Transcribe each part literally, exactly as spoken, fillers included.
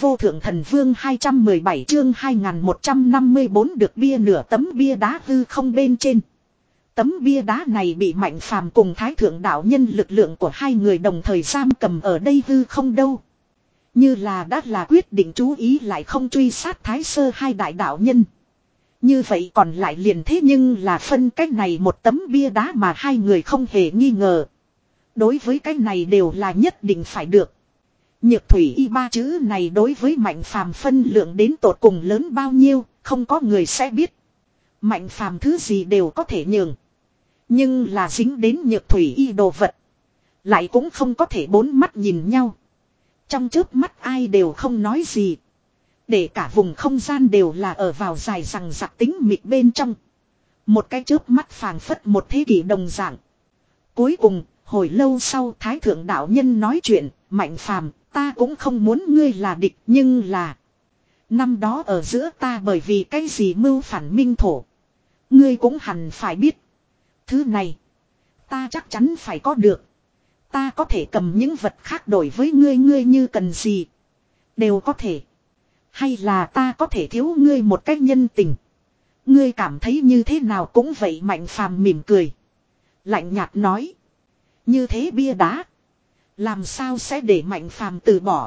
vô thượng thần vương hai trăm mười bảy chương hai nghìn một trăm năm mươi bốn được bia nửa tấm bia đá hư không bên trên. Tấm bia đá này bị Mạnh Phàm cùng Thái Thượng đạo nhân lực lượng của hai người đồng thời giam cầm ở đây hư không đâu. Như là đã là quyết định chú ý lại không truy sát Thái Sơ hai đại đạo nhân. Như vậy còn lại liền thế nhưng là phân cách này một tấm bia đá mà hai người không hề nghi ngờ. Đối với cái này đều là nhất định phải được. Nhược thủy y ba chữ này đối với Mạnh Phàm phân lượng đến tột cùng lớn bao nhiêu, không có người sẽ biết. Mạnh Phàm thứ gì đều có thể nhường. Nhưng là dính đến nhược thủy y đồ vật. Lại cũng không có thể bốn mắt nhìn nhau. Trong chớp mắt ai đều không nói gì. Để cả vùng không gian đều là ở vào dài rằng giặc tính mịt bên trong. Một cái chớp mắt phảng phất một thế kỷ đồng dạng. Cuối cùng, hồi lâu sau Thái Thượng đạo nhân nói chuyện, Mạnh Phàm, ta cũng không muốn ngươi là địch, nhưng là năm đó ở giữa ta bởi vì cái gì mưu phản minh thổ. Ngươi cũng hẳn phải biết. Thứ này, ta chắc chắn phải có được. Ta có thể cầm những vật khác đổi với ngươi, ngươi như cần gì đều có thể. Hay là ta có thể thiếu ngươi một cách nhân tình. Ngươi cảm thấy như thế nào cũng vậy. Mạnh Phàm mỉm cười, lạnh nhạt nói. Như thế bia đá, làm sao sẽ để Mạnh Phàm từ bỏ.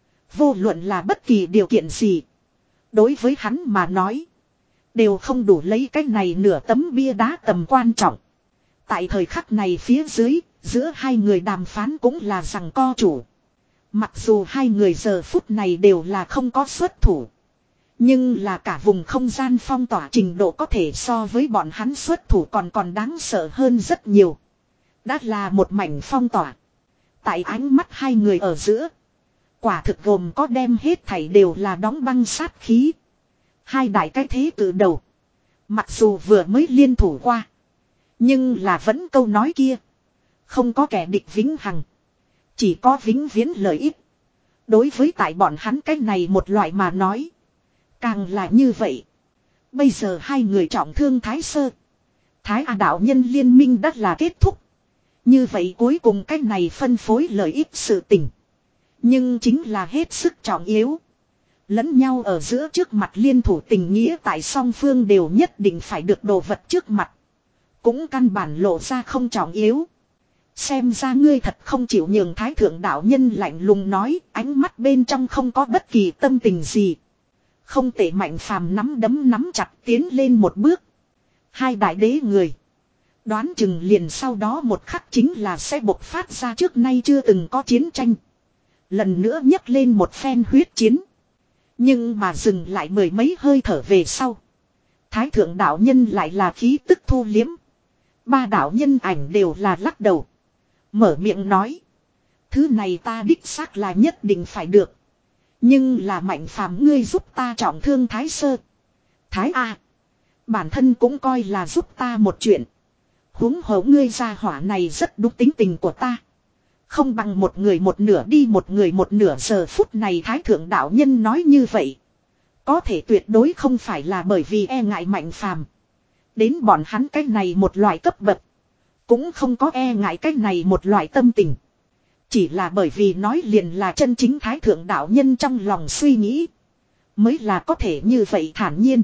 Vô luận là bất kỳ điều kiện gì, đối với hắn mà nói đều không đủ lấy cái này nửa tấm bia đá tầm quan trọng. Tại thời khắc này phía dưới, giữa hai người đàm phán cũng là giằng co chủ. Mặc dù hai người giờ phút này đều là không có xuất thủ, nhưng là cả vùng không gian phong tỏa trình độ có thể so với bọn hắn xuất thủ còn còn đáng sợ hơn rất nhiều. Đã là một mảnh phong tỏa. Tại ánh mắt hai người ở giữa, quả thực gồm có đem hết thảy đều là đóng băng sát khí. Hai đại cái thế cử đầu, mặc dù vừa mới liên thủ qua, nhưng là vẫn câu nói kia. Không có kẻ địch vĩnh hằng, chỉ có vĩnh viễn lợi ích. Đối với tại bọn hắn cái này một loại mà nói, càng là như vậy. Bây giờ hai người trọng thương Thái Sơ, Thái A đạo nhân liên minh đã là kết thúc. Như vậy cuối cùng cái này phân phối lợi ích sự tình, nhưng chính là hết sức trọng yếu. Lẫn nhau ở giữa trước mặt liên thủ tình nghĩa tại song phương đều nhất định phải được đồ vật trước mặt, cũng căn bản lộ ra không trọng yếu. Xem ra ngươi thật không chịu nhường. Thái Thượng đạo nhân lạnh lùng nói, ánh mắt bên trong không có bất kỳ tâm tình gì. Không tệ. Mạnh Phàm nắm đấm nắm chặt tiến lên một bước. Hai đại đế người, đoán chừng liền sau đó một khắc chính là sẽ bộc phát ra trước nay chưa từng có chiến tranh. Lần nữa nhấc lên một phen huyết chiến. Nhưng mà dừng lại mười mấy hơi thở về sau, Thái Thượng đạo nhân lại là khí tức thu liếm. Ba đạo nhân ảnh đều là lắc đầu, mở miệng nói, thứ này ta đích xác là nhất định phải được. Nhưng là Mạnh Phàm ngươi giúp ta trọng thương Thái Sơ, Thái A, bản thân cũng coi là giúp ta một chuyện. Huống hồ ngươi gia hỏa này rất đúng tính tình của ta. Không bằng một người một nửa đi, một người một nửa. Giờ phút này Thái Thượng đạo nhân nói như vậy, có thể tuyệt đối không phải là bởi vì e ngại Mạnh Phàm. Đến bọn hắn cái này một loại cấp bậc, cũng không có e ngại cái này một loại tâm tình. Chỉ là bởi vì nói liền là chân chính Thái Thượng đạo nhân trong lòng suy nghĩ, mới là có thể như vậy thản nhiên.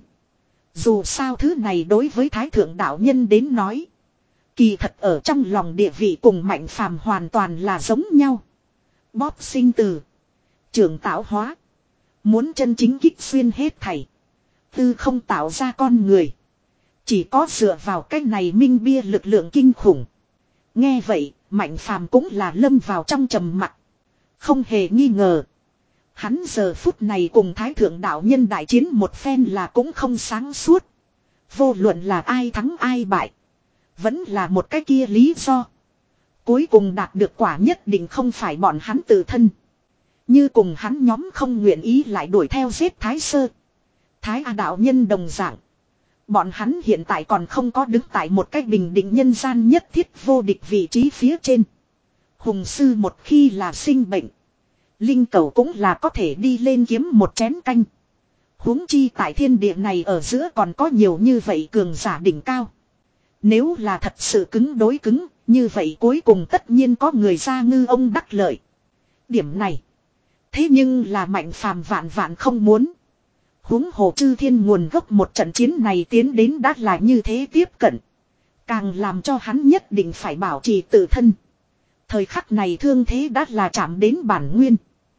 Dù sao thứ này đối với Thái Thượng đạo nhân đến nói, kỳ thật ở trong lòng địa vị cùng Mạnh Phàm hoàn toàn là giống nhau. Bóp sinh từ, trưởng tạo hóa, muốn chân chính kích xuyên hết thảy, tư không tạo ra con người, chỉ có dựa vào cái này minh bia lực lượng kinh khủng. Nghe vậy, Mạnh Phàm cũng là lâm vào trong trầm mặc. Không hề nghi ngờ, hắn giờ phút này cùng Thái Thượng đạo nhân đại chiến một phen là cũng không sáng suốt. Vô luận là ai thắng ai bại, vẫn là một cái kia lý do. Cuối cùng đạt được quả nhất định không phải bọn hắn tự thân. Như cùng hắn nhóm không nguyện ý lại đuổi theo giết Thái Sơ, Thái A đạo nhân đồng dạng. Bọn hắn hiện tại còn không có đứng tại một cách bình định nhân gian nhất thiết vô địch vị trí phía trên. Hùng sư một khi là sinh bệnh, linh cầu cũng là có thể đi lên kiếm một chén canh. Huống chi tại thiên địa này ở giữa còn có nhiều như vậy cường giả đỉnh cao. Nếu là thật sự cứng đối cứng, như vậy cuối cùng tất nhiên có người ra ngư ông đắc lợi. Điểm này, Thế nhưng là Mạnh Phàm vạn vạn không muốn. Huống hồ chư thiên nguồn gốc một trận chiến này tiến đến đã là như thế tiếp cận. Càng làm cho hắn nhất định phải bảo trì tự thân. Thời khắc này thương thế đã là chạm đến bản nguyên.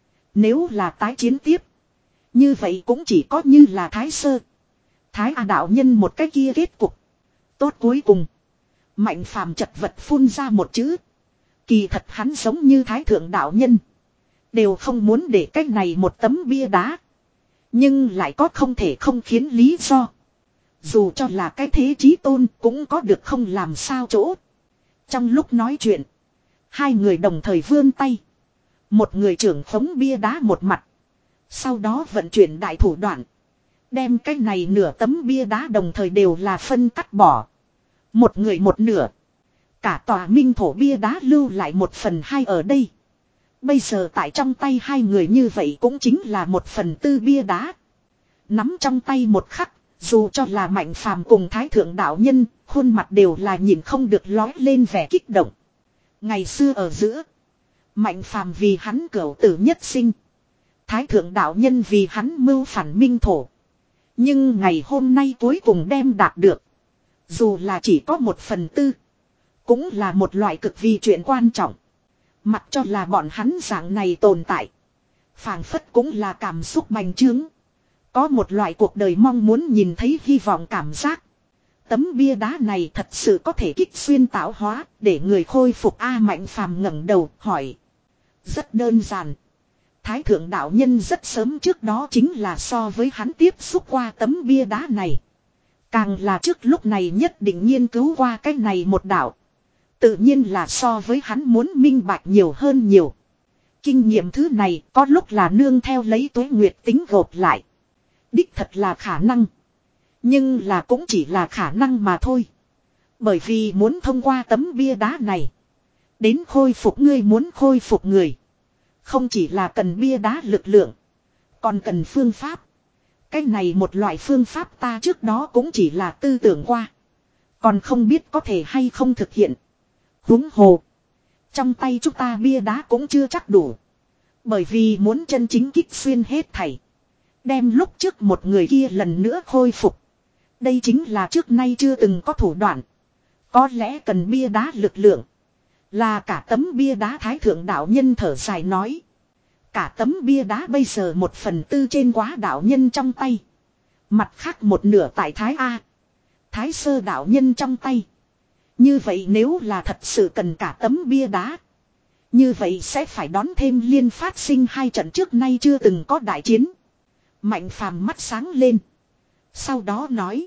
Nếu là tái chiến tiếp. Như vậy cũng chỉ có như là Thái Sơ. Thái A đạo nhân một cái kia kết cục. Tốt cuối cùng. Mạnh Phàm chật vật phun ra một chữ. Kỳ thật hắn giống như Thái Thượng đạo nhân. Đều không muốn để cái này một tấm bia đá. Nhưng lại có không thể không khiến lý do. Dù cho là cái thế chí tôn cũng có được không làm sao chỗ. Trong lúc nói chuyện. Hai người đồng thời vươn tay. Một người trưởng khống bia đá một mặt. Sau đó vận chuyển đại thủ đoạn. Đem cái này nửa tấm bia đá đồng thời đều là phân cắt bỏ. Một người một nửa. Cả tòa minh thổ bia đá lưu lại một phần hai ở đây. Bây giờ tại trong tay hai người như vậy cũng chính là một phần tư bia đá. Nắm trong tay một khắc, dù cho là Mạnh Phàm cùng Thái Thượng đạo nhân, khuôn mặt đều là nhìn không được lói lên vẻ kích động. Ngày xưa ở giữa, Mạnh Phàm vì hắn cửu tử nhất sinh. Thái Thượng đạo nhân vì hắn mưu phản minh thổ. Nhưng ngày hôm nay cuối cùng đem đạt được. Dù là chỉ có một phần tư, cũng là một loại cực vì chuyện quan trọng. Mặc cho là bọn hắn dạng này tồn tại. Phảng phất cũng là cảm xúc bành trướng. Có một loại cuộc đời mong muốn nhìn thấy hy vọng cảm giác. Tấm bia đá này thật sự có thể kích xuyên tạo hóa để người khôi phục A Mạnh Phàm ngẩng đầu hỏi. Rất đơn giản. Thái Thượng đạo nhân rất sớm trước đó chính là so với hắn tiếp xúc qua tấm bia đá này. Càng là trước lúc này nhất định nghiên cứu qua cái này một đạo. Tự nhiên là so với hắn muốn minh bạch nhiều hơn nhiều. Kinh nghiệm thứ này có lúc là nương theo lấy tuế nguyệt tính gộp lại. Đích thật là khả năng. Nhưng là cũng chỉ là khả năng mà thôi. Bởi vì muốn thông qua tấm bia đá này. Đến khôi phục ngươi muốn khôi phục người. Không chỉ là cần bia đá lực lượng. Còn cần phương pháp. Cái này một loại phương pháp ta trước đó cũng chỉ là tư tưởng qua. Còn không biết có thể hay không thực hiện. Huống hồ. Trong tay chúng ta bia đá cũng chưa chắc đủ. Bởi vì muốn chân chính kích xuyên hết thảy. Đem lúc trước một người kia lần nữa khôi phục. Đây chính là trước nay chưa từng có thủ đoạn. Có lẽ cần bia đá lực lượng. Là cả tấm bia đá Thái Thượng đạo nhân thở dài nói. Cả tấm bia đá bây giờ một phần tư trên quá đạo nhân trong tay. Mặt khác một nửa tại Thái A. Thái Sơ đạo nhân trong tay. Như vậy nếu là thật sự cần cả tấm bia đá. Như vậy sẽ phải đón thêm liên phát sinh hai trận trước nay chưa từng có đại chiến. Mạnh Phàm mắt sáng lên. Sau đó nói.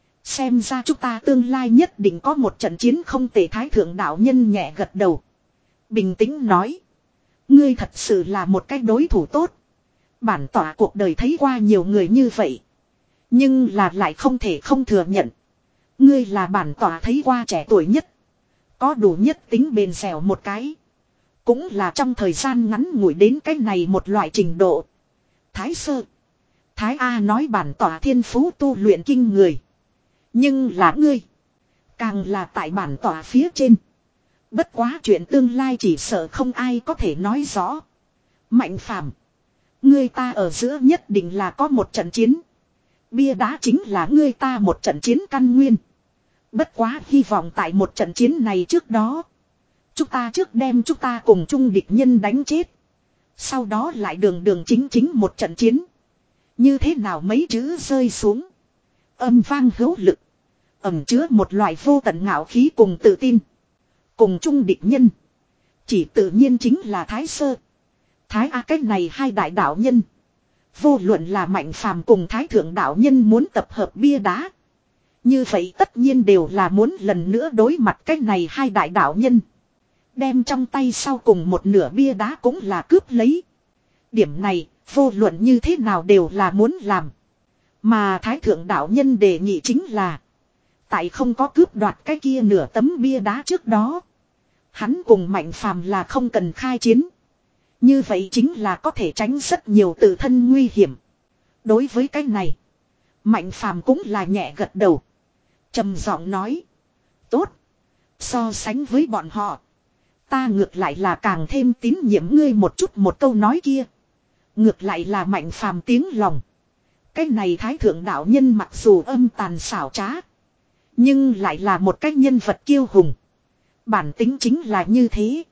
Xem ra chúng ta tương lai nhất định có một trận chiến không tệ. Thái Thượng đạo nhân nhẹ gật đầu. Bình tĩnh nói. Ngươi thật sự là một cái đối thủ tốt. Bản tỏa cuộc đời thấy qua nhiều người như vậy. Nhưng là lại không thể không thừa nhận. Ngươi là bản tỏa thấy qua trẻ tuổi nhất. Có đủ nhất tính bền dẻo một cái. Cũng là trong thời gian ngắn ngủi đến cái này một loại trình độ. Thái Sơ. Thái A nói bản tỏa thiên phú tu luyện kinh người. Nhưng là ngươi. Càng là tại bản tỏa phía trên. Bất quá chuyện tương lai chỉ sợ không ai có thể nói rõ. Mạnh Phàm, ngươi ta ở giữa nhất định là có một trận chiến. Bia đá chính là ngươi ta một trận chiến căn nguyên. Bất quá hy vọng tại một trận chiến này trước đó. Chúng ta trước đem chúng ta cùng chung địch nhân đánh chết. Sau đó lại đường đường chính chính một trận chiến. Như thế nào mấy chữ rơi xuống. Âm vang hữu lực. Ẩm chứa một loại vô tận ngạo khí cùng tự tin. Cùng chung địch nhân. Chỉ tự nhiên chính là Thái Sơ. Thái A cách này hai đại đạo nhân. Vô luận là Mạnh Phàm cùng Thái Thượng đạo nhân muốn tập hợp bia đá. Như vậy tất nhiên đều là muốn lần nữa đối mặt cách này hai đại đạo nhân. Đem trong tay sau cùng một nửa bia đá cũng là cướp lấy. Điểm này vô luận như thế nào đều là muốn làm. Mà Thái Thượng đạo nhân đề nghị chính là. Tại không có cướp đoạt cái kia nửa tấm bia đá trước đó. Hắn cùng Mạnh Phàm là không cần khai chiến. Như vậy chính là có thể tránh rất nhiều tự thân nguy hiểm. Đối với cái này. Mạnh Phàm cũng là nhẹ gật đầu. Trầm giọng nói. Tốt. So sánh với bọn họ. Ta ngược lại là càng thêm tín nhiệm ngươi một chút một câu nói kia. Ngược lại là Mạnh Phàm tiếng lòng. Cái này thái thượng đạo nhân mặc dù âm tàn xảo trá, nhưng lại là một cái nhân vật kiêu hùng. Bản tính chính là như thế.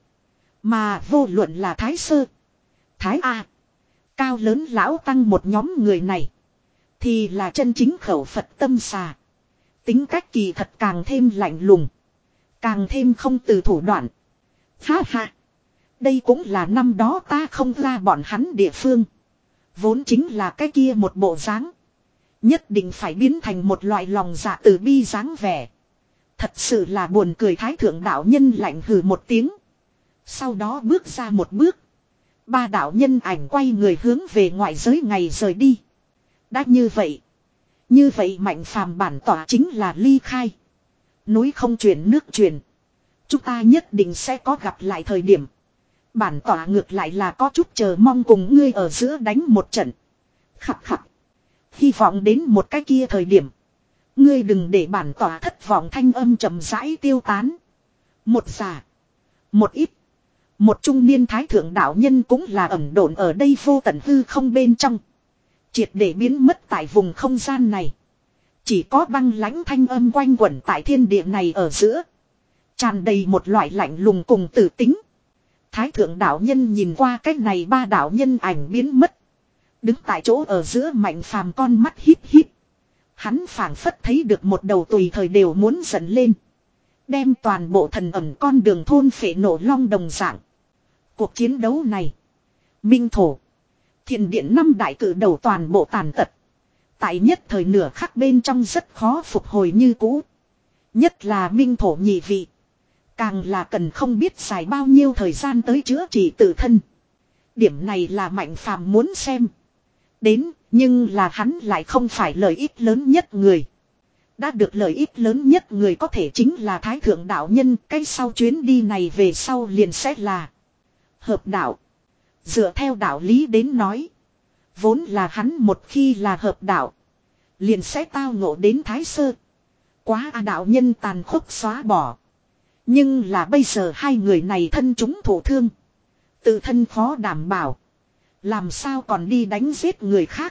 Mà vô luận là Thái Sơ, Thái A, Cao lớn lão tăng một nhóm người này, thì là chân chính khẩu Phật tâm xà. Tính cách kỳ thật càng thêm lạnh lùng, càng thêm không từ thủ đoạn. Ha ha, đây cũng là năm đó ta không ra bọn hắn địa phương. Vốn chính là cái kia một bộ dáng, nhất định phải biến thành một loại lòng dạ từ bi dáng vẻ. Thật sự là buồn cười. Thái thượng đạo nhân lạnh hừ một tiếng, sau đó bước ra một bước. Ba đạo nhân ảnh quay người hướng về ngoại giới ngày rời đi. Đã như vậy, như vậy Mạnh Phàm bản tỏa chính là ly khai. Núi không chuyển nước chuyển, chúng ta nhất định sẽ có gặp lại thời điểm. Bản tỏa ngược lại là có chút chờ mong cùng ngươi ở giữa đánh một trận. Khập khập. Hy vọng đến một cái kia thời điểm, ngươi đừng để bản tỏa thất vọng. Thanh âm chậm rãi tiêu tán. Một già, một ít, một trung niên thái thượng đạo nhân cũng là ẩn độn ở đây vô tận hư không bên trong, triệt để biến mất tại vùng không gian này. Chỉ có băng lãnh thanh âm quanh quẩn tại thiên địa này ở giữa, tràn đầy một loại lạnh lùng cùng tử tính. Thái thượng đạo nhân nhìn qua cái này ba đạo nhân ảnh biến mất, đứng tại chỗ ở giữa Mạnh Phàm con mắt híp híp. Hắn phảng phất thấy được một đầu tùy thời đều muốn giận lên, đem toàn bộ thần ẩn con đường thôn phệ nổ long đồng dạng. Cuộc chiến đấu này, Minh Thổ, Thiền Điện năm đại cử đầu toàn bộ tàn tật. Tại nhất thời nửa khắc bên trong rất khó phục hồi như cũ. Nhất là Minh Thổ nhị vị, càng là cần không biết xài bao nhiêu thời gian tới chữa trị tự thân. Điểm này là Mạnh Phàm muốn xem đến, nhưng là hắn lại không phải lợi ích lớn nhất người. Đã được lợi ích lớn nhất người có thể chính là Thái thượng đạo nhân. Cái sau chuyến đi này về sau liền sẽ là hợp đạo. Dựa theo đạo lý đến nói, vốn là hắn một khi là hợp đạo, liền sẽ tao ngộ đến Thái Sơ, Quá A đạo nhân tàn khốc xóa bỏ. Nhưng là bây giờ hai người này thân chúng thổ thương, tự thân khó đảm bảo, làm sao còn đi đánh giết người khác.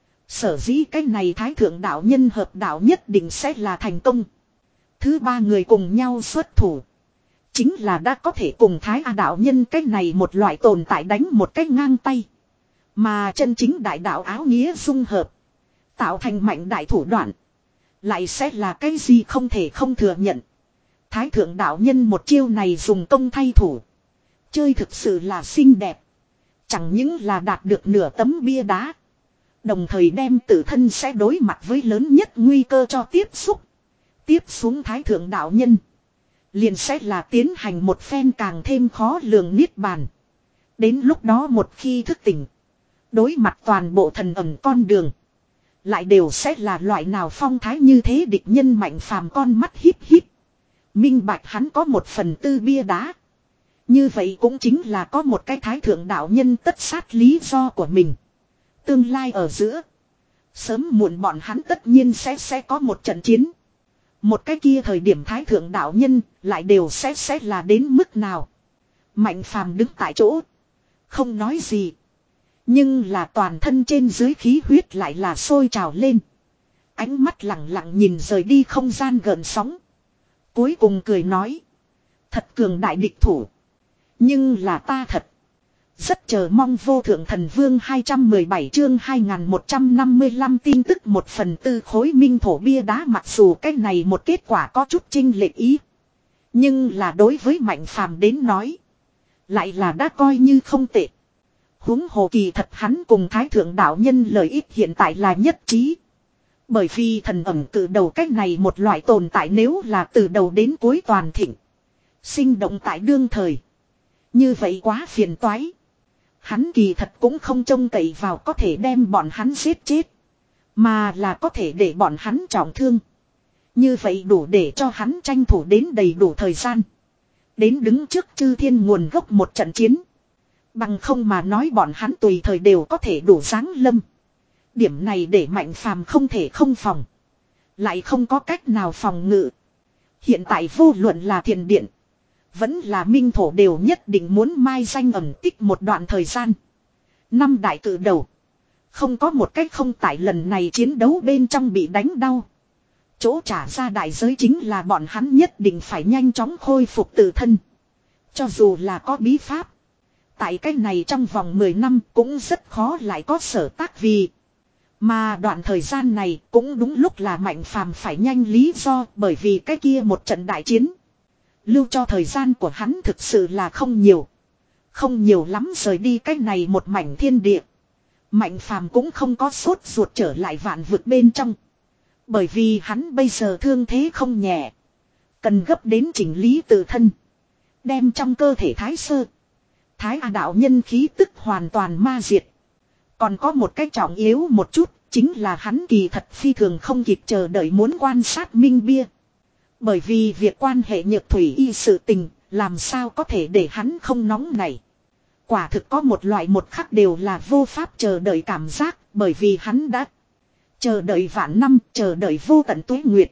Sở dĩ cái này thái thượng đạo nhân hợp đạo nhất định sẽ là thành công. Thứ ba người cùng nhau xuất thủ, chính là đã có thể cùng thái A đạo nhân cái này một loại tồn tại đánh một cái ngang tay. Mà chân chính đại đạo áo nghĩa dung hợp, tạo thành mạnh đại thủ đoạn, lại sẽ là cái gì không thể không thừa nhận. Thái thượng đạo nhân một chiêu này dùng công thay thủ, chơi thực sự là xinh đẹp. Chẳng những là đạt được nửa tấm bia đá, đồng thời đem tự thân sẽ đối mặt với lớn nhất nguy cơ cho tiếp xúc. Tiếp xuống thái thượng đạo nhân liền sẽ là tiến hành một phen càng thêm khó lường niết bàn. Đến lúc đó một khi thức tỉnh, đối mặt toàn bộ thần ẩn con đường, lại đều sẽ là loại nào phong thái như thế. Địch nhân Mạnh Phàm con mắt híp híp, minh bạch hắn có một phần tư bia đá, như vậy cũng chính là có một cái thái thượng đạo nhân tất sát lý do của mình. Tương lai ở giữa, sớm muộn bọn hắn tất nhiên sẽ sẽ có một trận chiến. Một cái kia thời điểm thái thượng đạo nhân lại đều sẽ sẽ là đến mức nào. Mạnh Phàm đứng tại chỗ, không nói gì, nhưng là toàn thân trên dưới khí huyết lại là sôi trào lên. Ánh mắt lặng lặng nhìn rời đi không gian gợn sóng, cuối cùng cười nói: thật cường đại địch thủ, nhưng là ta thật rất chờ mong. Vô thượng thần vương hai trăm mười bảy chương hai nghìn một trăm năm mươi lăm tin tức một phần tư khối minh thổ bia đá. Mặc dù cái này một kết quả có chút chênh lệch ý, nhưng là đối với Mạnh Phàm đến nói, lại là đã coi như không tệ. Huống hồ kỳ thật hắn cùng thái thượng đạo nhân lợi ích hiện tại là nhất trí. Bởi vì thần ẩm cử đầu cách này một loại tồn tại nếu là từ đầu đến cuối toàn thịnh, sinh động tại đương thời, như vậy quá phiền toái. Hắn kỳ thật cũng không trông cậy vào có thể đem bọn hắn giết chết, mà là có thể để bọn hắn trọng thương. Như vậy đủ để cho hắn tranh thủ đến đầy đủ thời gian, đến đứng trước chư thiên nguồn gốc một trận chiến. Bằng không mà nói bọn hắn tùy thời đều có thể đủ giáng lâm. Điểm này để Mạnh Phàm không thể không phòng, lại không có cách nào phòng ngự. Hiện tại vô luận là Thiền Điện, vẫn là Minh Thổ đều nhất định muốn mai danh ẩn tích một đoạn thời gian, Năm đại cử đầu. Không có một cách không tại lần này chiến đấu bên trong bị đánh đau. Chỗ trả ra đại giới chính là bọn hắn nhất định phải nhanh chóng khôi phục tự thân. Cho dù là có bí pháp. Tại cách này trong vòng mười năm cũng rất khó lại có sở tác vì. Mà đoạn thời gian này cũng đúng lúc là Mạnh Phàm phải nhanh lý do bởi vì cái kia một trận đại chiến. Lưu cho thời gian của hắn thực sự là không nhiều. Không nhiều lắm rời đi cách này một mảnh thiên địa. Mạnh Phàm cũng không có sốt ruột trở lại vạn vực bên trong. Bởi vì hắn bây giờ thương thế không nhẹ. Cần gấp đến chỉnh lý tự thân. Đem trong cơ thể thái sơ. Thái A đạo nhân khí tức hoàn toàn ma diệt. Còn có một cách trọng yếu một chút. Chính là hắn kỳ thật phi thường không kịp chờ đợi muốn quan sát Minh Bia. Bởi vì việc quan hệ nhược thủy y sự tình. Làm sao có thể để hắn không nóng này. Quả thực có một loại một khắc đều là vô pháp chờ đợi cảm giác. Bởi vì hắn đã chờ đợi vạn năm, chờ đợi vô tận tuế nguyệt.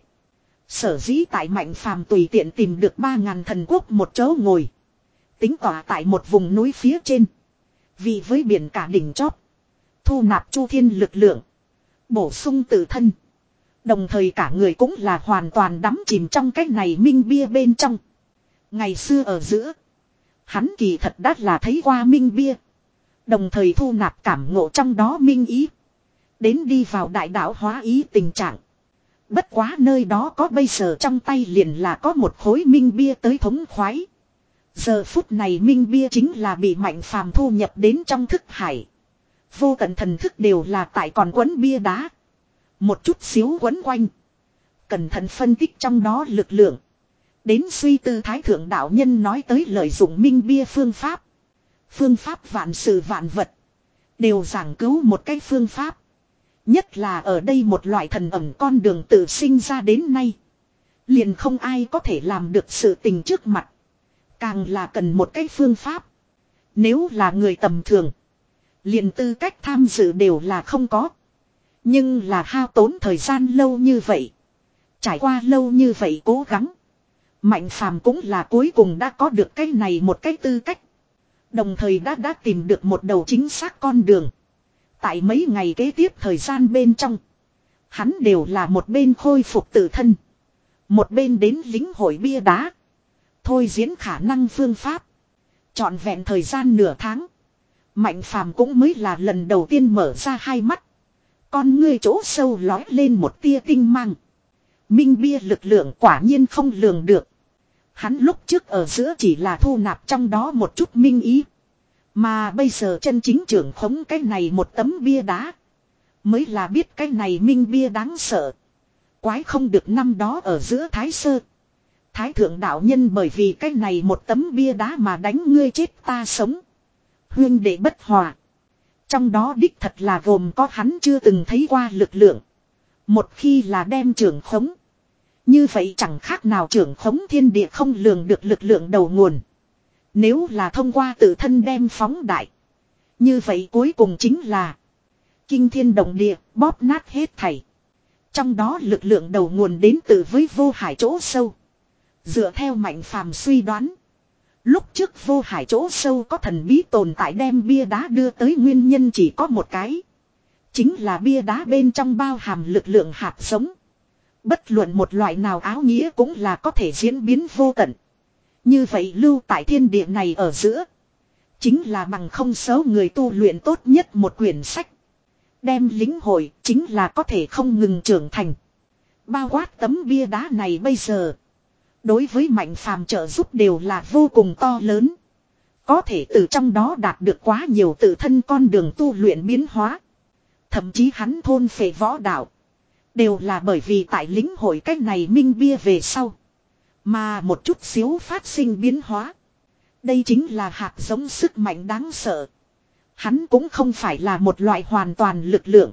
Sở dĩ tại Mạnh Phàm tùy tiện tìm được ba ngàn thần quốc một chỗ ngồi. Tính tỏa tại một vùng núi phía trên. Vì với biển cả đỉnh chót. Thu nạp chu thiên lực lượng. Bổ sung tự thân. Đồng thời cả người cũng là hoàn toàn đắm chìm trong cái này Minh Bia bên trong. Ngày xưa ở giữa. Hắn kỳ thật đắt là thấy qua Minh Bia. Đồng thời thu nạp cảm ngộ trong đó Minh ý. Đến đi vào đại đạo hóa ý tình trạng. Bất quá nơi đó có bây giờ trong tay liền là có một khối Minh Bia tới thống khoái. Giờ phút này Minh Bia chính là bị Mạnh Phàm thu nhập đến trong thức hải. Vô tận thần thức đều là tại còn quấn bia đá. Một chút xíu quấn quanh. Cẩn thận phân tích trong đó lực lượng. Đến suy tư thái thượng đạo nhân nói tới lợi dụng Minh Bia phương pháp. Phương pháp vạn sự vạn vật. Đều giảng cứu một cái phương pháp. Nhất là ở đây một loại thần ẩm con đường tự sinh ra đến nay. Liền không ai có thể làm được sự tình trước mặt. Càng là cần một cái phương pháp. Nếu là người tầm thường. Liền tư cách tham dự đều là không có. Nhưng là hao tốn thời gian lâu như vậy. Trải qua lâu như vậy cố gắng. Mạnh Phàm cũng là cuối cùng đã có được cái này một cái tư cách. Đồng thời đã đã tìm được một đầu chính xác con đường. Tại mấy ngày kế tiếp thời gian bên trong. Hắn đều là một bên khôi phục tự thân. Một bên đến lính hội bia đá. Thôi diễn khả năng phương pháp. Trọn vẹn thời gian nửa tháng. Mạnh Phàm cũng mới là lần đầu tiên mở ra hai mắt. Con ngươi chỗ sâu lói lên một tia tinh mang. Minh Bia lực lượng quả nhiên không lường được. Hắn lúc trước ở giữa chỉ là thu nạp trong đó một chút minh ý. Mà bây giờ chân chính trưởng khống cái này một tấm bia đá. Mới là biết cái này Minh Bia đáng sợ. Quái không được năm đó ở giữa Thái Sơ. Thái thượng đạo nhân bởi vì cái này một tấm bia đá mà đánh ngươi chết ta sống. Huyên đệ bất hòa. Trong đó đích thật là gồm có hắn chưa từng thấy qua lực lượng. Một khi là đem trưởng khống. Như vậy chẳng khác nào trưởng khống thiên địa không lường được lực lượng đầu nguồn. Nếu là thông qua tự thân đem phóng đại. Như vậy cuối cùng chính là kinh thiên động địa bóp nát hết thảy. Trong đó lực lượng đầu nguồn đến từ với vô hải chỗ sâu. Dựa theo Mạnh Phàm suy đoán. Lúc trước vô hải chỗ sâu có thần bí tồn tại đem bia đá đưa tới nguyên nhân chỉ có một cái. Chính là bia đá bên trong bao hàm lực lượng hạt giống. Bất luận một loại nào áo nghĩa cũng là có thể diễn biến vô tận. Như vậy lưu tại thiên địa này ở giữa. Chính là bằng không xấu người tu luyện tốt nhất một quyển sách. Đem lính hội chính là có thể không ngừng trưởng thành. Bao quát tấm bia đá này bây giờ. Đối với Mạnh Phàm trợ giúp đều là vô cùng to lớn. Có thể từ trong đó đạt được quá nhiều tự thân con đường tu luyện biến hóa. Thậm chí hắn thôn phệ võ đạo. Đều là bởi vì tại lính hội cách này Minh Bia về sau. Mà một chút xíu phát sinh biến hóa. Đây chính là hạt giống sức mạnh đáng sợ. Hắn cũng không phải là một loại hoàn toàn lực lượng.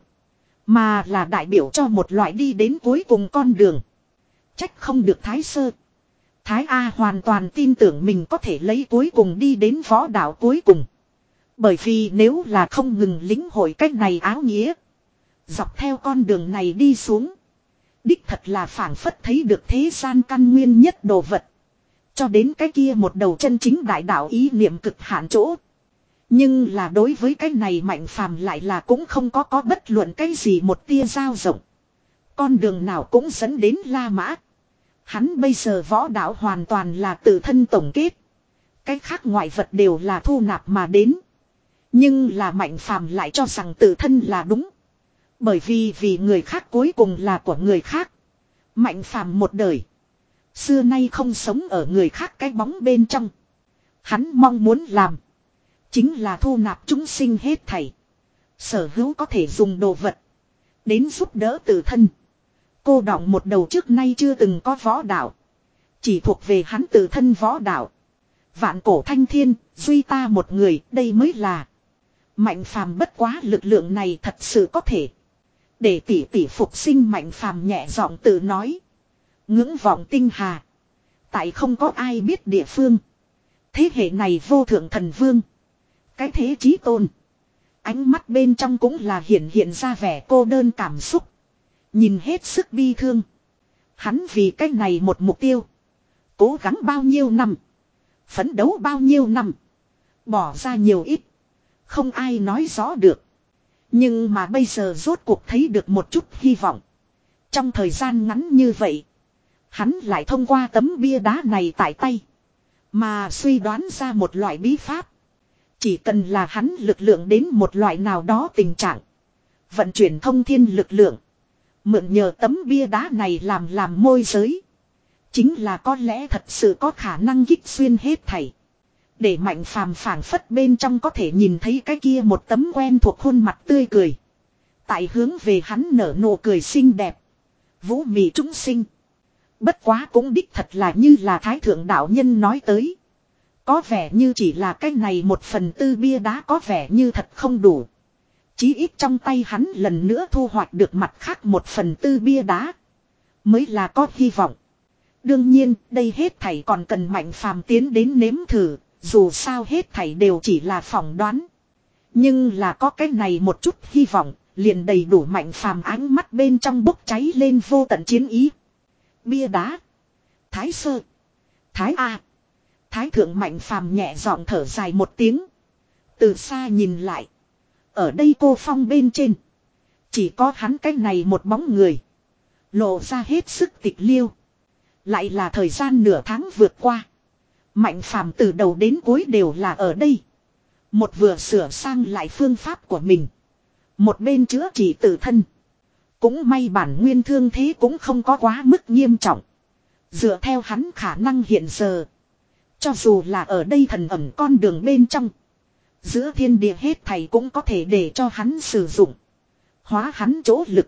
Mà là đại biểu cho một loại đi đến cuối cùng con đường. Trách không được Thái Sơ. Thái A hoàn toàn tin tưởng mình có thể lấy cuối cùng đi đến võ đạo cuối cùng. Bởi vì nếu là không ngừng lính hội cách này áo nghĩa. Dọc theo con đường này đi xuống. Đích thật là phảng phất thấy được thế gian căn nguyên nhất đồ vật. Cho đến cái kia một đầu chân chính đại đạo ý niệm cực hạn chỗ. Nhưng là đối với cái này Mạnh Phàm lại là cũng không có có bất luận cái gì một tia dao rộng. Con đường nào cũng dẫn đến La Mã. Hắn bây giờ võ đạo hoàn toàn là tự thân tổng kết. Cái khác ngoại vật đều là thu nạp mà đến. Nhưng là Mạnh Phàm lại cho rằng tự thân là đúng. Bởi vì vì người khác cuối cùng là của người khác. Mạnh Phàm một đời. Xưa nay không sống ở người khác cái bóng bên trong. Hắn mong muốn làm. Chính là thu nạp chúng sinh hết thảy. Sở hữu có thể dùng đồ vật. Đến giúp đỡ tự thân. Cô đọng một đầu trước nay chưa từng có võ đạo. Chỉ thuộc về hắn tự thân võ đạo. Vạn cổ thanh thiên, duy ta một người, đây mới là. Mạnh Phàm bất quá lực lượng này thật sự có thể. Để tỷ tỷ phục sinh Mạnh Phàm nhẹ giọng tự nói. Ngưỡng vọng tinh hà. Tại không có ai biết địa phương. Thế hệ này vô thượng thần vương. Cái thế chí tôn. Ánh mắt bên trong cũng là hiện hiện ra vẻ cô đơn cảm xúc. Nhìn hết sức bi thương. Hắn vì cái này một mục tiêu. Cố gắng bao nhiêu năm. Phấn đấu bao nhiêu năm. Bỏ ra nhiều ít. Không ai nói rõ được. Nhưng mà bây giờ rốt cuộc thấy được một chút hy vọng. Trong thời gian ngắn như vậy. Hắn lại thông qua tấm bia đá này tại tay. Mà suy đoán ra một loại bí pháp. Chỉ cần là hắn lực lượng đến một loại nào đó tình trạng. Vận chuyển thông thiên lực lượng. Mượn nhờ tấm bia đá này làm làm môi giới. Chính là có lẽ thật sự có khả năng kích xuyên hết thảy. Để Mạnh Phàm phảng phất bên trong có thể nhìn thấy cái kia một tấm quen thuộc khuôn mặt tươi cười. Tại hướng về hắn nở nụ cười xinh đẹp. Vũ mị chúng sinh. Bất quá cũng đích thật là như là Thái Thượng Đạo Nhân nói tới. Có vẻ như chỉ là cái này một phần tư bia đá có vẻ như thật không đủ. Chí ít trong tay hắn lần nữa thu hoạch được mặt khác một phần tư bia đá. Mới là có hy vọng. Đương nhiên, đây hết thảy còn cần Mạnh Phàm tiến đến nếm thử, dù sao hết thảy đều chỉ là phỏng đoán. Nhưng là có cái này một chút hy vọng, liền đầy đủ Mạnh Phàm ánh mắt bên trong bốc cháy lên vô tận chiến ý. Bia đá. Thái Sơ. Thái A. Thái Thượng Mạnh Phàm nhẹ giọng thở dài một tiếng. Từ xa nhìn lại. Ở đây cô phong bên trên. Chỉ có hắn cái này một bóng người. Lộ ra hết sức tịch liêu. Lại là thời gian nửa tháng vượt qua. Mạnh Phàm từ đầu đến cuối đều là ở đây. Một vừa sửa sang lại phương pháp của mình. Một bên chữa trị tự thân. Cũng may bản nguyên thương thế cũng không có quá mức nghiêm trọng. Dựa theo hắn khả năng hiện giờ. Cho dù là ở đây thần ẩm con đường bên trong. Giữa thiên địa hết thầy cũng có thể để cho hắn sử dụng. Hóa hắn chỗ lực.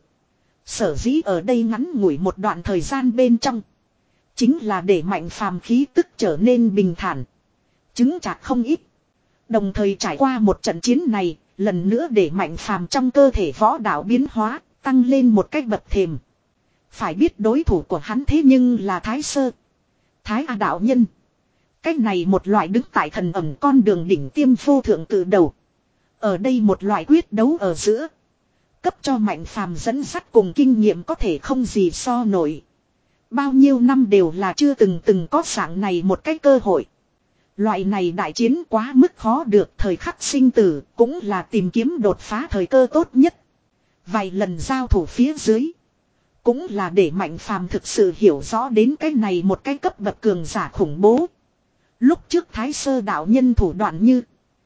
Sở dĩ ở đây ngắn ngủi một đoạn thời gian bên trong. Chính là để Mạnh Phàm khí tức trở nên bình thản. Chứng chạc không ít. Đồng thời trải qua một trận chiến này. Lần nữa để Mạnh Phàm trong cơ thể võ đạo biến hóa. Tăng lên một cách bậc thềm. Phải biết đối thủ của hắn thế nhưng là Thái Sơ. Thái A đạo nhân. Cách này một loại đứng tại thần ẩm con đường đỉnh tiêm vô thượng từ đầu. Ở đây một loại quyết đấu ở giữa. Cấp cho Mạnh Phàm dẫn dắt cùng kinh nghiệm có thể không gì so nổi. Bao nhiêu năm đều là chưa từng từng có dạng này một cái cơ hội. Loại này đại chiến quá mức khó được, thời khắc sinh tử cũng là tìm kiếm đột phá thời cơ tốt nhất. Vài lần giao thủ phía dưới. Cũng là để Mạnh Phàm thực sự hiểu rõ đến cái này một cái cấp bậc cường giả khủng bố. Lúc trước Thái Sơ đạo nhân thủ đoạn như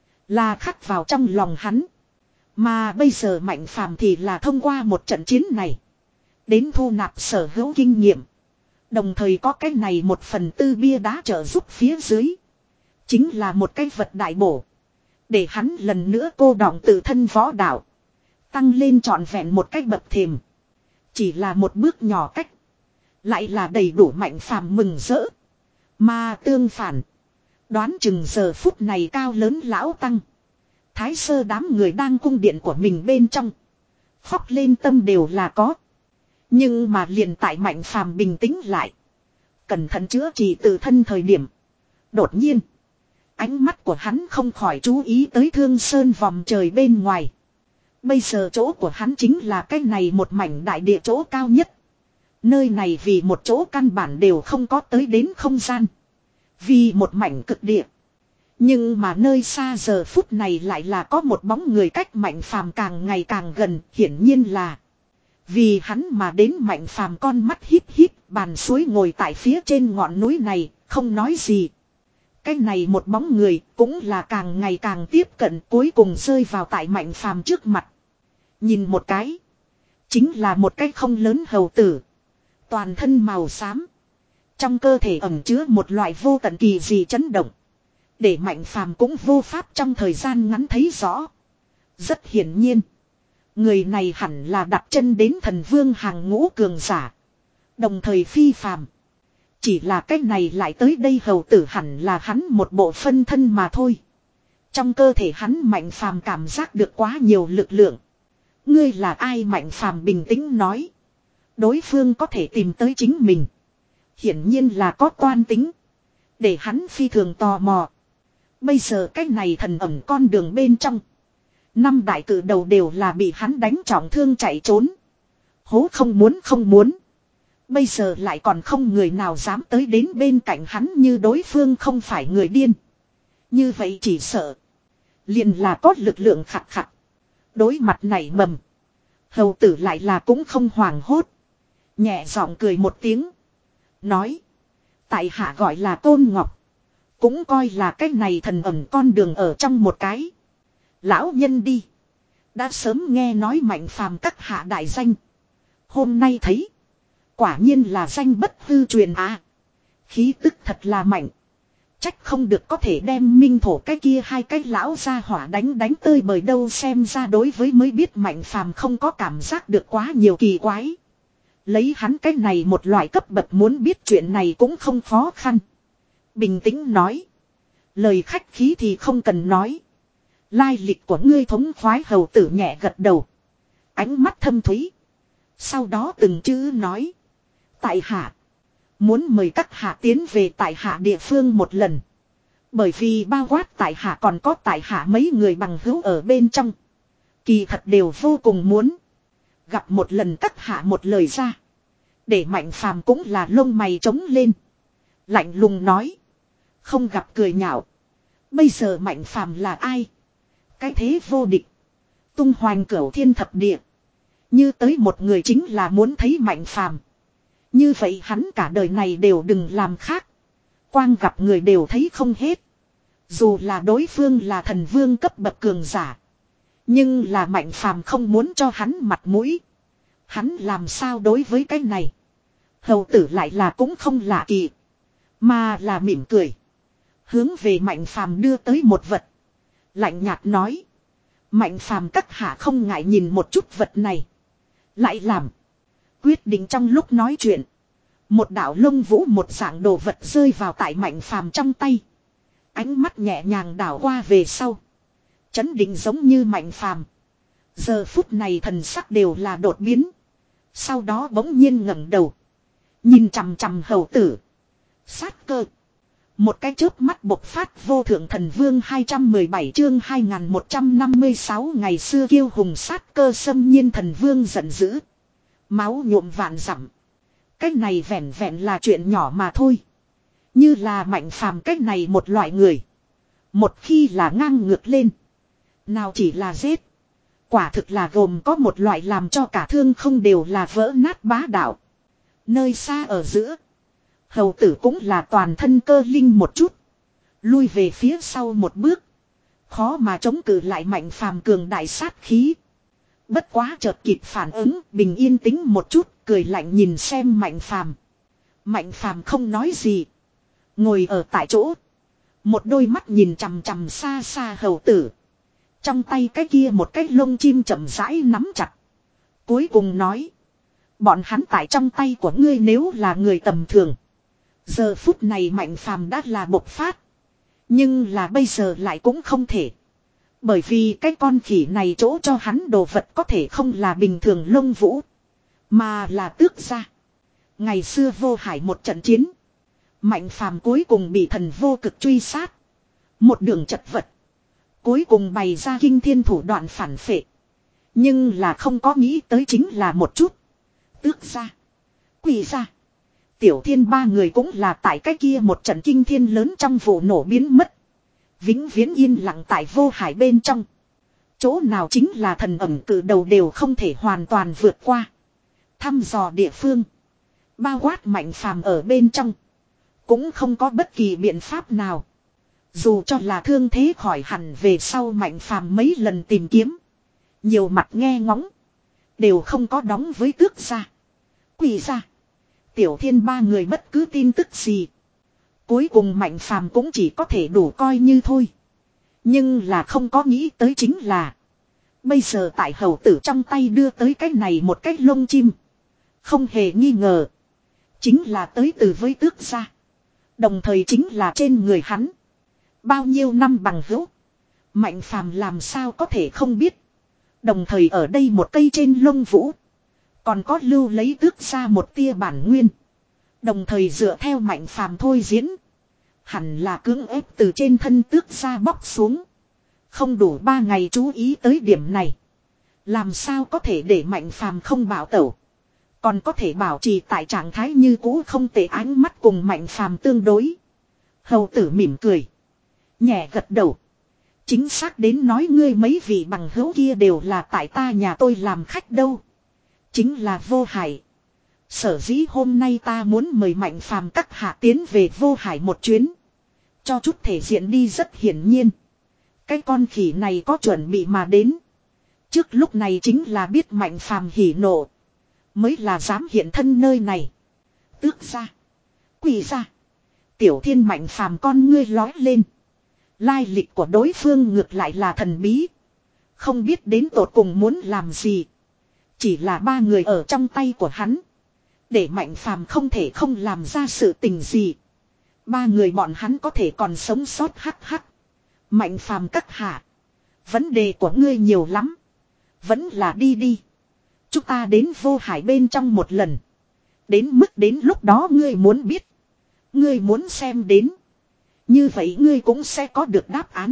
là khắc vào trong lòng hắn. Mà bây giờ Mạnh Phàm thì là thông qua một trận chiến này. Đến thu nạp sở hữu kinh nghiệm. Đồng thời có cái này một phần tư bia đá trợ giúp phía dưới. Chính là một cái vật đại bổ. Để hắn lần nữa cô đọng tự thân võ đạo. Tăng lên trọn vẹn một cách bậc thềm. Chỉ là một bước nhỏ cách. Lại là đầy đủ Mạnh Phàm mừng rỡ. Mà tương phản. Đoán chừng giờ phút này cao lớn lão tăng. Thái Sơ đám người đang cung điện của mình bên trong. Khóc lên tâm đều là có. Nhưng mà liền tại Mạnh Phàm bình tĩnh lại. Cẩn thận chữa trị tự thân thời điểm. Đột nhiên. Ánh mắt của hắn không khỏi chú ý tới Thương Sơn vòng trời bên ngoài. Bây giờ chỗ của hắn chính là cái này một mảnh đại địa chỗ cao nhất. Nơi này vì một chỗ căn bản đều không có tới đến không gian. Vì một mảnh cực địa. Nhưng mà nơi xa giờ phút này lại là có một bóng người cách Mạnh Phàm càng ngày càng gần, hiển nhiên là vì hắn mà đến. Mạnh Phàm con mắt híp híp, bàn suối ngồi tại phía trên ngọn núi này, không nói gì. Cái này một bóng người cũng là càng ngày càng tiếp cận, cuối cùng rơi vào tại Mạnh Phàm trước mặt. Nhìn một cái, chính là một cái không lớn hầu tử, toàn thân màu xám, trong cơ thể ẩn chứa một loại vô tận kỳ dị chấn động, để Mạnh Phàm cũng vô pháp trong thời gian ngắn thấy rõ. Rất hiển nhiên, người này hẳn là đặt chân đến thần vương hàng ngũ cường giả, đồng thời phi phàm. Chỉ là cái này lại tới đây hầu tử hẳn là hắn một bộ phân thân mà thôi. Trong cơ thể hắn Mạnh Phàm cảm giác được quá nhiều lực lượng. Ngươi là ai? Mạnh Phàm bình tĩnh nói. Đối phương có thể tìm tới chính mình, hiển nhiên là có toan tính, để hắn phi thường tò mò. Bây giờ cái này thần ẩn con đường bên trong, năm đại cử đầu đều là bị hắn đánh trọng thương chạy trốn. Hố không muốn không muốn. Bây giờ lại còn không người nào dám tới đến bên cạnh hắn, như đối phương không phải người điên. Như vậy chỉ sợ liền là có lực lượng khặt khặt. Đối mặt này mầm, hầu tử lại là cũng không hoảng hốt. Nhẹ giọng cười một tiếng, nói: tại hạ gọi là Tôn Ngọc, cũng coi là cái này thần ẩn con đường ở trong một cái. Lão nhân đi, đã sớm nghe nói Mạnh Phàm các hạ đại danh, hôm nay thấy quả nhiên là danh bất hư truyền à. Khí tức thật là mạnh, trách không được có thể đem minh thổ cái kia hai cái lão gia hỏa đánh đánh tơi bời đâu. Xem ra đối với mới biết Mạnh Phàm không có cảm giác được quá nhiều kỳ quái. Lấy hắn cái này một loại cấp bậc muốn biết chuyện này cũng không khó khăn. Bình tĩnh nói: lời khách khí thì không cần nói. Lai lịch của ngươi thống khoái hầu tử nhẹ gật đầu, ánh mắt thâm thúy. Sau đó từng chữ nói: tại hạ muốn mời các hạ tiến về tại hạ địa phương một lần. Bởi vì bao quát tại hạ còn có tại hạ mấy người bằng hữu ở bên trong, kỳ thật đều vô cùng muốn gặp một lần các hạ một lời ra. Để Mạnh Phàm cũng là lông mày trống lên, lạnh lùng nói: không gặp cười nhạo. Bây giờ Mạnh Phàm là ai? Cái thế vô địch, tung hoành cửu thiên thập địa. Như tới một người chính là muốn thấy Mạnh Phàm. Như vậy hắn cả đời này đều đừng làm khác, quang gặp người đều thấy không hết. Dù là đối phương là thần vương cấp bậc cường giả, nhưng là Mạnh Phàm không muốn cho hắn mặt mũi. Hắn làm sao đối với cái này? Hầu tử lại là cũng không lạ kỳ, mà là mỉm cười, hướng về Mạnh Phàm đưa tới một vật, lạnh nhạt nói: Mạnh Phàm các hạ không ngại nhìn một chút vật này. Lại làm quyết định. Trong lúc nói chuyện, một đạo lông vũ một dạng đồ vật rơi vào tại Mạnh Phàm trong tay. Ánh mắt nhẹ nhàng đảo qua về sau, chấn định giống như Mạnh Phàm giờ phút này thần sắc đều là đột biến. Sau đó bỗng nhiên ngẩng đầu, nhìn chằm chằm hầu tử. Sát cơ. Một cái chớp mắt bộc phát vô thượng thần vương. Hai trăm mười bảy chương hai nghìn một trăm năm mươi sáu ngày xưa kiêu hùng sát cơ xâm nhiên thần vương giận dữ. Máu nhuộm vạn dặm. Cái này vẹn vẹn là chuyện nhỏ mà thôi. Như là Mạnh Phàm cái này một loại người, một khi là ngang ngược lên, nào chỉ là giết, quả thực là gồm có một loại làm cho cả thương không đều là vỡ nát bá đạo. Nơi xa ở giữa, hầu tử cũng là toàn thân cơ linh một chút, lui về phía sau một bước, khó mà chống cự lại Mạnh Phàm cường đại sát khí. Bất quá chợt kịp phản ứng, bình yên tĩnh một chút, cười lạnh nhìn xem Mạnh Phàm. Mạnh Phàm không nói gì, ngồi ở tại chỗ, một đôi mắt nhìn chằm chằm xa xa hầu tử. Trong tay cái kia một cái lông chim chậm rãi nắm chặt. Cuối cùng nói: bọn hắn tại trong tay của ngươi nếu là người tầm thường, giờ phút này Mạnh Phàm đã là bộc phát. Nhưng là bây giờ lại cũng không thể. Bởi vì cái con khỉ này chỗ cho hắn đồ vật có thể không là bình thường lông vũ, mà là tước gia. Ngày xưa vô hải một trận chiến, Mạnh Phàm cuối cùng bị thần vô cực truy sát, một đường chật vật, cuối cùng bày ra kinh thiên thủ đoạn phản phệ. Nhưng là không có nghĩ tới chính là một chút, tước gia, quỳ gia, Tiểu Thiên ba người cũng là tại cái kia một trận kinh thiên lớn trong vụ nổ biến mất. Vĩnh viễn yên lặng tại vô hải bên trong. Chỗ nào chính là thần ẩm cử đầu đều không thể hoàn toàn vượt qua. Thăm dò địa phương. Bao quát Mạnh Phàm ở bên trong. Cũng không có bất kỳ biện pháp nào. Dù cho là thương thế khỏi hẳn về sau Mạnh Phàm mấy lần tìm kiếm. Nhiều mặt nghe ngóng. Đều không có đóng với tước gia, Quỷ gia, Tiểu Thiên ba người bất cứ tin tức gì. Cuối cùng Mạnh Phàm cũng chỉ có thể đủ coi như thôi. Nhưng là không có nghĩ tới chính là. Bây giờ tại hầu tử trong tay đưa tới cái này một cái lông chim. Không hề nghi ngờ. Chính là tới từ với tước gia. Đồng thời chính là trên người hắn. Bao nhiêu năm bằng hữu. Mạnh Phàm làm sao có thể không biết. Đồng thời ở đây một cây trên lông vũ. Còn có lưu lấy tước gia một tia bản nguyên. Đồng thời dựa theo Mạnh Phàm thôi diễn. Hẳn là cưỡng ép từ trên thân tước gia bóc xuống. Không đủ ba ngày chú ý tới điểm này. Làm sao có thể để Mạnh Phàm không bảo tẩu. Còn có thể bảo trì tại trạng thái như cũ không tệ, ánh mắt cùng Mạnh Phàm tương đối. Hầu tử mỉm cười. Nhẹ gật đầu. Chính xác đến nói ngươi mấy vị bằng hữu kia đều là tại ta nhà tôi làm khách đâu. Chính là Vô Hải. Sở dĩ hôm nay ta muốn mời Mạnh Phàm các hạ tiến về Vô Hải một chuyến. Cho chút thể diện đi, rất hiển nhiên. Cái con khỉ này có chuẩn bị mà đến. Trước lúc này chính là biết Mạnh Phàm hỉ nộ. Mới là dám hiện thân nơi này. Tước gia, Quỷ gia, Tiểu Thiên Mạnh Phàm con ngươi lói lên. Lai lịch của đối phương ngược lại là thần bí. Không biết đến tột cùng muốn làm gì. Chỉ là ba người ở trong tay của hắn. Để Mạnh Phàm không thể không làm ra sự tình gì. Ba người bọn hắn có thể còn sống sót hắc hắc. Mạnh Phàm các hạ. Vấn đề của ngươi nhiều lắm. Vẫn là đi đi. Chúng ta đến Vô Hải bên trong một lần. Đến mức đến lúc đó ngươi muốn biết. Ngươi muốn xem đến. Như vậy ngươi cũng sẽ có được đáp án.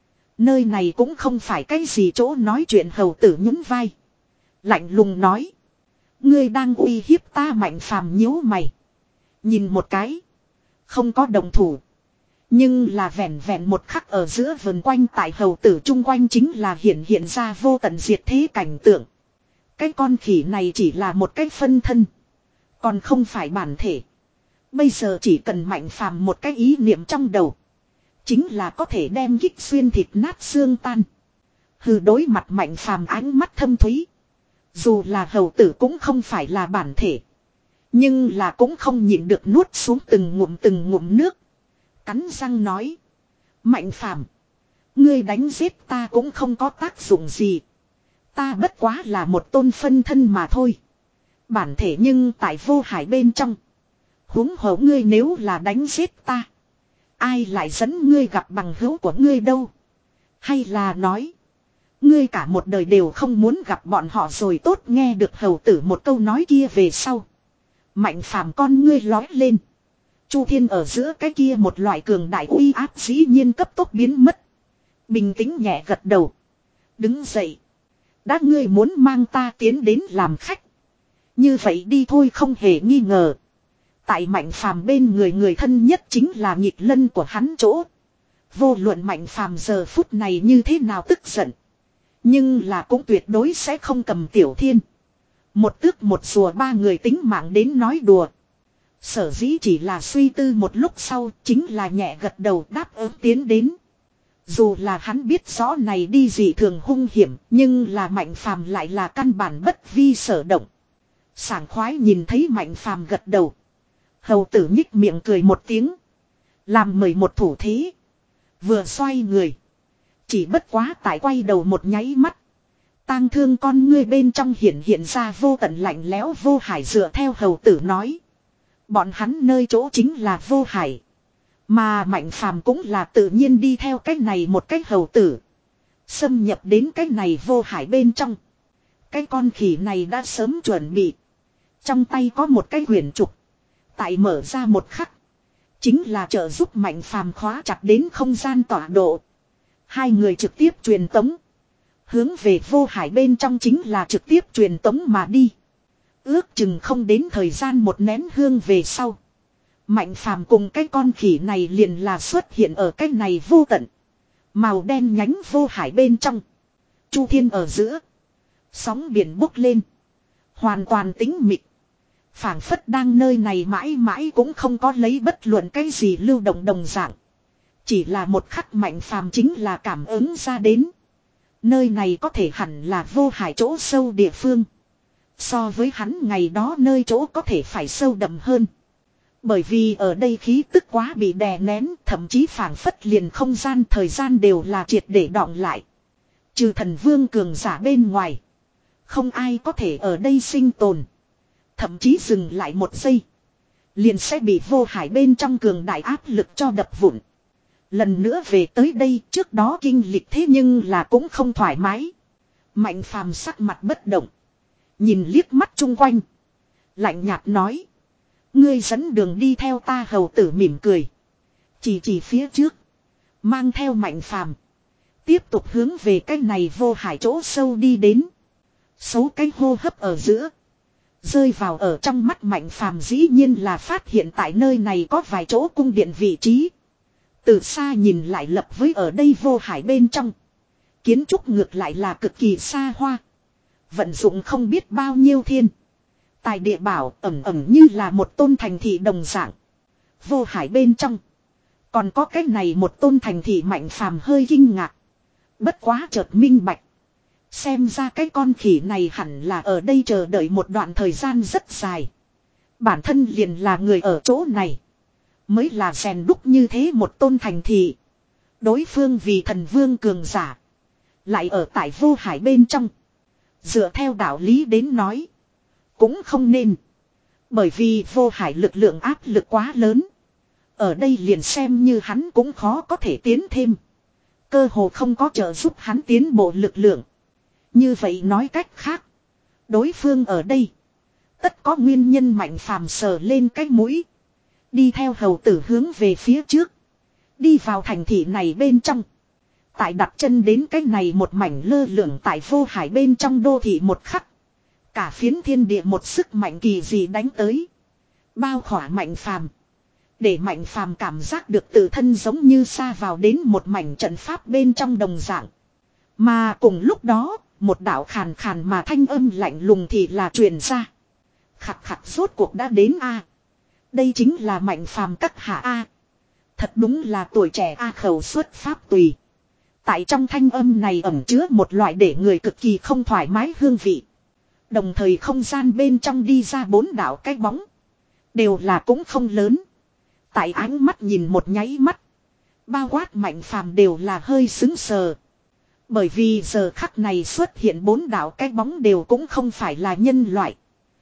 Nơi này cũng không phải cái gì chỗ nói chuyện, hầu tử nhún vai. Lạnh lùng nói. Ngươi đang uy hiếp ta. Mạnh Phàm nhíu mày. Nhìn một cái. Không có đồng thủ. Nhưng là vẹn vẹn một khắc ở giữa vườn quanh tại hầu tử chung quanh chính là hiện hiện ra vô tận diệt thế cảnh tượng. Cái con khỉ này chỉ là một cái phân thân. Còn không phải bản thể. Bây giờ chỉ cần Mạnh Phàm một cái ý niệm trong đầu. Chính là có thể đem kích xuyên thịt nát xương tan. Hừ, đối mặt Mạnh Phàm ánh mắt thâm thúy. Dù là hầu tử cũng không phải là bản thể. Nhưng là cũng không nhịn được nuốt xuống từng ngụm từng ngụm nước. Cắn răng nói. Mạnh Phàm, ngươi đánh giết ta cũng không có tác dụng gì. Ta bất quá là một tôn phân thân mà thôi. Bản thể nhưng tại Vô Hải bên trong. Huống hồ ngươi nếu là đánh giết ta. Ai lại dẫn ngươi gặp bằng hữu của ngươi đâu. Hay là nói. Ngươi cả một đời đều không muốn gặp bọn họ rồi. Tốt, nghe được hầu tử một câu nói kia về sau. Mạnh Phàm con ngươi lói lên. Chu Thiên ở giữa cái kia một loại cường đại uy áp dĩ nhiên cấp tốc biến mất. Bình tĩnh nhẹ gật đầu. Đứng dậy. Đã ngươi muốn mang ta tiến đến làm khách. Như vậy đi thôi, không hề nghi ngờ. Tại Mạnh Phàm bên người người thân nhất chính là Nhịp Lân của hắn chỗ. Vô luận Mạnh Phàm giờ phút này như thế nào tức giận. Nhưng là cũng tuyệt đối sẽ không cầm Tiểu Thiên. Một tước một rùa ba người tính mạng đến nói đùa. Sở dĩ chỉ là suy tư một lúc sau chính là nhẹ gật đầu đáp ứng tiến đến. Dù là hắn biết rõ này đi dị thường hung hiểm, nhưng là Mạnh Phàm lại là căn bản bất vi sở động. Sảng khoái nhìn thấy Mạnh Phàm gật đầu. Hầu tử nhích miệng cười một tiếng. Làm mời một thủ thế. Vừa xoay người. Chỉ bất quá tại quay đầu một nháy mắt. Tang thương con ngươi bên trong hiện hiện ra vô tận lạnh lẽo. Vô Hải dựa theo hầu tử nói. Bọn hắn nơi chỗ chính là Vô Hải. Mà Mạnh Phàm cũng là tự nhiên đi theo cách này một cách hầu tử. Xâm nhập đến cách này Vô Hải bên trong. Cái con khỉ này đã sớm chuẩn bị. Trong tay có một cái quyển trục. Tại mở ra một khắc. Chính là trợ giúp Mạnh Phàm khóa chặt đến không gian tọa độ. Hai người trực tiếp truyền tống. Hướng về Vô Hải bên trong chính là trực tiếp truyền tống mà đi. Ước chừng không đến thời gian một nén hương về sau. Mạnh Phàm cùng cái con khỉ này liền là xuất hiện ở cái này vô tận. Màu đen nhánh vô hải bên trong. Chu thiên ở giữa. Sóng biển bốc lên. Hoàn toàn tĩnh mịch. Phảng phất đang nơi này mãi mãi cũng không có lấy bất luận cái gì lưu động đồng dạng. Chỉ là một khắc Mạnh Phàm chính là cảm ứng ra đến. Nơi này có thể hẳn là vô hải chỗ sâu địa phương. So với hắn ngày đó nơi chỗ có thể phải sâu đậm hơn. Bởi vì ở đây khí tức quá bị đè nén, thậm chí phảng phất liền không gian thời gian đều là triệt để đọng lại. Trừ thần vương cường giả bên ngoài. Không ai có thể ở đây sinh tồn. Thậm chí dừng lại một giây. Liền sẽ bị vô hải bên trong cường đại áp lực cho đập vụn. Lần nữa về tới đây trước đó kinh lịch thế nhưng là cũng không thoải mái. Mạnh Phàm sắc mặt bất động. Nhìn liếc mắt chung quanh. Lạnh nhạt nói. Ngươi dẫn đường đi theo ta. Hầu tử mỉm cười. Chỉ chỉ phía trước. Mang theo Mạnh Phàm tiếp tục hướng về cái này vô hải chỗ sâu đi đến. Số cái hô hấp ở giữa. Rơi vào ở trong mắt Mạnh Phàm dĩ nhiên là phát hiện tại nơi này có vài chỗ cung điện vị trí. Từ xa nhìn lại lập với ở đây vô hải bên trong. Kiến trúc ngược lại là cực kỳ xa hoa. Vận dụng không biết bao nhiêu thiên. Tài địa bảo ẩm ẩm như là một tôn thành thị đồng dạng. Vô hải bên trong. Còn có cái này một tôn thành thị Mạnh Phàm hơi kinh ngạc. Bất quá chợt minh bạch. Xem ra cái con khỉ này hẳn là ở đây chờ đợi một đoạn thời gian rất dài. Bản thân liền là người ở chỗ này. Mới là rèn đúc như thế một tôn thành thị. Đối phương vì thần vương cường giả. Lại ở tại vô hải bên trong. Dựa theo đạo lý đến nói. Cũng không nên. Bởi vì vô hải lực lượng áp lực quá lớn. Ở đây liền xem như hắn cũng khó có thể tiến thêm. Cơ hồ không có trợ giúp hắn tiến bộ lực lượng. Như vậy nói cách khác. Đối phương ở đây. Tất có nguyên nhân. Mạnh Phàm sờ lên cái mũi. Đi theo hầu tử hướng về phía trước. Đi vào thành thị này bên trong. Tại đặt chân đến cái này một mảnh lơ lửng tại vô hải bên trong đô thị một khắc. Cả phiến thiên địa một sức mạnh kỳ dị đánh tới. Bao khỏa Mạnh Phàm. Để Mạnh Phàm cảm giác được tự thân giống như xa vào đến một mảnh trận pháp bên trong đồng dạng. Mà cùng lúc đó, một đạo khàn khàn mà thanh âm lạnh lùng thì là truyền ra. Khặt khặt rốt cuộc đã đến a. Đây chính là Mạnh Phàm các hạ a. Thật đúng là tuổi trẻ a. Khẩu xuất pháp tùy. Tại trong thanh âm này ẩn chứa một loại để người cực kỳ không thoải mái hương vị. Đồng thời không gian bên trong đi ra bốn đạo cái bóng. Đều là cũng không lớn. Tại ánh mắt nhìn một nháy mắt. Bao quát Mạnh Phàm đều là hơi sững sờ. Bởi vì giờ khắc này xuất hiện bốn đạo cái bóng đều cũng không phải là nhân loại.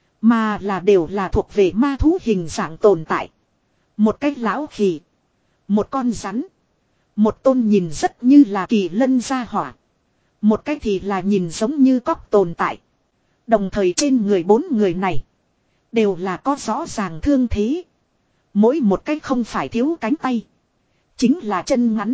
Mà là đều là thuộc về ma thú hình dạng tồn tại. Một cái lão khỉ. Một con rắn. Một tôn nhìn rất như là kỳ lân gia hỏa. Một cái thì là nhìn giống như cóc tồn tại. Đồng thời trên người bốn người này. Đều là có rõ ràng thương thế. Mỗi một cái không phải thiếu cánh tay. Chính là chân ngắn.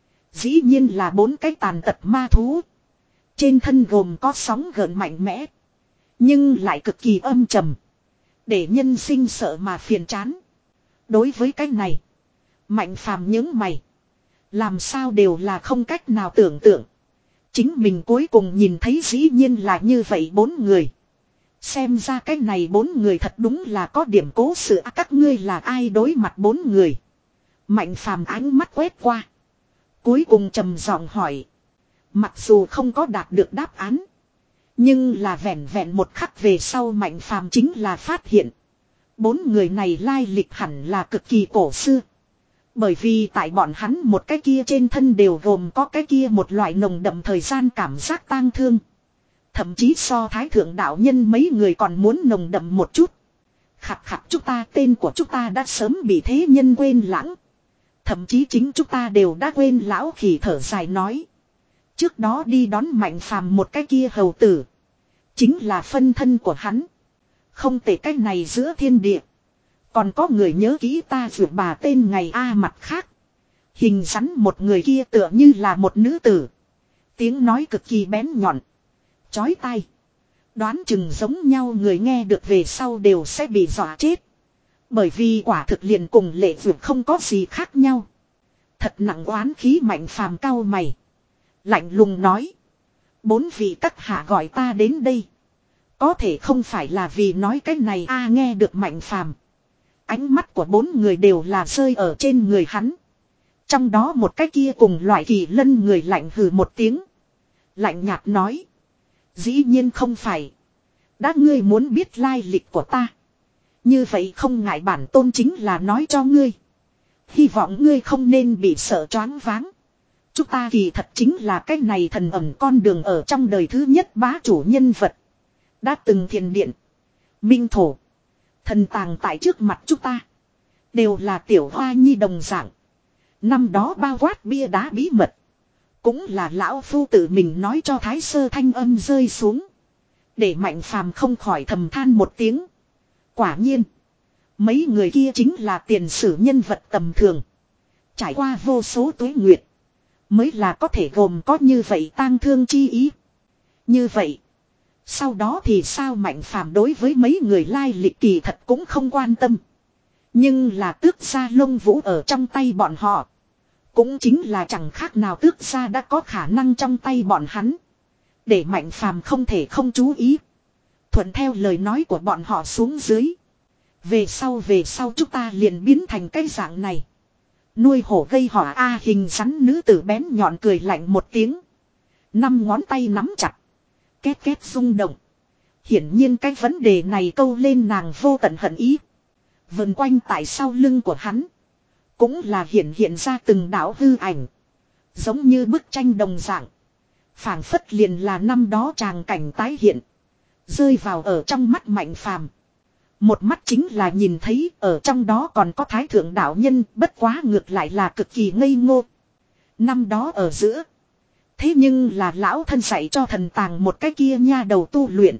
Dĩ nhiên là bốn cái tàn tật ma thú. Trên thân gồm có sóng gợn mạnh mẽ. Nhưng lại cực kỳ âm trầm. Để nhân sinh sợ mà phiền chán. Đối với cái này. Mạnh Phàm những mày. Làm sao đều là không cách nào tưởng tượng. Chính mình cuối cùng nhìn thấy dĩ nhiên là như vậy bốn người. Xem ra cái này bốn người thật đúng là có điểm cố sự. À, các ngươi là ai đối mặt bốn người. Mạnh Phàm ánh mắt quét qua. Cuối cùng trầm giọng hỏi. Mặc dù không có đạt được đáp án. Nhưng là vẹn vẹn một khắc về sau Mạnh Phàm chính là phát hiện. Bốn người này lai lịch hẳn là cực kỳ cổ xưa. Bởi vì tại bọn hắn một cái kia trên thân đều gồm có cái kia một loại nồng đậm thời gian cảm giác tang thương. Thậm chí so thái thượng đạo nhân mấy người còn muốn nồng đậm một chút. Khặt khặt chúng ta tên của chúng ta đã sớm bị thế nhân quên lãng. Thậm chí chính chúng ta đều đã quên. Lão khỉ thở dài nói. Trước đó đi đón Mạnh Phàm một cái kia hầu tử. Chính là phân thân của hắn. Không tệ cách này giữa thiên địa. Còn có người nhớ kỹ ta dù bà tên ngày A mặt khác. Hình rắn một người kia tựa như là một nữ tử. Tiếng nói cực kỳ bén nhọn. Chói tai. Đoán chừng giống nhau người nghe được về sau đều sẽ bị dọa chết. Bởi vì quả thực liền cùng lệ vượt không có gì khác nhau. Thật nặng oán khí Mạnh Phàm cau mày. Lạnh lùng nói. Bốn vị các hạ gọi ta đến đây. Có thể không phải là vì nói cái này a. Nghe được Mạnh Phàm, ánh mắt của bốn người đều là rơi ở trên người hắn. Trong đó một cái kia cùng loại Kỳ Lân người lạnh hừ một tiếng. Lạnh nhạt nói. Dĩ nhiên không phải. Đã ngươi muốn biết lai lịch của ta, như vậy không ngại bản tôn chính là nói cho ngươi. Hy vọng ngươi không nên bị sợ choáng váng. Chúng ta kỳ thật chính là cái này thần ẩn con đường ở trong đời thứ nhất bá chủ nhân vật. Đã từng thiền điện, minh thổ, thần tàng tại trước mặt chúng ta đều là tiểu hoa nhi đồng dạng. Năm đó bao quát bia đá bí mật, cũng là lão phu tự mình nói cho Thái Sơ thanh âm rơi xuống, để Mạnh Phàm không khỏi thầm than một tiếng. Quả nhiên, mấy người kia chính là tiền sử nhân vật tầm thường. Trải qua vô số tuế nguyệt, mới là có thể gồm có như vậy tang thương chi ý. Như vậy, sau đó thì sao? Mạnh Phàm đối với mấy người lai lịch kỳ thật cũng không quan tâm. Nhưng là tước gia lông vũ ở trong tay bọn họ, cũng chính là chẳng khác nào tước gia đã có khả năng trong tay bọn hắn. Để Mạnh Phàm không thể không chú ý. Thuận theo lời nói của bọn họ xuống dưới. Về sau về sau chúng ta liền biến thành cái dạng này. Nuôi hổ gây họa a. Hình rắn nữ tử bén nhọn cười lạnh một tiếng. Năm ngón tay nắm chặt, két két rung động. Hiển nhiên cái vấn đề này câu lên nàng vô tận hận ý. Vần quanh tại sau lưng của hắn, cũng là hiện hiện ra từng đạo hư ảnh, giống như bức tranh đồng dạng. Phảng phất liền là năm đó tràng cảnh tái hiện, rơi vào ở trong mắt Mạnh Phàm. Một mắt chính là nhìn thấy ở trong đó còn có Thái Thượng đạo nhân, bất quá ngược lại là cực kỳ ngây ngô. Năm đó ở giữa, thế nhưng là lão thân dạy cho thần tàng một cái kia nha đầu tu luyện.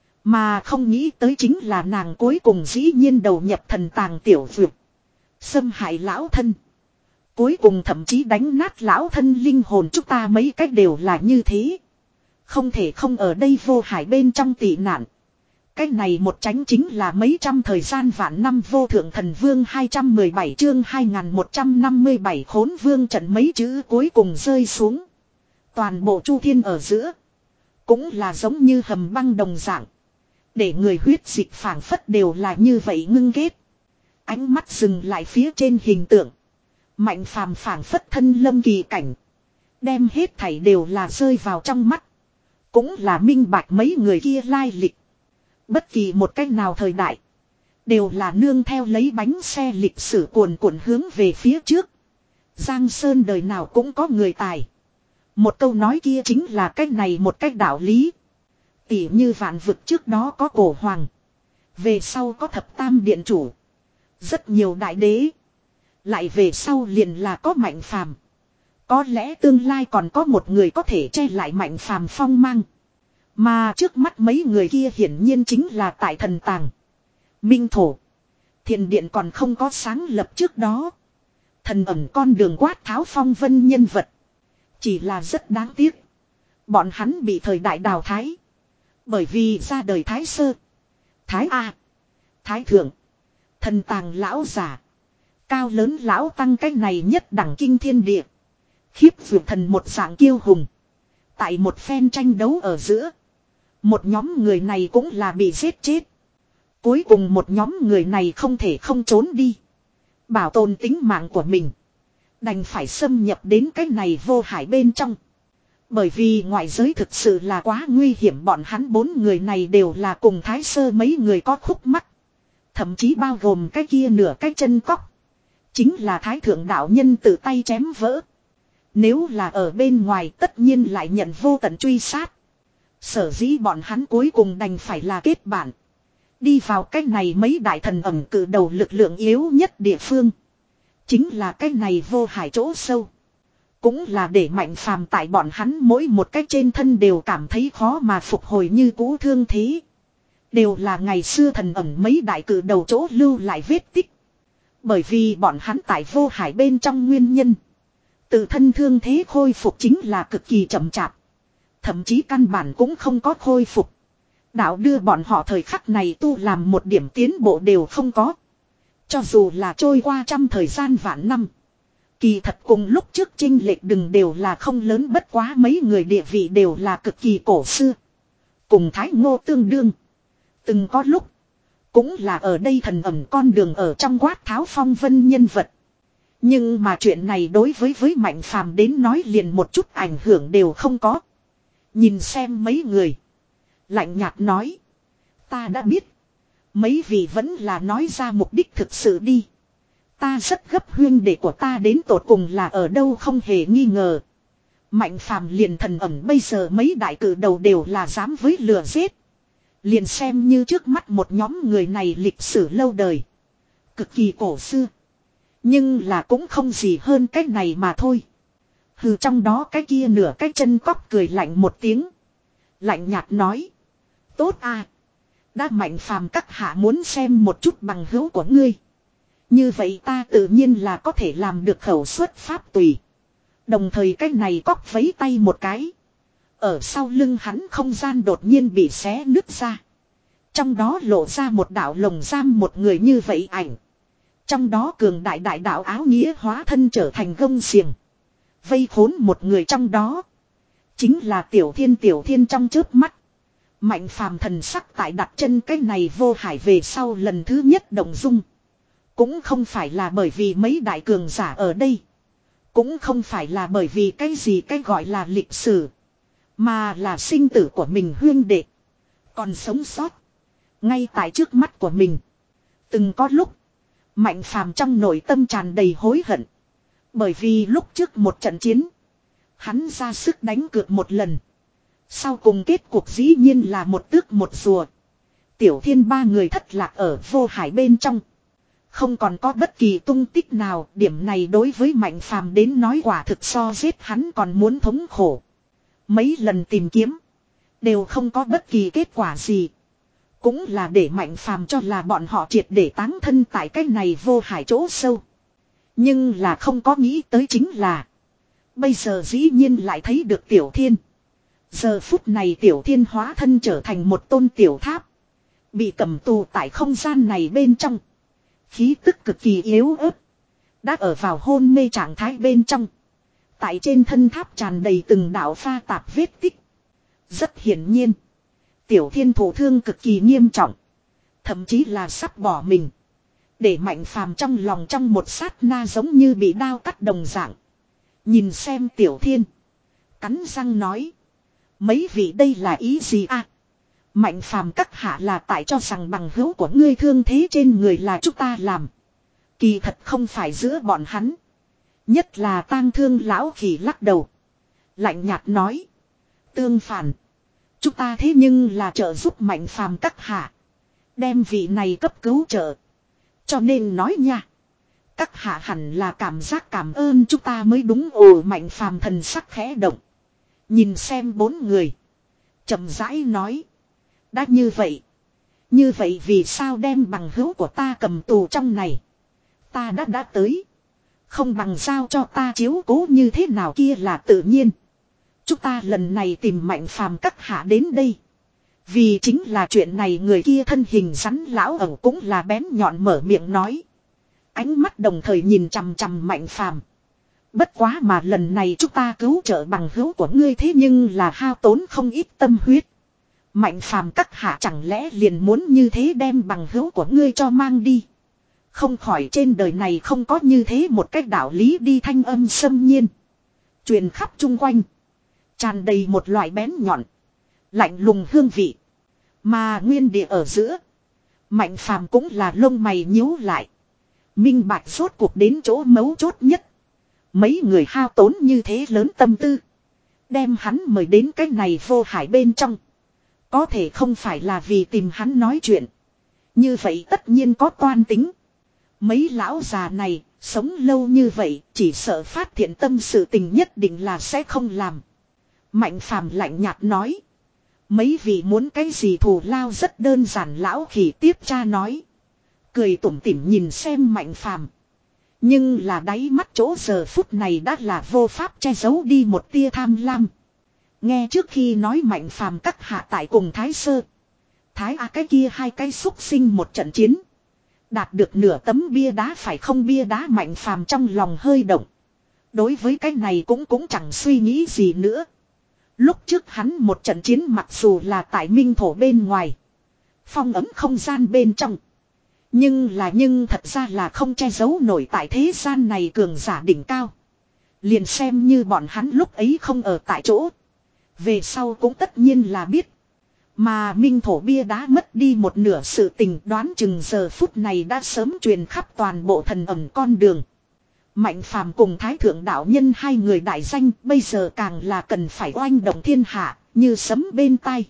Mà không nghĩ tới chính là nàng cuối cùng dĩ nhiên đầu nhập thần tàng tiểu vượt, xâm hại lão thân. Cuối cùng thậm chí đánh nát lão thân linh hồn. Chúng ta mấy cách đều là như thế, không thể không ở đây vô hải bên trong tị nạn. Cái này một tránh chính là mấy trăm thời gian vạn năm. Vô thượng thần vương hai trăm mười bảy chương hai nghìn một trăm năm mươi bảy khốn vương trận mấy chữ cuối cùng rơi xuống. Toàn bộ chu thiên ở giữa, cũng là giống như hầm băng đồng dạng, để người huyết dịch phảng phất đều là như vậy ngưng kết. Ánh mắt dừng lại phía trên hình tượng, Mạnh Phàm phảng phất thân lâm kỳ cảnh, đem hết thảy đều là rơi vào trong mắt, cũng là minh bạch mấy người kia lai lịch. Bất kỳ một cách nào thời đại, đều là nương theo lấy bánh xe lịch sử cuồn cuộn hướng về phía trước. Giang Sơn đời nào cũng có người tài. Một câu nói kia chính là cách này một cách đạo lý. Tỉ như vạn vực trước đó có cổ hoàng, về sau có thập tam điện chủ, rất nhiều đại đế. Lại về sau liền là có Mạnh Phàm. Có lẽ tương lai còn có một người có thể che lại Mạnh Phàm phong mang. Mà trước mắt mấy người kia hiển nhiên chính là tại thần tàng, minh thổ, thiền điện còn không có sáng lập trước đó, thần ẩn con đường quát tháo phong vân nhân vật. Chỉ là rất đáng tiếc, bọn hắn bị thời đại đào thái. Bởi vì ra đời Thái Sơ, Thái A, Thái Thượng, thần tàng lão giả, cao lớn lão tăng cách này nhất đẳng kinh thiên địa, khiếp vượt thần một dạng kiêu hùng. Tại một phen tranh đấu ở giữa, một nhóm người này cũng là bị giết chết. Cuối cùng một nhóm người này không thể không trốn đi, bảo tồn tính mạng của mình, đành phải xâm nhập đến cái này vô hải bên trong. Bởi vì ngoại giới thực sự là quá nguy hiểm. Bọn hắn bốn người này đều là cùng Thái Sơ mấy người có khúc mắc, thậm chí bao gồm cái kia nửa cái chân cóc, chính là Thái Thượng đạo nhân tự tay chém vỡ. Nếu là ở bên ngoài tất nhiên lại nhận vô tận truy sát. Sở dĩ bọn hắn cuối cùng đành phải là kết bạn, đi vào cái này mấy đại thần ẩm cử đầu lực lượng yếu nhất địa phương, chính là cái này vô hải chỗ sâu. Cũng là để Mạnh Phàm tại bọn hắn mỗi một cách trên thân đều cảm thấy khó mà phục hồi như cũ thương thế. Đều là ngày xưa thần ẩn mấy đại cử đầu chỗ lưu lại vết tích. Bởi vì bọn hắn tại vô hải bên trong nguyên nhân, tự thân thương thế khôi phục chính là cực kỳ chậm chạp. Thậm chí căn bản cũng không có khôi phục. Đạo đưa bọn họ thời khắc này tu làm một điểm tiến bộ đều không có. Cho dù là trôi qua trăm thời gian vạn năm, Kỳ thật cùng lúc trước chênh lệch đừng đều là không lớn, bất quá mấy người địa vị đều là cực kỳ cổ xưa. Cùng Thái Ngô tương đương. Từng có lúc. Cũng là ở đây thần ẩn con đường ở trong quát tháo phong vân nhân vật. Nhưng mà chuyện này đối với với Mạnh Phàm đến nói liền một chút ảnh hưởng đều không có. Nhìn xem mấy người. Lạnh nhạt nói. Ta đã biết. Mấy vị vẫn là nói ra mục đích thực sự đi. Ta rất gấp, huyên đệ của ta đến tột cùng là ở đâu không hề nghi ngờ. Mạnh Phàm liền thần ẩn bây giờ mấy đại cử đầu đều là dám với lừa giết. Liền xem như trước mắt một nhóm người này lịch sử lâu đời. Cực kỳ cổ xưa. Nhưng là cũng không gì hơn cái này mà thôi. Hừ, trong đó cái kia nửa cái chân cóc cười lạnh một tiếng. Lạnh nhạt nói. Tốt à. Đã Mạnh Phàm các hạ muốn xem một chút bằng hữu của ngươi. Như vậy ta tự nhiên là có thể làm được khẩu xuất pháp tùy. Đồng thời cái này cóc vấy tay một cái. Ở sau lưng hắn không gian đột nhiên bị xé nứt ra. Trong đó lộ ra một đạo lồng giam một người như vậy ảnh. Trong đó cường đại đại đạo áo nghĩa hóa thân trở thành gông xiềng. Vây khốn một người trong đó. Chính là Tiểu Thiên. Tiểu Thiên trong chớp mắt. Mạnh Phàm thần sắc tại đặt chân cái này vô hải về sau lần thứ nhất động dung. Cũng không phải là bởi vì mấy đại cường giả ở đây. Cũng không phải là bởi vì cái gì cái gọi là lịch sử. Mà là sinh tử của mình huyên đệ. Còn sống sót. Ngay tại trước mắt của mình. Từng có lúc. Mạnh Phàm trong nội tâm tràn đầy hối hận. Bởi vì lúc trước một trận chiến. Hắn ra sức đánh cược một lần. Sau cùng kết cuộc dĩ nhiên là một tước một rùa. Tiểu Thiên ba người thất lạc ở vô hải bên trong. Không còn có bất kỳ tung tích nào. Điểm này đối với Mạnh Phàm đến nói quả thực so giết hắn còn muốn thống khổ. Mấy lần tìm kiếm. Đều không có bất kỳ kết quả gì. Cũng là để Mạnh Phàm cho là bọn họ triệt để táng thân tại cái này vô hải chỗ sâu. Nhưng là không có nghĩ tới chính là. Bây giờ dĩ nhiên lại thấy được Tiểu Thiên. Giờ phút này Tiểu Thiên hóa thân trở thành một tôn tiểu tháp. Bị cầm tù tại không gian này bên trong. Khí tức cực kỳ yếu ớt. Đã ở vào hôn mê trạng thái bên trong. Tại trên thân tháp tràn đầy từng đạo pha tạp vết tích. Rất hiển nhiên. Tiểu Thiên thổ thương cực kỳ nghiêm trọng. Thậm chí là sắp bỏ mình. Để Mạnh Phàm trong lòng trong một sát na giống như bị đao cắt đồng dạng. Nhìn xem Tiểu Thiên. Cắn răng nói. Mấy vị đây là ý gì à? Mạnh Phàm các hạ là tại cho rằng bằng hữu của ngươi thương thế trên người là chúng ta làm. Kỳ thật không phải giữa bọn hắn. Nhất là tang thương lão khỉ lắc đầu. Lạnh nhạt nói. Tương phản. Chúng ta thế nhưng là trợ giúp Mạnh Phàm các hạ. Đem vị này cấp cứu trợ. Cho nên nói nha. Các hạ hẳn là cảm giác cảm ơn chúng ta mới đúng. Ồ, Mạnh Phàm thần sắc khẽ động. Nhìn xem bốn người. Chậm rãi nói. Đã như vậy. Như vậy vì sao đem bằng hữu của ta cầm tù trong này. Ta đã đã tới. Không bằng giao cho ta chiếu cố như thế nào kia là tự nhiên. Chúng ta lần này tìm Mạnh Phàm các hạ đến đây. Vì chính là chuyện này. Người kia thân hình rắn lão ẩu cũng là bén nhọn mở miệng nói. Ánh mắt đồng thời nhìn chằm chằm Mạnh Phàm. Bất quá mà lần này chúng ta cứu trợ bằng hữu của ngươi thế nhưng là hao tốn không ít tâm huyết. Mạnh Phàm các hạ chẳng lẽ liền muốn như thế đem bằng hữu của ngươi cho mang đi. Không khỏi trên đời này không có như thế một cách đạo lý đi. Thanh âm xâm nhiên. Truyền khắp chung quanh. Tràn đầy một loại bén nhọn. Lạnh lùng hương vị. Mà nguyên địa ở giữa. Mạnh Phàm cũng là lông mày nhíu lại. Minh bạch rốt cuộc đến chỗ mấu chốt nhất. Mấy người hao tốn như thế lớn tâm tư. Đem hắn mời đến cái này vô hải bên trong. Có thể không phải là vì tìm hắn nói chuyện. Như vậy tất nhiên có toan tính. Mấy lão già này sống lâu như vậy chỉ sợ phát thiện tâm sự tình nhất định là sẽ không làm. Mạnh Phàm lạnh nhạt nói. Mấy vị muốn cái gì thù lao rất đơn giản. Lão khỉ tiếp cha nói. Cười tủm tỉm nhìn xem Mạnh Phàm. Nhưng là đáy mắt chỗ giờ phút này đã là vô pháp che giấu đi một tia tham lam. Nghe trước khi nói Mạnh Phàm các hạ tại cùng Thái Sơ. Thái A cái kia hai cái xúc sinh một trận chiến. Đạt được nửa tấm bia đá phải không bia đá Mạnh Phàm trong lòng hơi động. Đối với cái này cũng cũng chẳng suy nghĩ gì nữa. Lúc trước hắn một trận chiến mặc dù là tại minh thổ bên ngoài. Phong ấm không gian bên trong. Nhưng là nhưng thật ra là không che giấu nổi tại thế gian này cường giả đỉnh cao. Liền xem như bọn hắn lúc ấy không ở tại chỗ. Về sau cũng tất nhiên là biết. Mà minh thổ bia đá mất đi một nửa sự tình, đoán chừng giờ phút này đã sớm truyền khắp toàn bộ thần ẩm con đường. Mạnh phàm cùng thái thượng đạo nhân hai người đại danh bây giờ càng là cần phải oanh động thiên hạ, như sấm bên tai.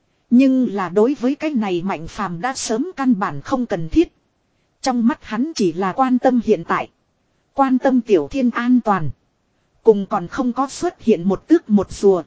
Nhưng là đối với cái này mạnh phàm đã sớm căn bản không cần thiết. Trong mắt hắn chỉ là quan tâm hiện tại. Quan tâm tiểu thiên an toàn. Cùng còn không có xuất hiện một tước một rùa.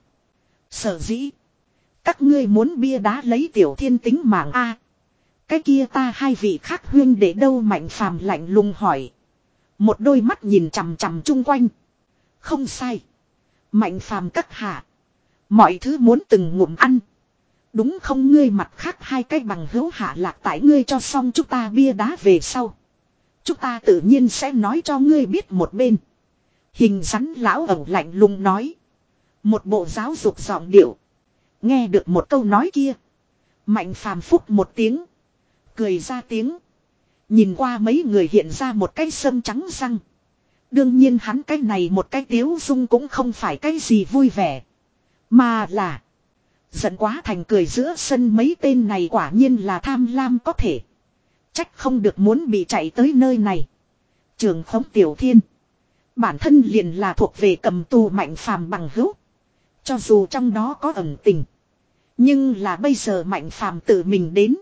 Sở dĩ. Các ngươi muốn bia đá lấy tiểu thiên tính mạng A. Cái kia ta hai vị khác huyên để đâu mạnh phàm lạnh lùng hỏi. Một đôi mắt nhìn chằm chằm chung quanh. Không sai. Mạnh phàm các hạ. Mọi thứ muốn từng ngụm ăn. Đúng không ngươi mặt khác hai cái bằng hữu hạ lạc tại ngươi cho xong chúng ta bia đá về sau. Chúng ta tự nhiên sẽ nói cho ngươi biết một bên. Hình rắn lão ẩu lạnh lùng nói. Một bộ giáo dục giọng điệu. Nghe được một câu nói kia. Mạnh phàm phúc một tiếng. Cười ra tiếng. Nhìn qua mấy người hiện ra một cái sâm trắng răng. Đương nhiên hắn cái này một cái tiếu dung cũng không phải cái gì vui vẻ. Mà là. Giận quá thành cười giữa sân mấy tên này quả nhiên là tham lam có thể. Trách không được muốn bị chạy tới nơi này. Trường khống tiểu thiên. Bản thân liền là thuộc về cầm tù mạnh phàm bằng hữu. Cho dù trong đó có ẩn tình. Nhưng là bây giờ mạnh phàm tự mình đến.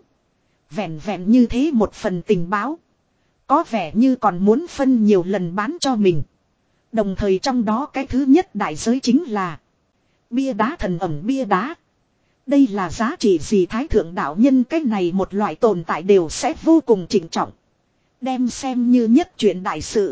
Vẹn vẹn như thế một phần tình báo. Có vẻ như còn muốn phân nhiều lần bán cho mình. Đồng thời trong đó cái thứ nhất đại giới chính là. Bia đá thần ẩm bia đá. Đây là giá trị gì thái thượng đạo nhân cái này một loại tồn tại đều sẽ vô cùng trịnh trọng. Đem xem như nhất chuyện đại sự.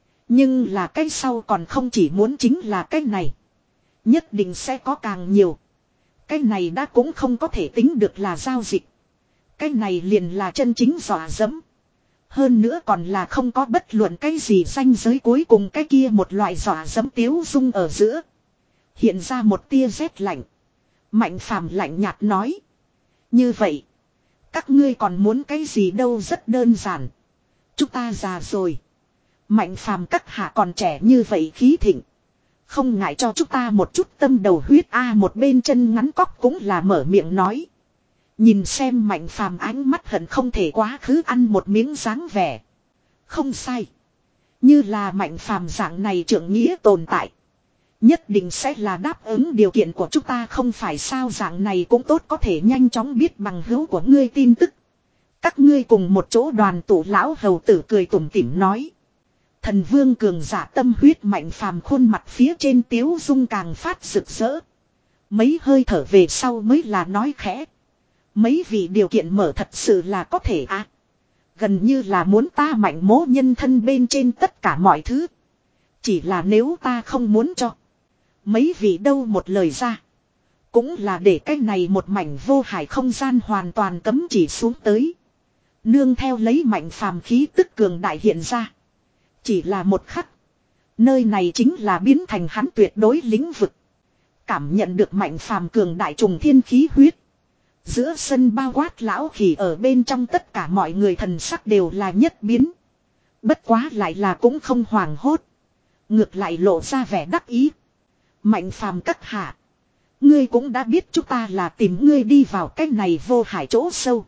Nhưng là cái sau còn không chỉ muốn chính là cái này. Nhất định sẽ có càng nhiều. Cái này đã cũng không có thể tính được là giao dịch. Cái này liền là chân chính dọa dẫm. Hơn nữa còn là không có bất luận cái gì ranh giới cuối cùng cái kia một loại dọa dẫm tiếu dung ở giữa. Hiện ra một tia rét lạnh. Mạnh phàm lạnh nhạt nói. Như vậy. Các ngươi còn muốn cái gì đâu rất đơn giản. Chúng ta già rồi. Mạnh phàm các hạ còn trẻ như vậy khí thịnh. Không ngại cho chúng ta một chút tâm đầu huyết a một bên chân ngắn cóc cũng là mở miệng nói. Nhìn xem mạnh phàm ánh mắt hận không thể quá khứ ăn một miếng dáng vẻ. Không sai. Như là mạnh phàm dạng này trưởng nghĩa tồn tại. Nhất định sẽ là đáp ứng điều kiện của chúng ta không phải sao dạng này cũng tốt có thể nhanh chóng biết bằng hữu của ngươi tin tức. Các ngươi cùng một chỗ đoàn tụ lão hầu tử cười tủm tỉm nói. Thần vương cường giả tâm huyết mạnh phàm khuôn mặt phía trên tiếu dung càng phát rực rỡ. Mấy hơi thở về sau mới là nói khẽ. Mấy vị điều kiện mở thật sự là có thể à. Gần như là muốn ta mạnh mố nhân thân bên trên tất cả mọi thứ. Chỉ là nếu ta không muốn cho. Mấy vị đâu một lời ra. Cũng là để cái này một mảnh vô hải không gian hoàn toàn cấm chỉ xuống tới. Nương theo lấy mạnh phàm khí tức cường đại hiện ra. Chỉ là một khắc. Nơi này chính là biến thành hắn tuyệt đối lĩnh vực. Cảm nhận được mạnh phàm cường đại trùng thiên khí huyết. Giữa sân bao quát lão khỉ ở bên trong tất cả mọi người thần sắc đều là nhất biến. Bất quá lại là cũng không hoảng hốt. Ngược lại lộ ra vẻ đắc ý. Mạnh phàm các hạ. Ngươi cũng đã biết chúng ta là tìm ngươi đi vào cái này vô hải chỗ sâu.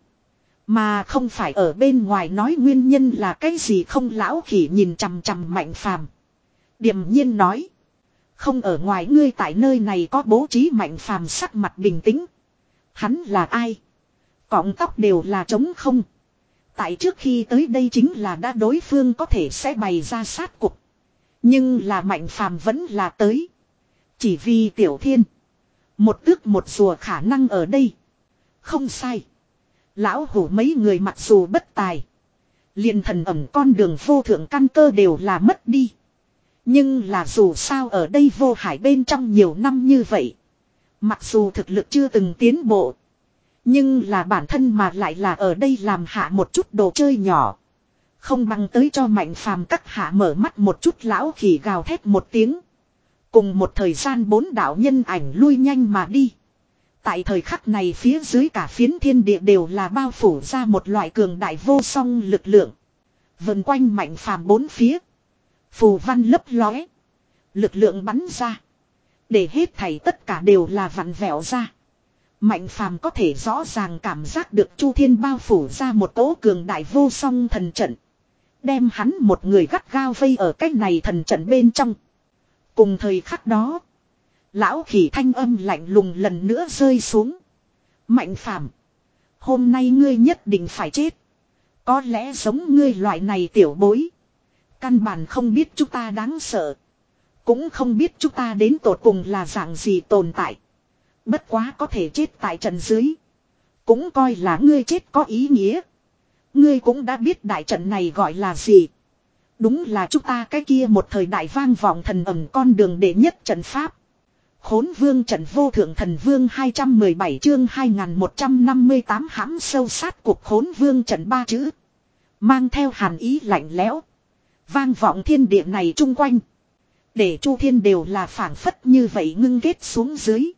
Mà không phải ở bên ngoài nói nguyên nhân là cái gì không lão khỉ nhìn chằm chằm mạnh phàm. Điềm nhiên nói. Không ở ngoài ngươi tại nơi này có bố trí mạnh phàm sắc mặt bình tĩnh. Hắn là ai? Cọng tóc đều là trống không. Tại trước khi tới đây chính là đã đối phương có thể sẽ bày ra sát cục. Nhưng là mạnh phàm vẫn là tới. Chỉ vì tiểu thiên. Một tước một rùa khả năng ở đây. Không sai. Lão hủ mấy người mặc dù bất tài. liền thần ẩm con đường vô thượng căn cơ đều là mất đi. Nhưng là dù sao ở đây vô hải bên trong nhiều năm như vậy. Mặc dù thực lực chưa từng tiến bộ. Nhưng là bản thân mà lại là ở đây làm hạ một chút đồ chơi nhỏ. Không bằng tới cho Mạnh Phàm các hạ mở mắt một chút. Lão khỉ gào thét một tiếng. Cùng một thời gian bốn đạo nhân ảnh lui nhanh mà đi. Tại thời khắc này phía dưới cả phiến thiên địa đều là bao phủ ra một loại cường đại vô song lực lượng. Vần quanh Mạnh Phàm bốn phía. Phù văn lấp lóe. Lực lượng bắn ra. Để hết thảy tất cả đều là vặn vẹo ra. Mạnh Phàm có thể rõ ràng cảm giác được Chu Thiên bao phủ ra một cỗ cường đại vô song thần trận. Đem hắn một người gắt gao vây ở cái này thần trận bên trong. Cùng thời khắc đó. Lão khỉ thanh âm lạnh lùng lần nữa rơi xuống. Mạnh Phàm, hôm nay ngươi nhất định phải chết. Có lẽ giống ngươi loại này tiểu bối. Căn bản không biết chúng ta đáng sợ. Cũng không biết chúng ta đến tột cùng là dạng gì tồn tại. Bất quá có thể chết tại trận dưới. Cũng coi là ngươi chết có ý nghĩa. Ngươi cũng đã biết đại trận này gọi là gì. Đúng là chúng ta cái kia một thời đại vang vọng thần ẩm con đường đệ nhất trận pháp. Khốn vương trận vô thượng thần vương hai trăm mười bảy chương hai nghìn một trăm năm mươi tám hãm sâu sát cuộc khốn vương trận ba chữ. Mang theo hàn ý lạnh lẽo. Vang vọng thiên địa này chung quanh. Để Chu Thiên đều là phảng phất như vậy ngưng kết xuống dưới.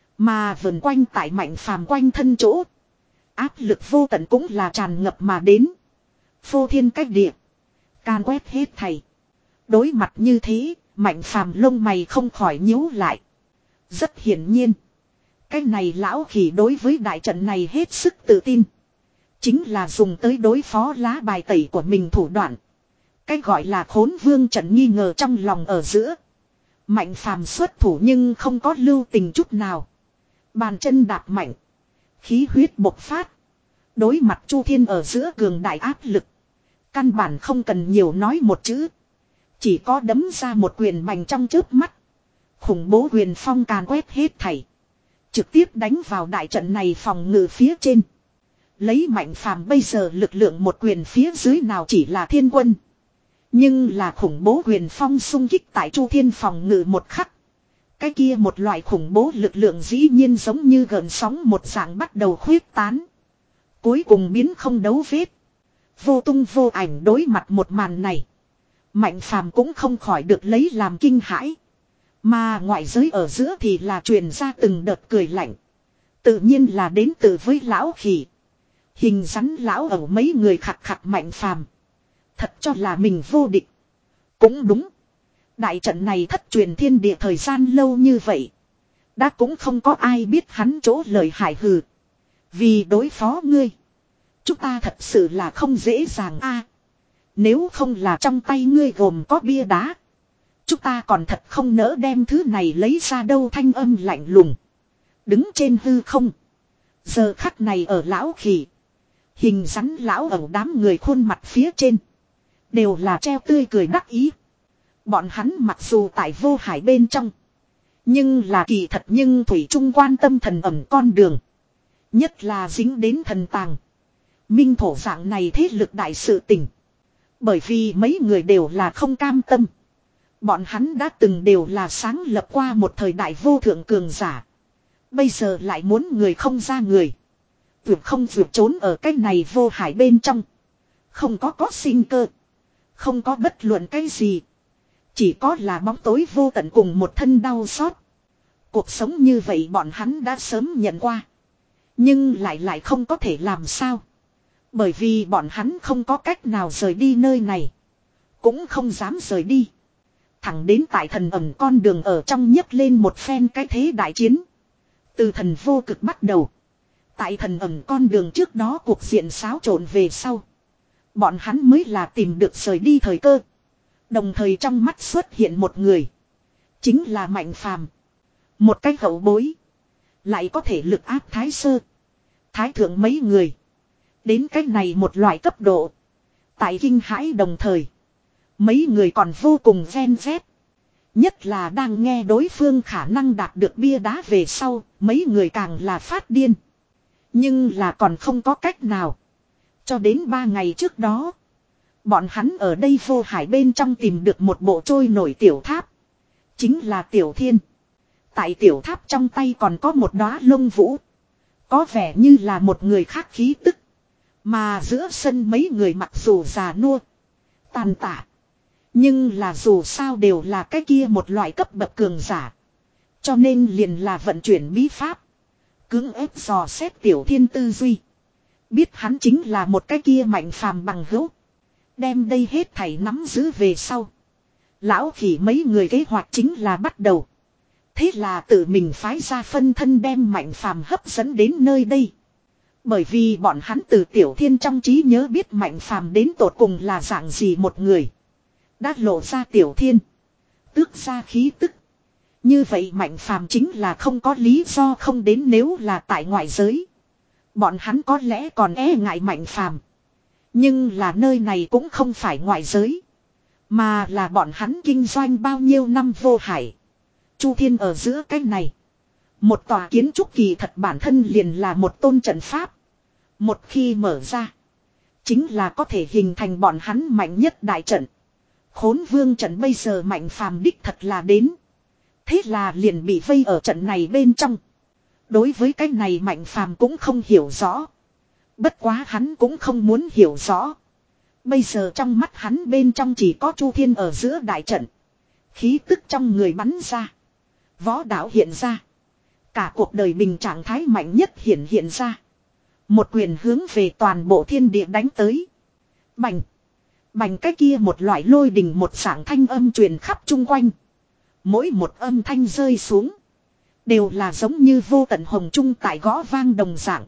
Mà vần quanh tại Mạnh Phàm quanh thân chỗ. Áp lực vô tận cũng là tràn ngập mà đến. Phô thiên cách địa. Can quét hết thầy. Đối mặt như thế, Mạnh Phàm lông mày không khỏi nhíu lại. Rất hiển nhiên. Cái này lão khỉ đối với đại trận này hết sức tự tin. Chính là dùng tới đối phó lá bài tẩy của mình thủ đoạn. Cái gọi là khốn vương trận nghi ngờ trong lòng ở giữa. Mạnh Phàm xuất thủ nhưng không có lưu tình chút nào. Bàn chân đạp mạnh. Khí huyết bộc phát. Đối mặt Chu Thiên ở giữa cường đại áp lực. Căn bản không cần nhiều nói một chữ. Chỉ có đấm ra một quyền bành trong chớp mắt. Khủng bố quyền phong càn quét hết thảy. Trực tiếp đánh vào đại trận này phòng ngự phía trên. Lấy Mạnh Phàm bây giờ lực lượng một quyền phía dưới nào chỉ là thiên quân. Nhưng là khủng bố quyền phong xung kích tại Chu Thiên phòng ngự một khắc. Cái kia một loại khủng bố lực lượng dĩ nhiên giống như gợn sóng một dạng bắt đầu khuyết tán. Cuối cùng biến không đấu vết. Vô tung vô ảnh đối mặt một màn này. Mạnh Phàm cũng không khỏi được lấy làm kinh hãi. Mà ngoại giới ở giữa thì là truyền ra từng đợt cười lạnh. Tự nhiên là đến từ với lão khỉ. Hình rắn lão ẩu mấy người khặt khặt Mạnh Phàm. Thật cho là mình vô địch. Cũng đúng. Đại trận này thất truyền thiên địa thời gian lâu như vậy. Đã cũng không có ai biết hắn chỗ lời hại hừ. Vì đối phó ngươi. Chúng ta thật sự là không dễ dàng a. Nếu không là trong tay ngươi gồm có bia đá. Chúng ta còn thật không nỡ đem thứ này lấy ra đâu. Thanh âm lạnh lùng. Đứng trên hư không. Giờ khắc này ở lão khỉ. Hình rắn lão ẩu đám người khuôn mặt phía trên. Đều là treo tươi cười đắc ý. Bọn hắn mặc dù tại vô hải bên trong. Nhưng là kỳ thật nhưng thủy chung quan tâm thần ẩm con đường. Nhất là dính đến thần tàng. Minh thổ dạng này thế lực đại sự tình. Bởi vì mấy người đều là không cam tâm. Bọn hắn đã từng đều là sáng lập qua một thời đại vô thượng cường giả. Bây giờ lại muốn người không ra người. Vượt không vượt trốn ở cái này vô hải bên trong. Không có có sinh cơ. Không có bất luận cái gì. Chỉ có là bóng tối vô tận cùng một thân đau xót. Cuộc sống như vậy bọn hắn đã sớm nhận qua. Nhưng lại lại không có thể làm sao. Bởi vì bọn hắn không có cách nào rời đi nơi này. Cũng không dám rời đi. Thẳng đến tại thần ẩm con đường ở trong nhấc lên một phen cái thế đại chiến. Từ thần vô cực bắt đầu. Tại thần ẩm con đường trước đó cuộc diện xáo trộn về sau. Bọn hắn mới là tìm được rời đi thời cơ. Đồng thời trong mắt xuất hiện một người. Chính là Mạnh Phàm. Một cái hậu bối. Lại có thể lực áp thái sơ. Thái thượng mấy người. Đến cái này một loại cấp độ. Tại kinh hãi đồng thời. Mấy người còn vô cùng ven vét. Nhất là đang nghe đối phương khả năng đạt được bia đá về sau. Mấy người càng là phát điên. Nhưng là còn không có cách nào. Cho đến ba ngày trước đó. Bọn hắn ở đây vô hải bên trong tìm được một bộ trôi nổi tiểu tháp. Chính là tiểu thiên. Tại tiểu tháp trong tay còn có một đóa lông vũ. Có vẻ như là một người khác khí tức. Mà giữa sân mấy người mặc dù già nua, tàn tạ, nhưng là dù sao đều là cái kia một loại cấp bậc cường giả. Cho nên liền là vận chuyển bí pháp, cưỡng ép dò xét Tiểu Thiên tư duy. Biết hắn chính là một cái kia Mạnh Phàm bằng hữu. Đem đây hết thảy nắm giữ về sau, lão khỉ mấy người kế hoạch chính là bắt đầu. Thế là tự mình phái ra phân thân đem Mạnh Phàm hấp dẫn đến nơi đây. Bởi vì bọn hắn từ Tiểu Thiên trong trí nhớ biết Mạnh Phàm đến tột cùng là dạng gì một người. Đã lộ ra Tiểu Thiên, tước ra khí tức. Như vậy Mạnh Phàm chính là không có lý do không đến, nếu là tại ngoại giới. Bọn hắn có lẽ còn e ngại Mạnh Phàm. Nhưng là nơi này cũng không phải ngoại giới, mà là bọn hắn kinh doanh bao nhiêu năm vô hải. Chu Thiên ở giữa cái này. Một tòa kiến trúc kỳ thật bản thân liền là một tôn trận pháp. Một khi mở ra, chính là có thể hình thành bọn hắn mạnh nhất đại trận. Khốn vương trận bây giờ Mạnh Phàm đích thật là đến. Thế là liền bị vây ở trận này bên trong. Đối với cái này Mạnh Phàm cũng không hiểu rõ. Bất quá hắn cũng không muốn hiểu rõ. Bây giờ trong mắt hắn bên trong chỉ có Chu Thiên ở giữa đại trận. Khí tức trong người bắn ra, võ đạo hiện ra, cả cuộc đời bình trạng thái mạnh nhất hiện hiện ra. Một quyền hướng về toàn bộ thiên địa đánh tới. Bành. Bành, cái kia một loại lôi đình một dạng thanh âm truyền khắp chung quanh. Mỗi một âm thanh rơi xuống, đều là giống như vô tận hồng trung tại gõ vang đồng dạng.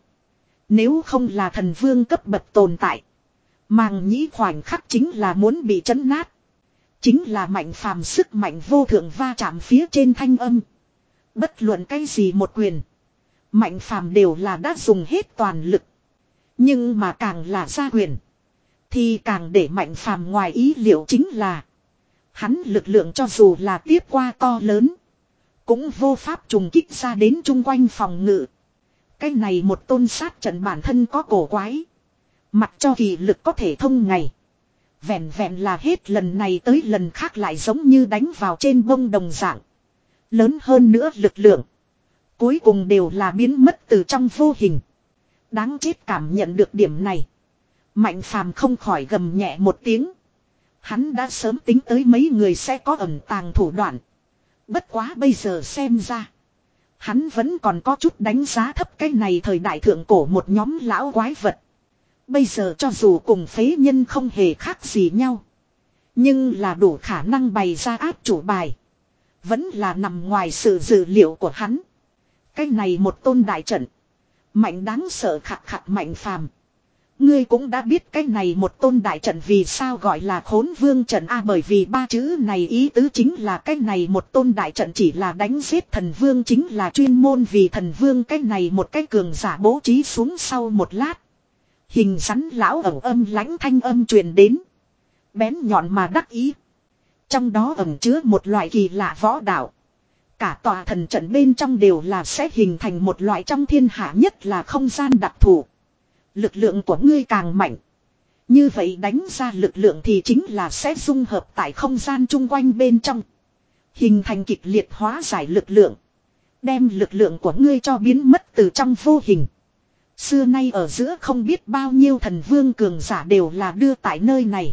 Nếu không là thần vương cấp bậc tồn tại, màng nhĩ khoảnh khắc chính là muốn bị chấn nát. Chính là Mạnh Phàm sức mạnh vô thượng va chạm phía trên thanh âm. Bất luận cái gì một quyền, Mạnh Phàm đều là đã dùng hết toàn lực. Nhưng mà càng là ra quyền, thì càng để Mạnh Phàm ngoài ý liệu chính là hắn lực lượng cho dù là tiếp qua to lớn, cũng vô pháp trùng kích ra đến chung quanh phòng ngự. Cái này một tôn sát trận bản thân có cổ quái. Mặc cho kỳ lực có thể thông ngày, vẹn vẹn là hết lần này tới lần khác lại giống như đánh vào trên bông đồng dạng. Lớn hơn nữa lực lượng, cuối cùng đều là biến mất từ trong vô hình. Đáng chết, cảm nhận được điểm này, Mạnh Phàm không khỏi gầm nhẹ một tiếng. Hắn đã sớm tính tới mấy người sẽ có ẩn tàng thủ đoạn. Bất quá bây giờ xem ra, hắn vẫn còn có chút đánh giá thấp cái này thời đại thượng cổ một nhóm lão quái vật. Bây giờ cho dù cùng phế nhân không hề khác gì nhau, nhưng là đủ khả năng bày ra áp chủ bài, vẫn là nằm ngoài sự dự liệu của hắn. Cái này một tôn đại trận, mạnh đáng sợ khạc khạc. Mạnh Phàm, ngươi cũng đã biết cái này một tôn đại trận vì sao gọi là Khốn Vương trận a? Bởi vì ba chữ này ý tứ chính là cái này một tôn đại trận chỉ là đánh giết thần vương, chính là chuyên môn vì thần vương. Cái này một cái cường giả bố trí xuống. Sau một lát, hình rắn lão ẩu âm lãnh thanh âm truyền đến, bén nhọn mà đắc ý. Trong đó ẩn chứa một loại kỳ lạ võ đạo. Cả tòa thần trận bên trong đều là sẽ hình thành một loại trong thiên hạ nhất là không gian đặc thù. Lực lượng của ngươi càng mạnh, như vậy đánh ra lực lượng thì chính là sẽ dung hợp tại không gian chung quanh bên trong, hình thành kịch liệt hóa giải lực lượng, đem lực lượng của ngươi cho biến mất từ trong vô hình. Xưa nay ở giữa không biết bao nhiêu thần vương cường giả đều là đưa tại nơi này.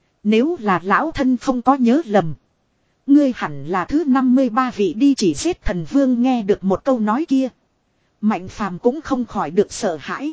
Nếu là lão thân không có nhớ lầm, ngươi hẳn là thứ năm mươi ba vị đi chỉ giết thần vương. Nghe được một câu nói kia, Mạnh Phàm cũng không khỏi được sợ hãi.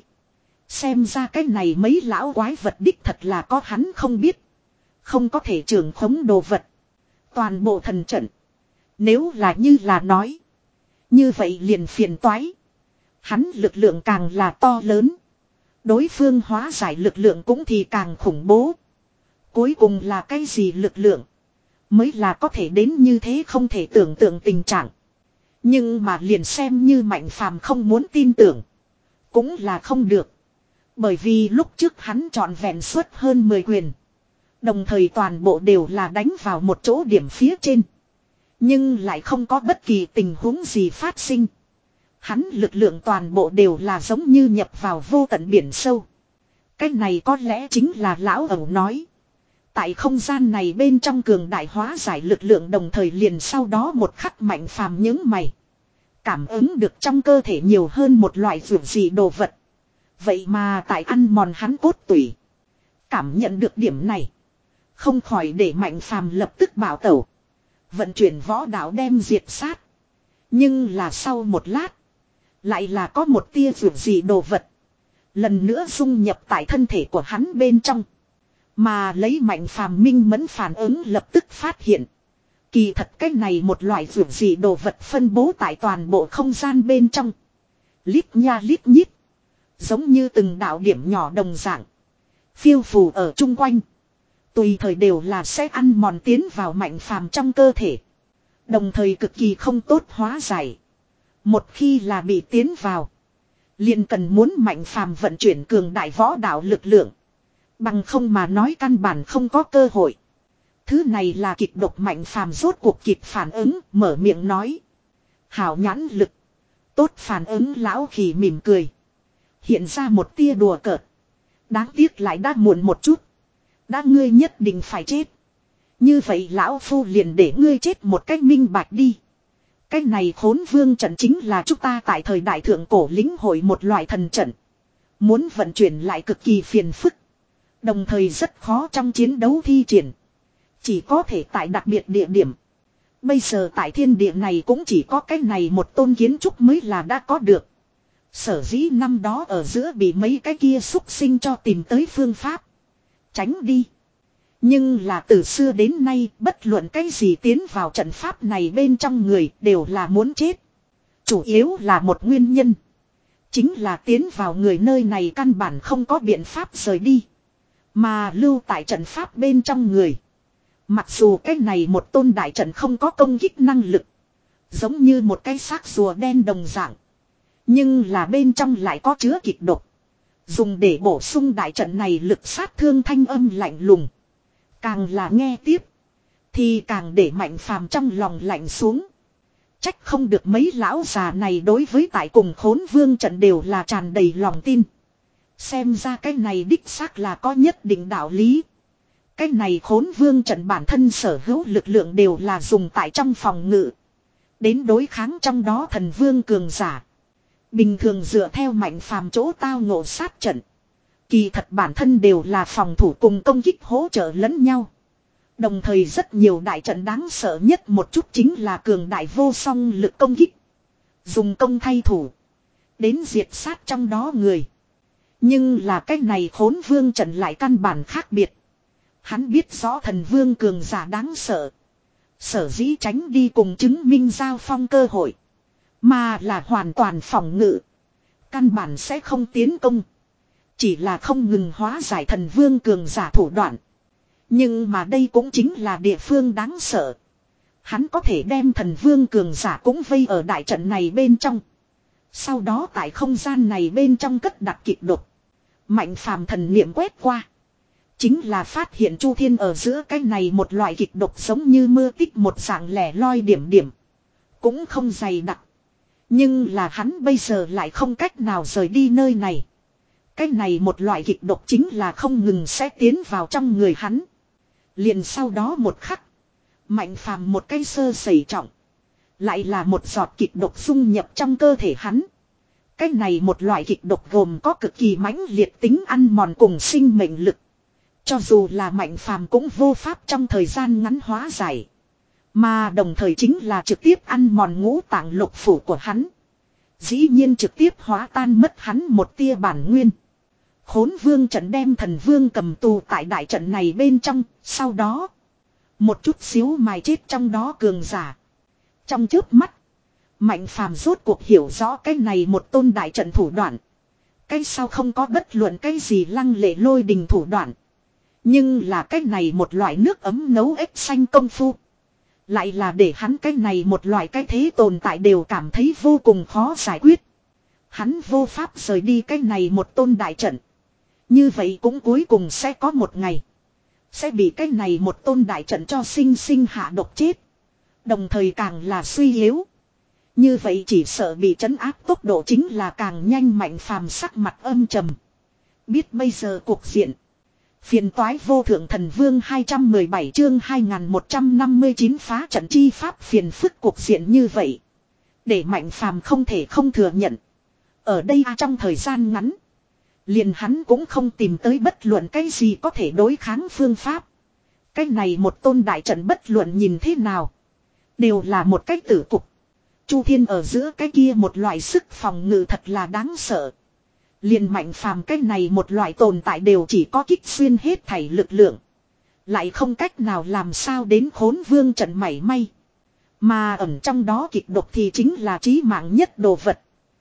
Xem ra cái này mấy lão quái vật đích thật là có hắn không biết, không có thể trưởng khống đồ vật. Toàn bộ thần trận, nếu là như là nói, như vậy liền phiền toái. Hắn lực lượng càng là to lớn, đối phương hóa giải lực lượng cũng thì càng khủng bố. Cuối cùng là cái gì lực lượng mới là có thể đến như thế không thể tưởng tượng tình trạng. Nhưng mà liền xem như Mạnh Phàm không muốn tin tưởng, cũng là không được. Bởi vì lúc trước hắn trọn vẹn suốt hơn mười quyền, đồng thời toàn bộ đều là đánh vào một chỗ điểm phía trên, nhưng lại không có bất kỳ tình huống gì phát sinh. Hắn lực lượng toàn bộ đều là giống như nhập vào vô tận biển sâu. Cái này có lẽ chính là lão ẩu nói, tại không gian này bên trong cường đại hóa giải lực lượng. Đồng thời liền sau đó một khắc Mạnh Phàm nhướng mày, cảm ứng được trong cơ thể nhiều hơn một loại dược dị đồ vật. Vậy mà tại ăn mòn hắn cốt tủy. Cảm nhận được điểm này. Không khỏi để Mạnh Phàm lập tức bảo tẩu. Vận chuyển võ đạo đem diệt sát. Nhưng là sau một lát. Lại là có một tia vượt gì đồ vật. Lần nữa dung nhập tại thân thể của hắn bên trong. Mà lấy Mạnh Phàm minh mẫn phản ứng lập tức phát hiện. Kỳ thật cái này một loại vượt gì đồ vật phân bố tại toàn bộ không gian bên trong. Lít nha lít nhít. Giống như từng đạo điểm nhỏ đồng dạng. Phiêu phù ở chung quanh. Tùy thời đều là sẽ ăn mòn tiến vào Mạnh Phàm trong cơ thể. Đồng thời cực kỳ không tốt hóa giải. Một khi là bị tiến vào. Liền cần muốn Mạnh Phàm vận chuyển cường đại võ đạo lực lượng. Bằng không mà nói căn bản không có cơ hội. Thứ này là kịch độc. Mạnh Phàm rốt cuộc kịp phản ứng, mở miệng nói. Hảo nhãn lực. Tốt phản ứng. Lão Khỉ mỉm cười. Hiện ra một tia đùa cợt. Đáng tiếc lại đã muộn một chút. Đã ngươi nhất định phải chết. Như vậy lão phu liền để ngươi chết một cách minh bạch đi. Cái này Khốn Vương trận chính là chúng ta tại thời đại thượng cổ lĩnh hội một loại thần trận. Muốn vận chuyển lại cực kỳ phiền phức. Đồng thời rất khó trong chiến đấu thi triển. Chỉ có thể tại đặc biệt địa điểm. Bây giờ tại thiên địa này cũng chỉ có cái này một tôn kiến trúc mới là đã có được. Sở dĩ năm đó ở giữa bị mấy cái kia xúc sinh cho tìm tới phương pháp. Tránh đi. Nhưng là từ xưa đến nay bất luận cái gì tiến vào trận pháp này bên trong người đều là muốn chết. Chủ yếu là một nguyên nhân. Chính là tiến vào người nơi này căn bản không có biện pháp rời đi. Mà lưu tại trận pháp bên trong người. Mặc dù cái này một tôn đại trận không có công kích năng lực. Giống như một cái xác rùa đen đồng dạng. Nhưng là bên trong lại có chứa kịch độc. Dùng để bổ sung đại trận này lực sát thương. Thanh âm lạnh lùng. Càng là nghe tiếp. Thì càng để Mạnh Phàm trong lòng lạnh xuống. Trách không được mấy lão già này đối với tại cùng Khốn Vương trận đều là tràn đầy lòng tin. Xem ra cái này đích xác là có nhất định đạo lý. Cái này Khốn Vương trận bản thân sở hữu lực lượng đều là dùng tại trong phòng ngự. Đến đối kháng trong đó thần vương cường giả. Bình thường dựa theo Mạnh Phàm chỗ tao ngộ sát trận. Kỳ thật bản thân đều là phòng thủ cùng công kích hỗ trợ lẫn nhau. Đồng thời rất nhiều đại trận đáng sợ nhất một chút chính là cường đại vô song lực công kích. Dùng công thay thủ. Đến diệt sát trong đó người. Nhưng là cái này Khốn Vương trận lại căn bản khác biệt. Hắn biết rõ thần vương cường giả đáng sợ. Sở dĩ tránh đi cùng chứng minh giao phong cơ hội. Mà là hoàn toàn phòng ngự. Căn bản sẽ không tiến công. Chỉ là không ngừng hóa giải thần vương cường giả thủ đoạn. Nhưng mà đây cũng chính là địa phương đáng sợ. Hắn có thể đem thần vương cường giả cũng vây ở đại trận này bên trong. Sau đó tại không gian này bên trong cất đặt kịch độc. Mạnh Phàm thần niệm quét qua. Chính là phát hiện Chu Thiên ở giữa cái này một loại kịch độc giống như mưa tích một dạng lẻ loi điểm điểm. Cũng không dày đặc. Nhưng là hắn bây giờ lại không cách nào rời đi nơi này. Cái này một loại kịch độc chính là không ngừng sẽ tiến vào trong người hắn. Liền sau đó một khắc. Mạnh Phàm một cái sơ sẩy trọng. Lại là một giọt kịch độc dung nhập trong cơ thể hắn. Cái này một loại kịch độc gồm có cực kỳ mãnh liệt tính ăn mòn cùng sinh mệnh lực. Cho dù là Mạnh Phàm cũng vô pháp trong thời gian ngắn hóa giải. Mà đồng thời chính là trực tiếp ăn mòn ngũ tạng lục phủ của hắn. Dĩ nhiên trực tiếp hóa tan mất hắn một tia bản nguyên. Khốn Vương trận đem thần vương cầm tù tại đại trận này bên trong. Sau đó một chút xíu mài chết trong đó cường giả. Trong chớp mắt Mạnh Phàm rốt cuộc hiểu rõ cái này một tôn đại trận thủ đoạn. Cái sau không có bất luận cái gì lăng lệ lôi đình thủ đoạn. Nhưng là cái này một loại nước ấm nấu ếch xanh công phu. Lại là để hắn cái này một loại cái thế tồn tại đều cảm thấy vô cùng khó giải quyết. Hắn vô pháp rời đi cái này một tôn đại trận. Như vậy cũng cuối cùng sẽ có một ngày. Sẽ bị cái này một tôn đại trận cho sinh sinh hạ độc chết. Đồng thời càng là suy yếu. Như vậy chỉ sợ bị trấn áp tốc độ chính là càng nhanh. Mạnh Phàm sắc mặt âm trầm. Biết bây giờ cuộc diện. Phiền toái vô thượng thần vương hai trăm mười bảy chương hai nghìn một trăm năm mươi chín phá trận chi pháp phiền phức cuộc diện như vậy. Để Mạnh Phàm không thể không thừa nhận. Ở đây trong thời gian ngắn. Liền hắn cũng không tìm tới bất luận cái gì có thể đối kháng phương pháp. Cái này một tôn đại trận bất luận nhìn thế nào. Đều là một cách tử cục. Chu Thiên ở giữa cái kia một loại sức phòng ngự thật là đáng sợ. Liền Mạnh Phàm cái này một loại tồn tại đều chỉ có kích xuyên hết thảy lực lượng. Lại không cách nào làm sao đến Khốn Vương trận mảy may. Mà ẩn trong đó kịch độc thì chính là chí mạng nhất đồ vật.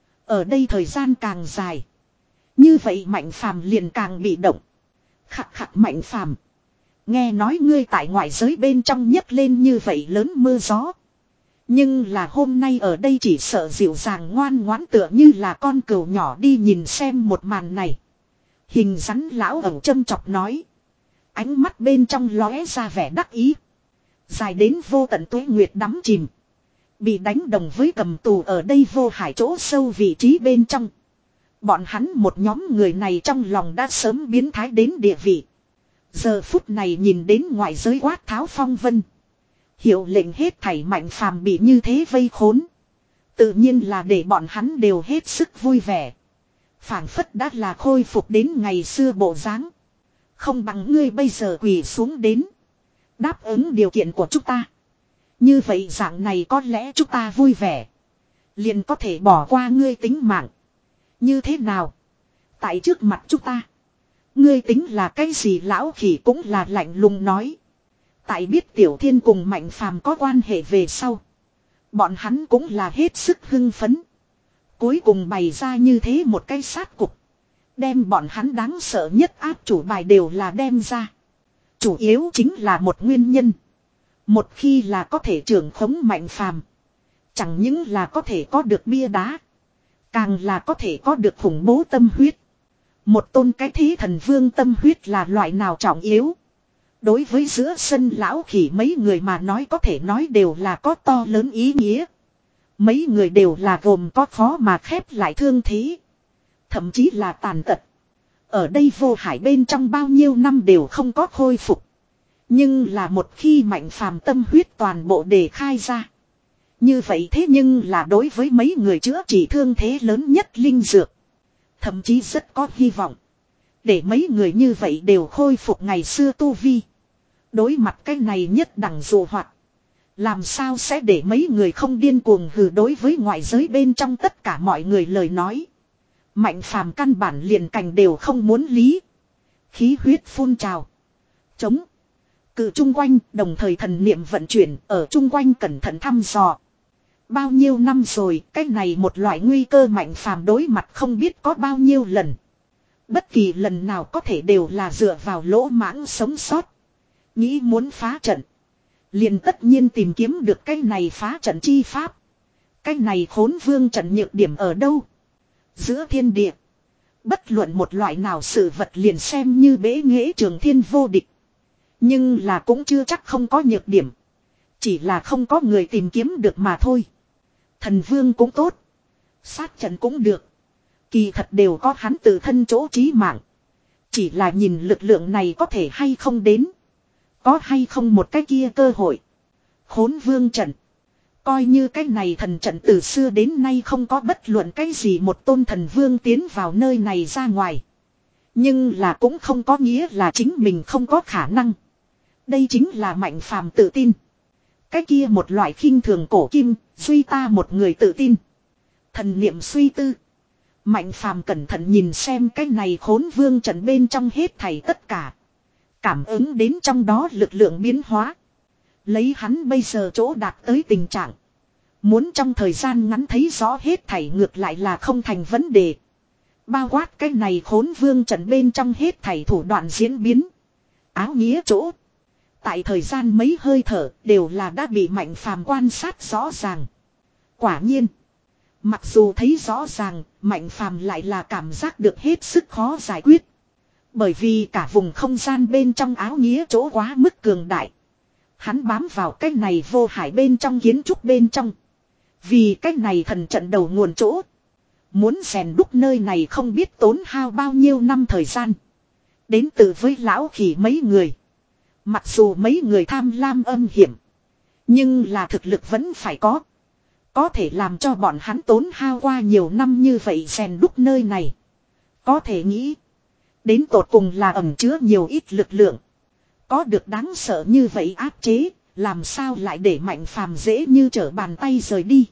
Ở đây thời gian càng dài. Như vậy Mạnh Phàm liền càng bị động. Khặt khặt Mạnh Phàm, nghe nói ngươi tại ngoại giới bên trong nhấc lên như vậy lớn mưa gió. Nhưng là hôm nay ở đây chỉ sợ dịu dàng ngoan ngoãn tựa như là con cừu nhỏ đi nhìn xem một màn này. Hình rắn lão ẩu châm chọc nói. Ánh mắt bên trong lóe ra vẻ đắc ý. Dài đến vô tận tuế nguyệt đắm chìm. Bị đánh đồng với cầm tù ở đây vô hải chỗ sâu vị trí bên trong. Bọn hắn một nhóm người này trong lòng đã sớm biến thái đến địa vị. Giờ phút này nhìn đến ngoại giới quát tháo phong vân. Hiệu lệnh hết thảy Mạnh Phàm bị như thế vây khốn. Tự nhiên là để bọn hắn đều hết sức vui vẻ. Phảng phất đã là khôi phục đến ngày xưa bộ dáng. Không bằng ngươi bây giờ quỳ xuống đến. Đáp ứng điều kiện của chúng ta. Như vậy dạng này có lẽ chúng ta vui vẻ. Liền có thể bỏ qua ngươi tính mạng. Như thế nào? Tại trước mặt chúng ta. Ngươi tính là cái gì? Lão khỉ cũng là lạnh lùng nói. Tại biết Tiểu Thiên cùng Mạnh Phàm có quan hệ về sau. Bọn hắn cũng là hết sức hưng phấn. Cuối cùng bày ra như thế một cái sát cục. Đem bọn hắn đáng sợ nhất áp chủ bài đều là đem ra. Chủ yếu chính là một nguyên nhân. Một khi là có thể trưởng khống Mạnh Phàm, chẳng những là có thể có được bia đá, càng là có thể có được khủng bố tâm huyết. Một tôn cái thế thần vương tâm huyết là loại nào trọng yếu. Đối với giữa sân lão khỉ mấy người mà nói có thể nói đều là có to lớn ý nghĩa. Mấy người đều là gồm có khó mà khép lại thương thế. Thậm chí là tàn tật. Ở đây vô hải bên trong bao nhiêu năm đều không có khôi phục. Nhưng là một khi Mạnh Phàm tâm huyết toàn bộ đề khai ra. Như vậy thế nhưng là đối với mấy người chữa trị thương thế lớn nhất linh dược. Thậm chí rất có hy vọng. Để mấy người như vậy đều khôi phục ngày xưa tu vi. Đối mặt cái này nhất đẳng dụ hoạt. Làm sao sẽ để mấy người không điên cuồng hừ đối với ngoại giới bên trong tất cả mọi người lời nói. Mạnh Phàm căn bản liền cành đều không muốn lý. Khí huyết phun trào. Chống. Cự chung quanh đồng thời thần niệm vận chuyển ở chung quanh cẩn thận thăm dò. Bao nhiêu năm rồi cái này một loại nguy cơ Mạnh Phàm đối mặt không biết có bao nhiêu lần. Bất kỳ lần nào có thể đều là dựa vào lỗ mãng sống sót. Nghĩ muốn phá trận. Liền tất nhiên tìm kiếm được cái này phá trận chi pháp. Cái này Khốn Vương trận nhược điểm ở đâu? Giữa thiên địa. Bất luận một loại nào sự vật liền xem như bế nghệ trường thiên vô địch. Nhưng là cũng chưa chắc không có nhược điểm. Chỉ là không có người tìm kiếm được mà thôi. Thần Vương cũng tốt. Sát trận cũng được. Kỳ thật đều có hắn tự thân chỗ trí mạng. Chỉ là nhìn lực lượng này có thể hay không đến. Có hay không một cái kia cơ hội. Khốn Vương trận. Coi như cái này thần trận từ xưa đến nay không có bất luận cái gì một tôn thần vương tiến vào nơi này ra ngoài. Nhưng là cũng không có nghĩa là chính mình không có khả năng. Đây chính là Mạnh Phàm tự tin. Cái kia một loại khinh thường cổ kim, suy ta một người tự tin. Thần niệm suy tư. Mạnh Phàm cẩn thận nhìn xem cái này Khốn Vương trận bên trong hết thảy tất cả. Cảm ứng đến trong đó lực lượng biến hóa. Lấy hắn bây giờ chỗ đạt tới tình trạng. Muốn trong thời gian ngắn thấy rõ hết thảy ngược lại là không thành vấn đề. Bao quát cái này Khốn Vương trận bên trong hết thảy thủ đoạn diễn biến. Áo nghĩa chỗ. Tại thời gian mấy hơi thở đều là đã bị Mạnh Phàm quan sát rõ ràng. Quả nhiên. Mặc dù thấy rõ ràng, Mạnh Phàm lại là cảm giác được hết sức khó giải quyết. Bởi vì cả vùng không gian bên trong áo nghĩa chỗ quá mức cường đại. Hắn bám vào cái này vô hải bên trong kiến trúc bên trong. Vì cái này thần trận đầu nguồn chỗ. Muốn rèn đúc nơi này không biết tốn hao bao nhiêu năm thời gian. Đến từ với lão khỉ mấy người. Mặc dù mấy người tham lam âm hiểm. Nhưng là thực lực vẫn phải có. Có thể làm cho bọn hắn tốn hao qua nhiều năm như vậy rèn đúc nơi này. Có thể nghĩ. Đến tột cùng là ẩn chứa nhiều ít lực lượng. Có được đáng sợ như vậy áp chế. Làm sao lại để Mạnh Phàm dễ như trở bàn tay rời đi.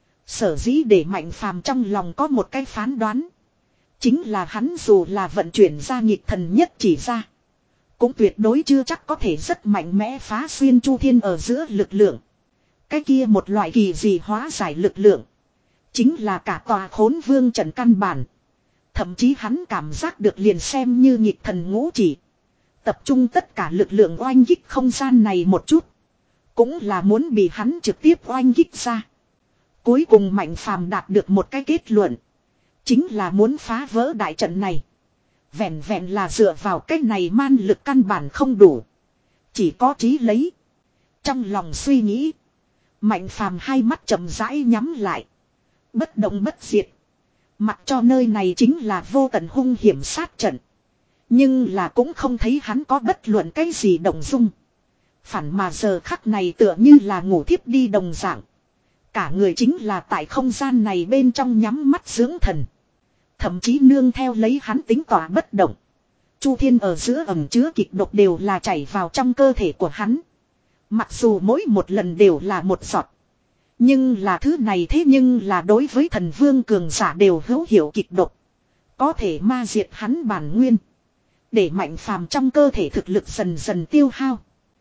Sở dĩ để Mạnh Phàm trong lòng có một cái phán đoán. Chính là hắn dù là vận chuyển ra nghịch thần nhất chỉ ra. Cũng tuyệt đối chưa chắc có thể rất mạnh mẽ phá xuyên chu thiên ở giữa lực lượng. Cái kia một loại kỳ dị hóa giải lực lượng. Chính là cả tòa Khốn Vương trận căn bản. Thậm chí hắn cảm giác được liền xem như nghịch thần ngũ chỉ. Tập trung tất cả lực lượng oanh kích không gian này một chút. Cũng là muốn bị hắn trực tiếp oanh kích ra. Cuối cùng Mạnh Phàm đạt được một cái kết luận. Chính là muốn phá vỡ đại trận này. Vẹn vẹn là dựa vào cái này man lực căn bản không đủ. Chỉ có trí lấy. Trong lòng suy nghĩ. Mạnh Phàm hai mắt chậm rãi nhắm lại. Bất động bất diệt. Mặc cho nơi này chính là vô tận hung hiểm sát trận. Nhưng là cũng không thấy hắn có bất luận cái gì động dung. Phản mà giờ khắc này tựa như là ngủ thiếp đi đồng dạng. Cả người chính là tại không gian này bên trong nhắm mắt dưỡng thần. Thậm chí nương theo lấy hắn tính tỏa bất động. Chu thiên ở giữa ẩm chứa kịch độc đều là chảy vào trong cơ thể của hắn. Mặc dù mỗi một lần đều là một giọt. Nhưng là thứ này thế nhưng là đối với thần vương cường giả đều hữu hiệu kịch độc. Có thể ma diệt hắn bản nguyên. Để Mạnh Phàm trong cơ thể thực lực dần dần tiêu hao.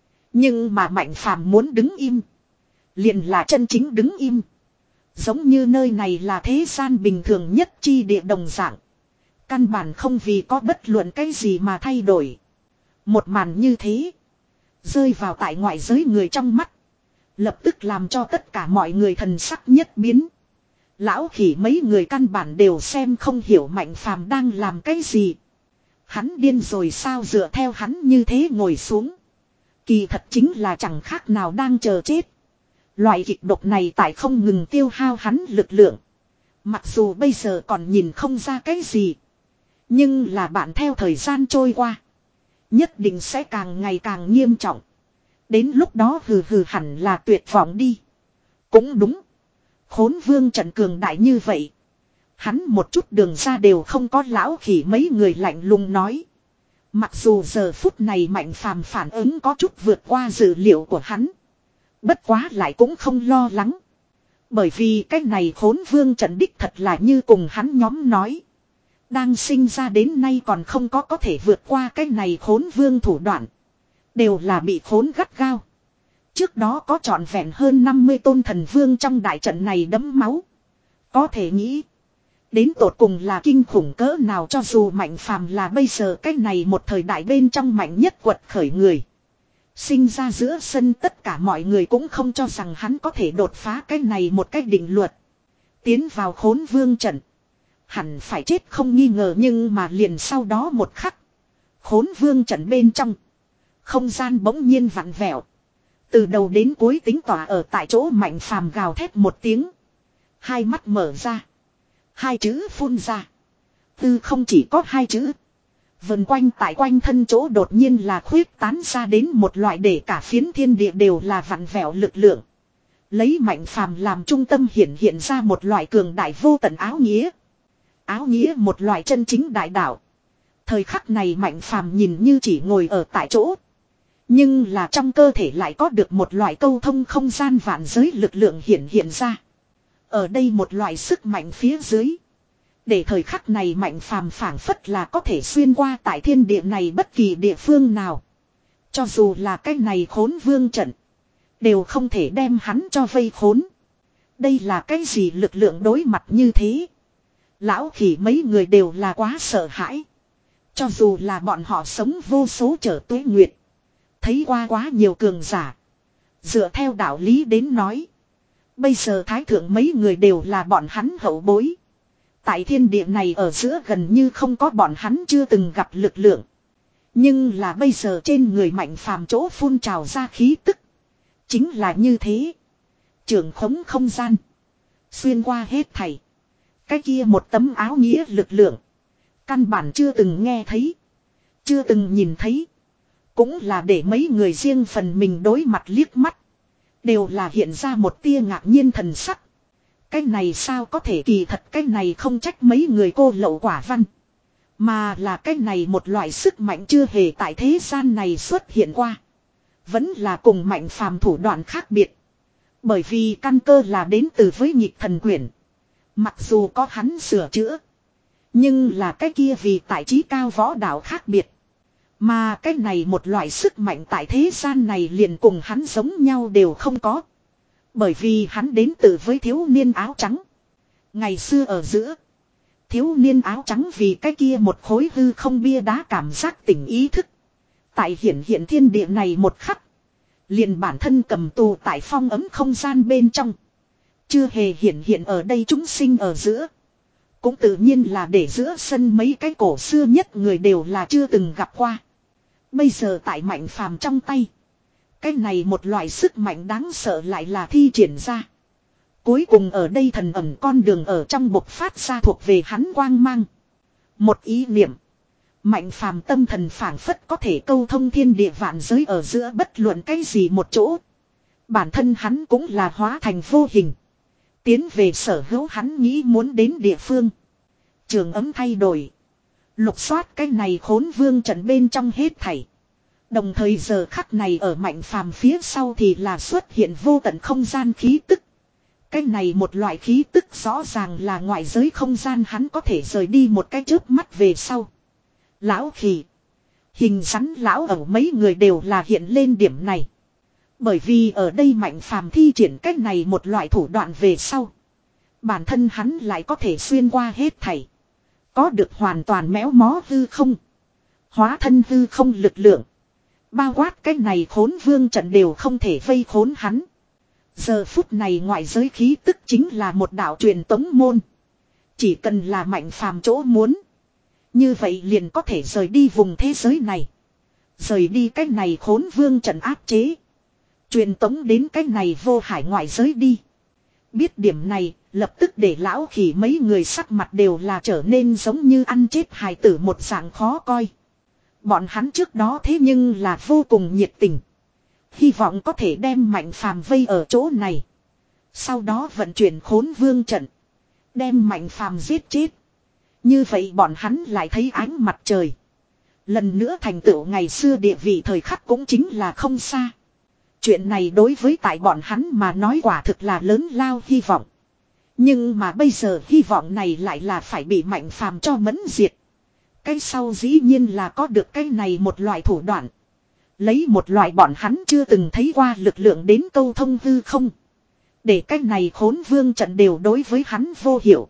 Nhưng mà Mạnh Phàm muốn đứng im. Liền là chân chính đứng im. Giống như nơi này là thế gian bình thường nhất chi địa đồng dạng. Căn bản không vì có bất luận cái gì mà thay đổi. Một màn như thế. Rơi vào tại ngoại giới người trong mắt. Lập tức làm cho tất cả mọi người thần sắc nhất biến. Lão khỉ mấy người căn bản đều xem không hiểu Mạnh Phàm đang làm cái gì. Hắn điên rồi sao dựa theo hắn như thế ngồi xuống. Kỳ thật chính là chẳng khác nào đang chờ chết. Loại kịch độc này tại không ngừng tiêu hao hắn lực lượng. Mặc dù bây giờ còn nhìn không ra cái gì. Nhưng là bạn theo thời gian trôi qua. Nhất định sẽ càng ngày càng nghiêm trọng. Đến lúc đó hừ hừ hẳn là tuyệt vọng đi. Cũng đúng. Khốn Vương trận cường đại như vậy. Hắn một chút đường ra đều không có lão khỉ mấy người lạnh lùng nói. Mặc dù giờ phút này Mạnh Phàm phản ứng có chút vượt qua dự liệu của hắn. Bất quá lại cũng không lo lắng. Bởi vì cái này Khốn Vương trận đích thật là như cùng hắn nhóm nói. Đang sinh ra đến nay còn không có có thể vượt qua cái này Khốn Vương thủ đoạn. Đều là bị khốn gắt gao. Trước đó có trọn vẹn hơn năm mươi tôn thần vương trong đại trận này đẫm máu. Có thể nghĩ. Đến tột cùng là kinh khủng cỡ nào cho dù Mạnh Phàm là bây giờ cái này một thời đại bên trong mạnh nhất quật khởi người. Sinh ra giữa sân tất cả mọi người cũng không cho rằng hắn có thể đột phá cái này một cách định luật. Tiến vào Khốn Vương trận. Hẳn phải chết không nghi ngờ nhưng mà liền sau đó một khắc. Khốn Vương trận bên trong. Không gian bỗng nhiên vặn vẹo. Từ đầu đến cuối tính tỏa ở tại chỗ Mạnh Phàm gào thét một tiếng. Hai mắt mở ra. Hai chữ phun ra. Tư không chỉ có hai chữ. Vần quanh tại quanh thân chỗ đột nhiên là khuyết tán ra đến một loại để cả phiến thiên địa đều là vặn vẹo lực lượng. Lấy Mạnh Phàm làm trung tâm hiện hiện ra một loại cường đại vô tận áo nghĩa. Áo nghĩa một loại chân chính đại đạo. Thời khắc này Mạnh Phàm nhìn như chỉ ngồi ở tại chỗ. Nhưng là trong cơ thể lại có được một loại câu thông không gian vạn giới lực lượng hiện hiện ra. Ở đây một loại sức mạnh phía dưới. Để thời khắc này Mạnh Phàm phảng phất là có thể xuyên qua tại thiên địa này bất kỳ địa phương nào. Cho dù là cái này Khốn Vương trận. Đều không thể đem hắn cho vây khốn. Đây là cái gì lực lượng đối mặt như thế. Lão khỉ mấy người đều là quá sợ hãi. Cho dù là bọn họ sống vô số trở tuế nguyệt. Thấy qua quá nhiều cường giả. Dựa theo đạo lý đến nói. Bây giờ thái thượng mấy người đều là bọn hắn hậu bối. Tại thiên địa này ở giữa gần như không có bọn hắn chưa từng gặp lực lượng. Nhưng là bây giờ trên người Mạnh Phàm chỗ phun trào ra khí tức. Chính là như thế. Trưởng khống không gian. Xuyên qua hết thảy. Cái kia một tấm áo nghĩa lực lượng. Căn bản chưa từng nghe thấy. Chưa từng nhìn thấy. Cũng là để mấy người riêng phần mình đối mặt liếc mắt. Đều là hiện ra một tia ngạc nhiên thần sắc. Cái này sao có thể kỳ thật cái này không trách mấy người cô lậu quả văn. Mà là cái này một loại sức mạnh chưa hề tại thế gian này xuất hiện qua. Vẫn là cùng Mạnh Phàm thủ đoạn khác biệt. Bởi vì căn cơ là đến từ với nhịp thần quyển. Mặc dù có hắn sửa chữa. Nhưng là cái kia vì tại trí cao võ đạo khác biệt. Mà cái này một loại sức mạnh tại thế gian này liền cùng hắn giống nhau đều không có. Bởi vì hắn đến từ với thiếu niên áo trắng. Ngày xưa ở giữa. Thiếu niên áo trắng vì cái kia một khối hư không bia đá cảm giác tỉnh ý thức. Tại hiển hiện thiên địa này một khắc. Liền bản thân cầm tù tại phong ấm không gian bên trong. Chưa hề hiển hiện ở đây chúng sinh ở giữa. Cũng tự nhiên là để giữa sân mấy cái cổ xưa nhất người đều là chưa từng gặp qua. Bây giờ tại Mạnh Phàm trong tay. Cái này một loại sức mạnh đáng sợ lại là thi triển ra. Cuối cùng ở đây thần ẩn con đường ở trong bộc phát ra thuộc về hắn quang mang. Một ý niệm. Mạnh Phàm tâm thần phảng phất có thể câu thông thiên địa vạn giới ở giữa bất luận cái gì một chỗ. Bản thân hắn cũng là hóa thành vô hình. Tiến về sở hữu hắn nghĩ muốn đến địa phương. Trường ấm thay đổi. Lục soát cái này khốn vương trận bên trong hết thảy. Đồng thời giờ khắc này ở Mạnh Phàm phía sau thì là xuất hiện vô tận không gian khí tức. Cái này một loại khí tức rõ ràng là ngoại giới không gian hắn có thể rời đi một cái chớp mắt về sau. Lão khỉ. Hình rắn lão ẩu mấy người đều là hiện lên điểm này. Bởi vì ở đây Mạnh Phàm thi triển cách này một loại thủ đoạn về sau. Bản thân hắn lại có thể xuyên qua hết thảy. Có được hoàn toàn méo mó hư không. Hóa thân hư không lực lượng. Bao quát cái này khốn vương trận đều không thể vây khốn hắn. Giờ phút này ngoại giới khí tức chính là một đạo truyền tống môn. Chỉ cần là Mạnh Phàm chỗ muốn. Như vậy liền có thể rời đi vùng thế giới này. Rời đi cái này khốn vương trận áp chế. Truyền tống đến cái này vô hải ngoại giới đi. Biết điểm này, lập tức để lão khỉ mấy người sắc mặt đều là trở nên giống như ăn chết hài tử một dạng khó coi. Bọn hắn trước đó thế nhưng là vô cùng nhiệt tình. Hy vọng có thể đem Mạnh Phàm vây ở chỗ này. Sau đó vận chuyển khốn vương trận. Đem Mạnh Phàm giết chết. Như vậy bọn hắn lại thấy ánh mặt trời. Lần nữa thành tựu ngày xưa địa vị thời khắc cũng chính là không xa. Chuyện này đối với tại bọn hắn mà nói quả thực là lớn lao hy vọng. Nhưng mà bây giờ hy vọng này lại là phải bị Mạnh Phàm cho mẫn diệt. Cái sau dĩ nhiên là có được cái này một loại thủ đoạn. Lấy một loại bọn hắn chưa từng thấy qua lực lượng đến câu thông hư không. Để cái này khốn vương trận đều đối với hắn vô hiệu.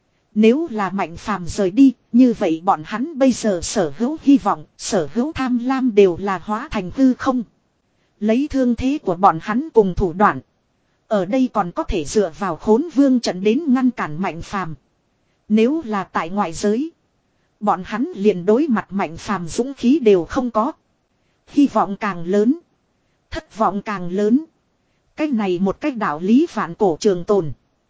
Nếu là Mạnh Phàm rời đi, như vậy bọn hắn bây giờ sở hữu hy vọng, sở hữu tham lam đều là hóa thành hư không. Lấy thương thế của bọn hắn cùng thủ đoạn. Ở đây còn có thể dựa vào khốn vương trận đến ngăn cản Mạnh Phàm. Nếu là tại ngoại giới, bọn hắn liền đối mặt Mạnh Phàm dũng khí đều không có. Hy vọng càng lớn, thất vọng càng lớn. Cái này một cái đạo lý vạn cổ trường tồn.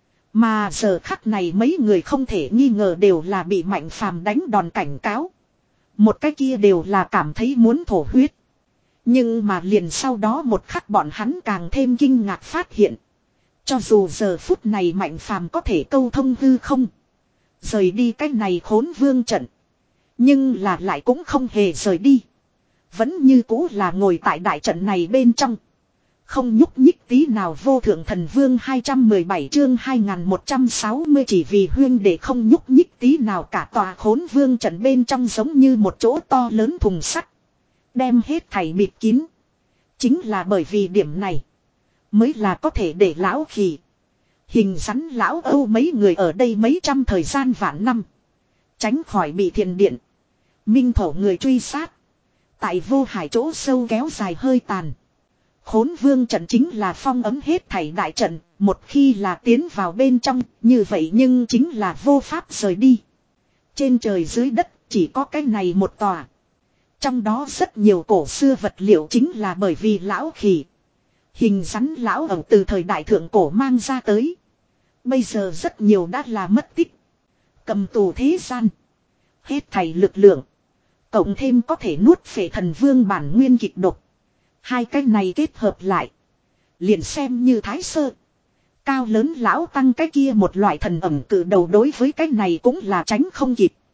Mà giờ khắc này mấy người không thể nghi ngờ đều là bị Mạnh Phàm đánh đòn cảnh cáo. Một cái kia đều là cảm thấy muốn thổ huyết. Nhưng mà liền sau đó một khắc bọn hắn càng thêm kinh ngạc phát hiện. Cho dù giờ phút này Mạnh Phàm có thể câu thông hư không. Rời đi cái này khốn vương trận. Nhưng là lại cũng không hề rời đi. Vẫn như cũ là ngồi tại đại trận này bên trong. Không nhúc nhích tí nào. Vô thượng thần vương hai trăm mười bảy chương hai nghìn một trăm sáu mươi chỉ vì huyên để không nhúc nhích tí nào. Cả tòa khốn vương trận bên trong giống như một chỗ to lớn thùng sắt. Đem hết thảy bịt kín. Chính là bởi vì điểm này. Mới là có thể để lão khỉ. Hình rắn lão Âu mấy người ở đây mấy trăm thời gian vạn năm. Tránh khỏi bị thiền điện. Minh thổ người truy sát. Tại vô hải chỗ sâu kéo dài hơi tàn. Khốn vương trận chính là phong ấm hết thảy đại trận. Một khi là tiến vào bên trong. Như vậy nhưng chính là vô pháp rời đi. Trên trời dưới đất chỉ có cái này một tòa. Trong đó rất nhiều cổ xưa vật liệu chính là bởi vì lão khỉ. Hình rắn lão ẩu từ thời đại thượng cổ mang ra tới. Bây giờ rất nhiều đã là mất tích. Cầm tù thế gian. Hết thảy lực lượng. Cộng thêm có thể nuốt phệ thần vương bản nguyên kịch độc. Hai cái này kết hợp lại. Liền xem như thái sơ. Cao lớn lão tăng cái kia một loại thần ẩm cử đầu đối với cái này cũng là tránh không kịp.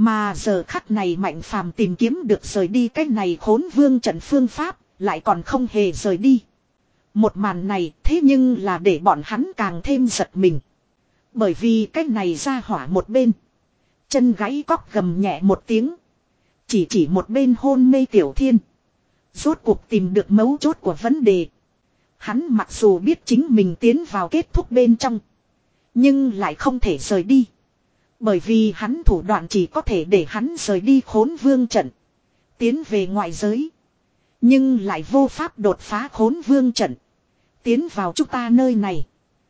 Mà giờ khắc này Mạnh Phàm tìm kiếm được rời đi cái này khốn vương trận phương pháp, lại còn không hề rời đi. Một màn này thế nhưng là để bọn hắn càng thêm giật mình. Bởi vì cái này ra hỏa một bên. Chân gãy cóc gầm nhẹ một tiếng. Chỉ chỉ một bên hôn mê Tiểu Thiên. Rốt cuộc tìm được mấu chốt của vấn đề. Hắn mặc dù biết chính mình tiến vào kết thúc bên trong. Nhưng lại không thể rời đi. Bởi vì hắn thủ đoạn chỉ có thể để hắn rời đi khốn vương trận. Tiến về ngoại giới. Nhưng lại vô pháp đột phá khốn vương trận. Tiến vào chúng ta nơi này.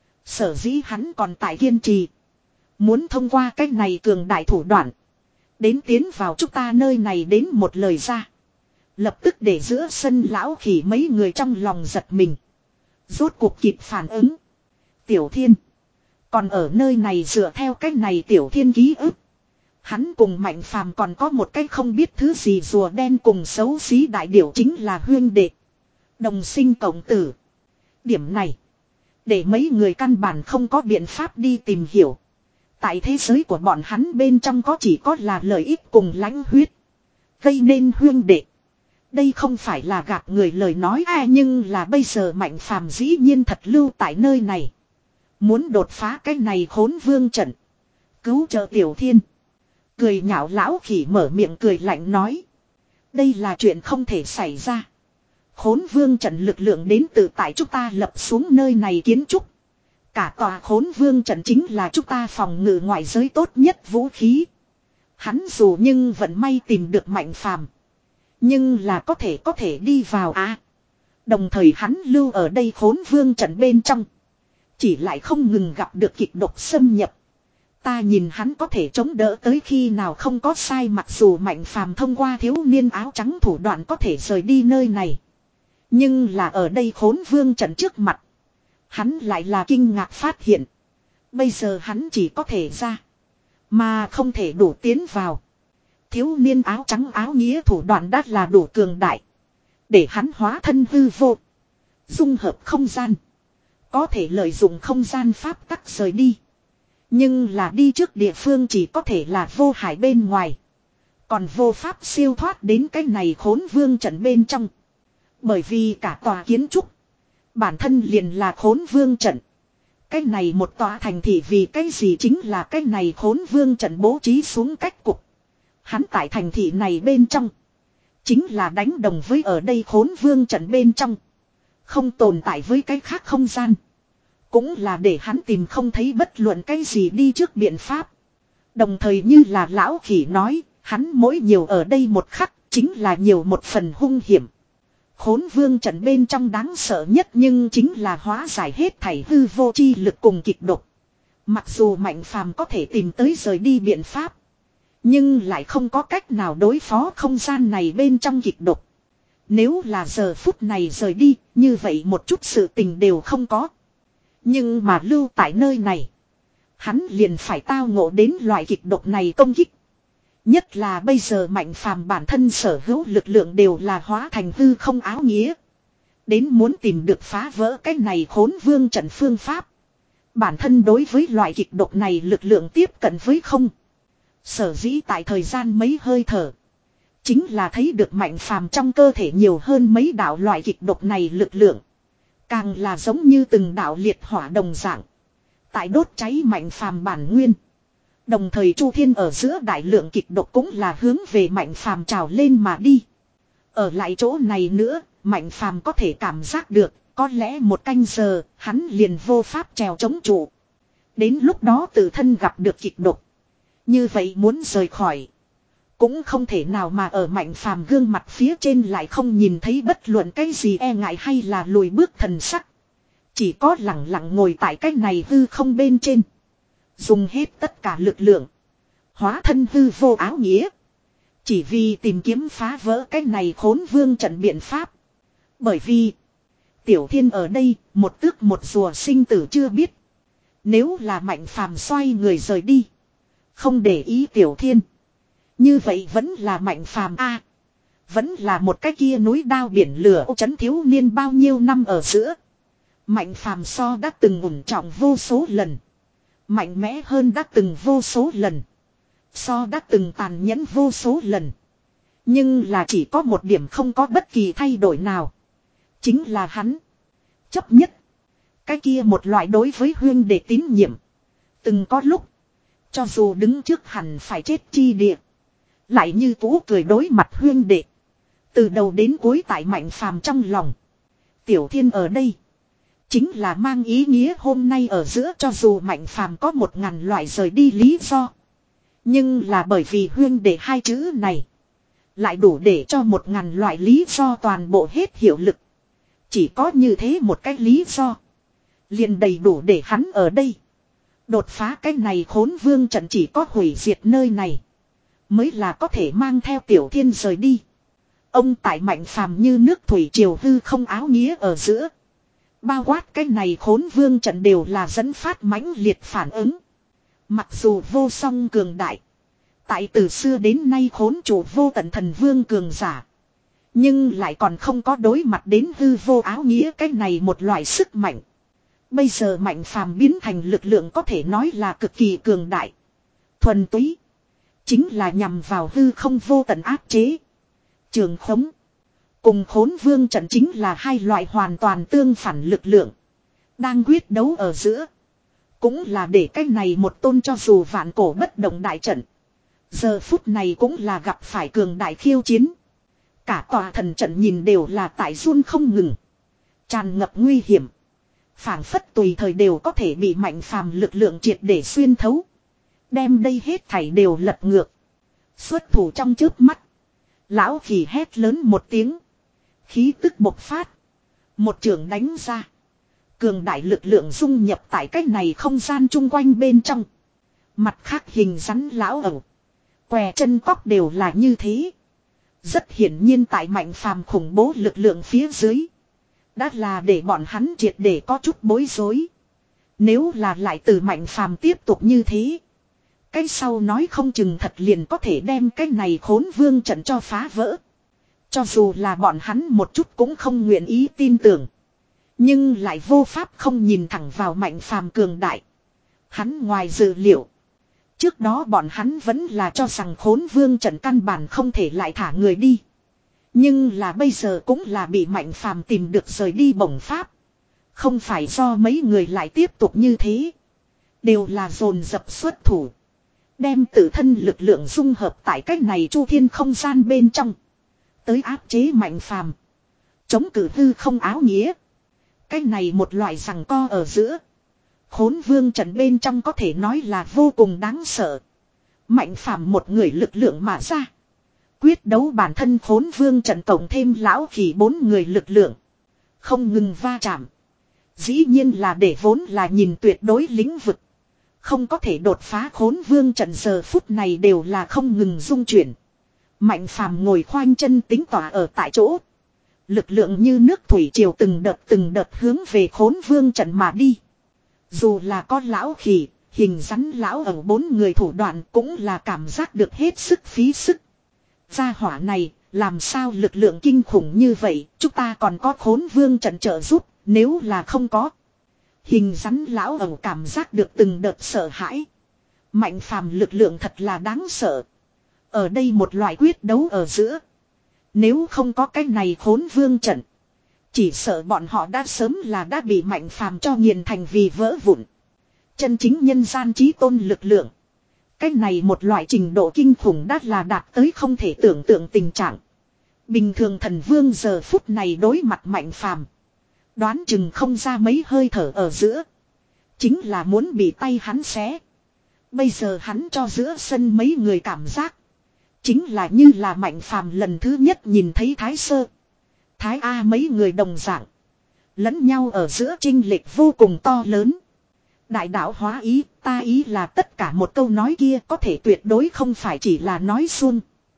Sở dĩ hắn còn tại kiên trì. Muốn thông qua cách này cường đại thủ đoạn. Đến tiến vào chúng ta nơi này đến một lời ra. Lập tức để giữa sân lão khỉ mấy người trong lòng giật mình. Rốt cuộc kịp phản ứng. Tiểu Thiên. Còn ở nơi này dựa theo cách này Tiểu Thiên ký ức. Hắn cùng Mạnh Phàm còn có một cái không biết thứ gì rùa đen cùng xấu xí đại điểu chính là huyên đệ. Đồng sinh cộng tử. Điểm này. Để mấy người căn bản không có biện pháp đi tìm hiểu. Tại thế giới của bọn hắn bên trong có chỉ có là lợi ích cùng lãnh huyết. Gây nên huyên đệ. Đây không phải là gạt người lời nói à, nhưng là bây giờ Mạnh Phàm dĩ nhiên thật lưu tại nơi này. Muốn đột phá cái này khốn vương trận. Cứu trợ Tiểu Thiên. Cười nhạo lão khỉ mở miệng cười lạnh nói. Đây là chuyện không thể xảy ra. Khốn vương trận lực lượng đến từ tại chúng ta lập xuống nơi này kiến trúc. Cả tòa khốn vương trận chính là chúng ta phòng ngự ngoại giới tốt nhất vũ khí. Hắn dù nhưng vẫn may tìm được Mạnh Phàm. Nhưng là có thể có thể đi vào à. Đồng thời hắn lưu ở đây khốn vương trận bên trong. Chỉ lại không ngừng gặp được kịch độc xâm nhập. Ta nhìn hắn có thể chống đỡ tới khi nào không có sai, mặc dù Mạnh Phàm thông qua thiếu niên áo trắng thủ đoạn có thể rời đi nơi này. Nhưng là ở đây khốn vương trận trước mặt. Hắn lại là kinh ngạc phát hiện. Bây giờ hắn chỉ có thể ra. Mà không thể đủ tiến vào. Thiếu niên áo trắng áo nghĩa thủ đoạn đắt là đủ cường đại. Để hắn hóa thân hư vô. Dung hợp không gian. Có thể lợi dụng không gian pháp tắc rời đi. Nhưng là đi trước địa phương chỉ có thể là vô hải bên ngoài. Còn vô pháp siêu thoát đến cái này khốn vương trận bên trong. Bởi vì cả tòa kiến trúc. Bản thân liền là khốn vương trận. Cái này một tòa thành thị vì cái gì chính là cái này khốn vương trận bố trí xuống cách cục. Hắn tại thành thị này bên trong. Chính là đánh đồng với ở đây khốn vương trận bên trong. Không tồn tại với cái khác không gian. Cũng là để hắn tìm không thấy bất luận cái gì đi trước biện pháp. Đồng thời như là lão khỉ nói, hắn mỗi nhiều ở đây một khắc, chính là nhiều một phần hung hiểm. Khốn vương trận bên trong đáng sợ nhất nhưng chính là hóa giải hết thảy hư vô chi lực cùng kịch độc. Mặc dù Mạnh Phàm có thể tìm tới rời đi biện pháp. Nhưng lại không có cách nào đối phó không gian này bên trong kịch độc. Nếu là giờ phút này rời đi, như vậy một chút sự tình đều không có. Nhưng mà lưu tại nơi này. Hắn liền phải tao ngộ đến loại kịch độc này công kích. Nhất là bây giờ Mạnh Phàm bản thân sở hữu lực lượng đều là hóa thành hư không áo nghĩa. Đến muốn tìm được phá vỡ cái này khốn vương trận phương pháp. Bản thân đối với loại kịch độc này lực lượng tiếp cận với không. Sở dĩ tại thời gian mấy hơi thở. Chính là thấy được Mạnh Phàm trong cơ thể nhiều hơn mấy đạo loại kịch độc này lực lượng. Càng là giống như từng đạo liệt hỏa đồng dạng. Tại đốt cháy Mạnh Phàm bản nguyên. Đồng thời Chu Thiên ở giữa đại lượng kịch độc cũng là hướng về Mạnh Phàm trào lên mà đi. Ở lại chỗ này nữa, Mạnh Phàm có thể cảm giác được, có lẽ một canh giờ, hắn liền vô pháp trèo chống trụ. Đến lúc đó tự thân gặp được kịch độc. Như vậy muốn rời khỏi. Cũng không thể nào mà ở Mạnh Phàm gương mặt phía trên lại không nhìn thấy bất luận cái gì e ngại hay là lùi bước thần sắc. Chỉ có lặng lặng ngồi tại cái này hư không bên trên. Dùng hết tất cả lực lượng. Hóa thân hư vô áo nghĩa. Chỉ vì tìm kiếm phá vỡ cái này khốn vương trận biện pháp. Bởi vì Tiểu Thiên ở đây, một tước một rùa sinh tử chưa biết. Nếu là Mạnh Phàm xoay người rời đi. Không để ý Tiểu Thiên. Như vậy vẫn là Mạnh Phàm a, vẫn là một cái kia núi đao biển lửa ô trấn thiếu niên bao nhiêu năm ở giữa. Mạnh Phàm so đã từng ổn trọng vô số lần. Mạnh mẽ hơn đã từng vô số lần. So đã từng tàn nhẫn vô số lần. Nhưng là chỉ có một điểm không có bất kỳ thay đổi nào. Chính là hắn. Chấp nhất. Cái kia một loại đối với huyên để tín nhiệm. Từng có lúc. Cho dù đứng trước hẳn phải chết chi địa. Lại như cũ cười đối mặt huyên đệ. Từ đầu đến cuối tại Mạnh Phàm trong lòng. Tiểu Thiên ở đây. Chính là mang ý nghĩa hôm nay ở giữa cho dù Mạnh Phàm có một ngàn loại rời đi lý do. Nhưng là bởi vì huyên đệ hai chữ này. Lại đủ để cho một ngàn loại lý do toàn bộ hết hiệu lực. Chỉ có như thế một cái lý do. Liền đầy đủ để hắn ở đây. Đột phá cái này khốn vương trận chỉ có hủy diệt nơi này. Mới là có thể mang theo Tiểu Thiên rời đi. Ông tại Mạnh Phàm như nước thủy triều hư không áo nghĩa ở giữa. Bao quát cái này khốn vương trận đều là dẫn phát mãnh liệt phản ứng. Mặc dù vô song cường đại. Tại từ xưa đến nay khốn chủ vô tận thần vương cường giả. Nhưng lại còn không có đối mặt đến hư vô áo nghĩa cái này một loại sức mạnh. Bây giờ Mạnh Phàm biến thành lực lượng có thể nói là cực kỳ cường đại. Thuần túy. Chính là nhằm vào hư không vô tận áp chế. Trường khống. Cùng khốn vương trận chính là hai loại hoàn toàn tương phản lực lượng. Đang quyết đấu ở giữa. Cũng là để cái này một tôn cho dù vạn cổ bất động đại trận. Giờ phút này cũng là gặp phải cường đại khiêu chiến. Cả tòa thần trận nhìn đều là tại run không ngừng. Tràn ngập nguy hiểm. Phảng phất tùy thời đều có thể bị Mạnh Phàm lực lượng triệt để xuyên thấu. Đem đây hết thảy đều lật ngược. Xuất thủ trong chớp mắt. Lão Khỉ hét lớn một tiếng. Khí tức bộc phát. Một trường đánh ra. Cường đại lực lượng dung nhập tại cách này không gian chung quanh bên trong. Mặt khác hình rắn lão ẩu. Què chân tóc đều là như thế. Rất hiển nhiên tại Mạnh Phàm khủng bố lực lượng phía dưới. Đã là để bọn hắn triệt để có chút bối rối. Nếu là lại từ Mạnh Phàm tiếp tục như thế. Cái sau nói không chừng thật liền có thể đem cái này khốn vương trận cho phá vỡ. Cho dù là bọn hắn một chút cũng không nguyện ý tin tưởng. Nhưng lại vô pháp không nhìn thẳng vào Mạnh Phàm cường đại. Hắn ngoài dự liệu. Trước đó bọn hắn vẫn là cho rằng khốn vương trận căn bản không thể lại thả người đi. Nhưng là bây giờ cũng là bị Mạnh Phàm tìm được rời đi bổng pháp. Không phải do mấy người lại tiếp tục như thế. Đều là dồn dập xuất thủ. Đem tự thân lực lượng dung hợp tại cách này chu thiên không gian bên trong. Tới áp chế Mạnh Phàm. Chống cự hư không áo nghĩa. Cách này một loại giằng co ở giữa. Khốn vương trận bên trong có thể nói là vô cùng đáng sợ. Mạnh Phàm một người lực lượng mà ra. Quyết đấu bản thân khốn vương trận tổng thêm lão Khỉ bốn người lực lượng. Không ngừng va chạm. Dĩ nhiên là để vốn là nhìn tuyệt đối lĩnh vực. Không có thể đột phá khốn vương trận giờ phút này đều là không ngừng dung chuyển. Mạnh Phàm ngồi khoanh chân tính tỏa ở tại chỗ. Lực lượng như nước thủy triều từng đợt từng đợt hướng về khốn vương trận mà đi. Dù là có lão Khỉ, hình rắn lão ở bốn người thủ đoạn cũng là cảm giác được hết sức phí sức. Gia hỏa này, làm sao lực lượng kinh khủng như vậy, chúng ta còn có khốn vương trận trợ giúp, nếu là không có. Hình rắn lão ẩu cảm giác được từng đợt sợ hãi. Mạnh Phàm lực lượng thật là đáng sợ. Ở đây một loại quyết đấu ở giữa. Nếu không có cái này khốn vương trận. Chỉ sợ bọn họ đã sớm là đã bị Mạnh Phàm cho nghiền thành vì vỡ vụn. Chân chính nhân gian chí tôn lực lượng. Cái này một loại trình độ kinh khủng đã là đạt tới không thể tưởng tượng tình trạng. Bình thường thần vương giờ phút này đối mặt Mạnh Phàm. Đoán chừng không ra mấy hơi thở ở giữa. Chính là muốn bị tay hắn xé. Bây giờ hắn cho giữa sân mấy người cảm giác. Chính là như là Mạnh Phàm lần thứ nhất nhìn thấy Thái Sơ. Thái A mấy người đồng dạng. Lẫn nhau ở giữa chênh lệch vô cùng to lớn. Đại đạo hóa ý, ta ý là tất cả một câu nói kia có thể tuyệt đối không phải chỉ là nói suông.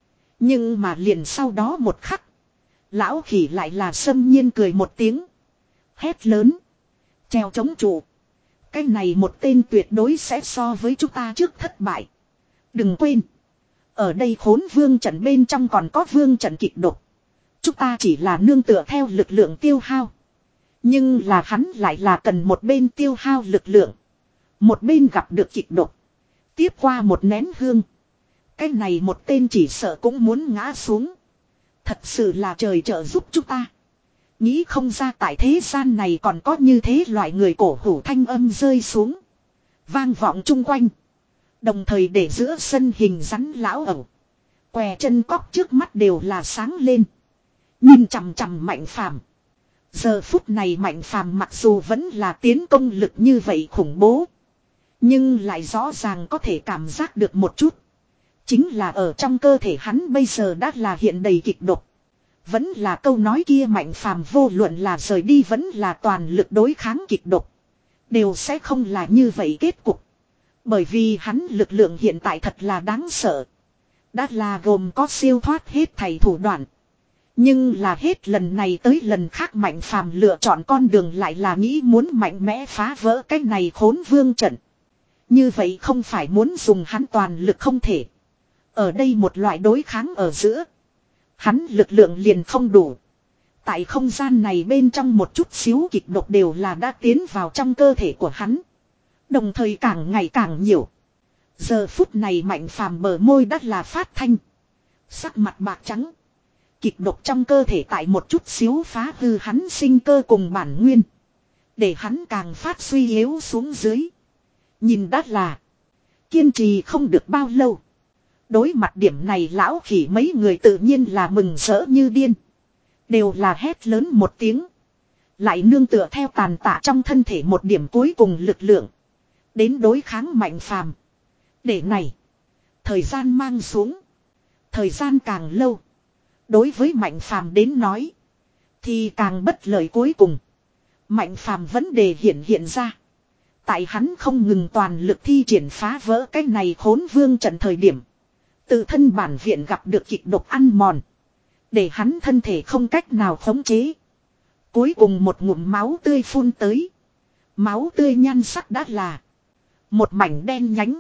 Nhưng mà liền sau đó một khắc. Lão Khỉ lại là xâm nhiên cười một tiếng. Hét lớn. Treo chống trụ. Cái này một tên tuyệt đối sẽ so với chúng ta trước thất bại. Đừng quên. Ở đây khốn vương trận bên trong còn có vương trận kịch độc. Chúng ta chỉ là nương tựa theo lực lượng tiêu hao. Nhưng là hắn lại là cần một bên tiêu hao lực lượng. Một bên gặp được kịch độc. Tiếp qua một nén hương. Cái này một tên chỉ sợ cũng muốn ngã xuống. Thật sự là trời trợ giúp chúng ta. Nghĩ không ra tại thế gian này còn có như thế loại người cổ hủ thanh âm rơi xuống. Vang vọng chung quanh. Đồng thời để giữa sân hình rắn lão ẩu. Què chân cóc trước mắt đều là sáng lên. Nhìn chằm chằm Mạnh Phàm. Giờ phút này Mạnh Phàm mặc dù vẫn là tiến công lực như vậy khủng bố. Nhưng lại rõ ràng có thể cảm giác được một chút. Chính là ở trong cơ thể hắn bây giờ đã là hiện đầy kịch độc. Vẫn là câu nói kia Mạnh Phàm vô luận là rời đi vẫn là toàn lực đối kháng kịch độc. Đều sẽ không là như vậy kết cục. Bởi vì hắn lực lượng hiện tại thật là đáng sợ. Đã là gồm có siêu thoát hết thảy thủ đoạn. Nhưng là hết lần này tới lần khác Mạnh Phàm lựa chọn con đường lại là nghĩ muốn mạnh mẽ phá vỡ cái này khốn vương trận. Như vậy không phải muốn dùng hắn toàn lực không thể. Ở đây một loại đối kháng ở giữa. Hắn lực lượng liền không đủ. Tại không gian này bên trong một chút xíu kịch độc đều là đã tiến vào trong cơ thể của hắn. Đồng thời càng ngày càng nhiều. Giờ phút này Mạnh Phàm bờ môi đắt là phát thanh. Sắc mặt bạc trắng. Kịch độc trong cơ thể tại một chút xíu phá hư hắn sinh cơ cùng bản nguyên. Để hắn càng phát suy yếu xuống dưới. Nhìn đắt là. Kiên trì không được bao lâu. Đối mặt điểm này lão khỉ mấy người tự nhiên là mừng rỡ như điên. Đều là hét lớn một tiếng. Lại nương tựa theo tàn tạ trong thân thể một điểm cuối cùng lực lượng. Đến đối kháng Mạnh Phàm. Để này. Thời gian mang xuống. Thời gian càng lâu. Đối với Mạnh Phàm đến nói. Thì càng bất lợi cuối cùng. Mạnh Phàm vấn đề hiện hiện ra. Tại hắn không ngừng toàn lực thi triển phá vỡ cái này khốn vương trận thời điểm. Tự thân bản viện gặp được kịch độc ăn mòn. Để hắn thân thể không cách nào khống chế. Cuối cùng một ngụm máu tươi phun tới. Máu tươi nhan sắc đã là. Một mảnh đen nhánh.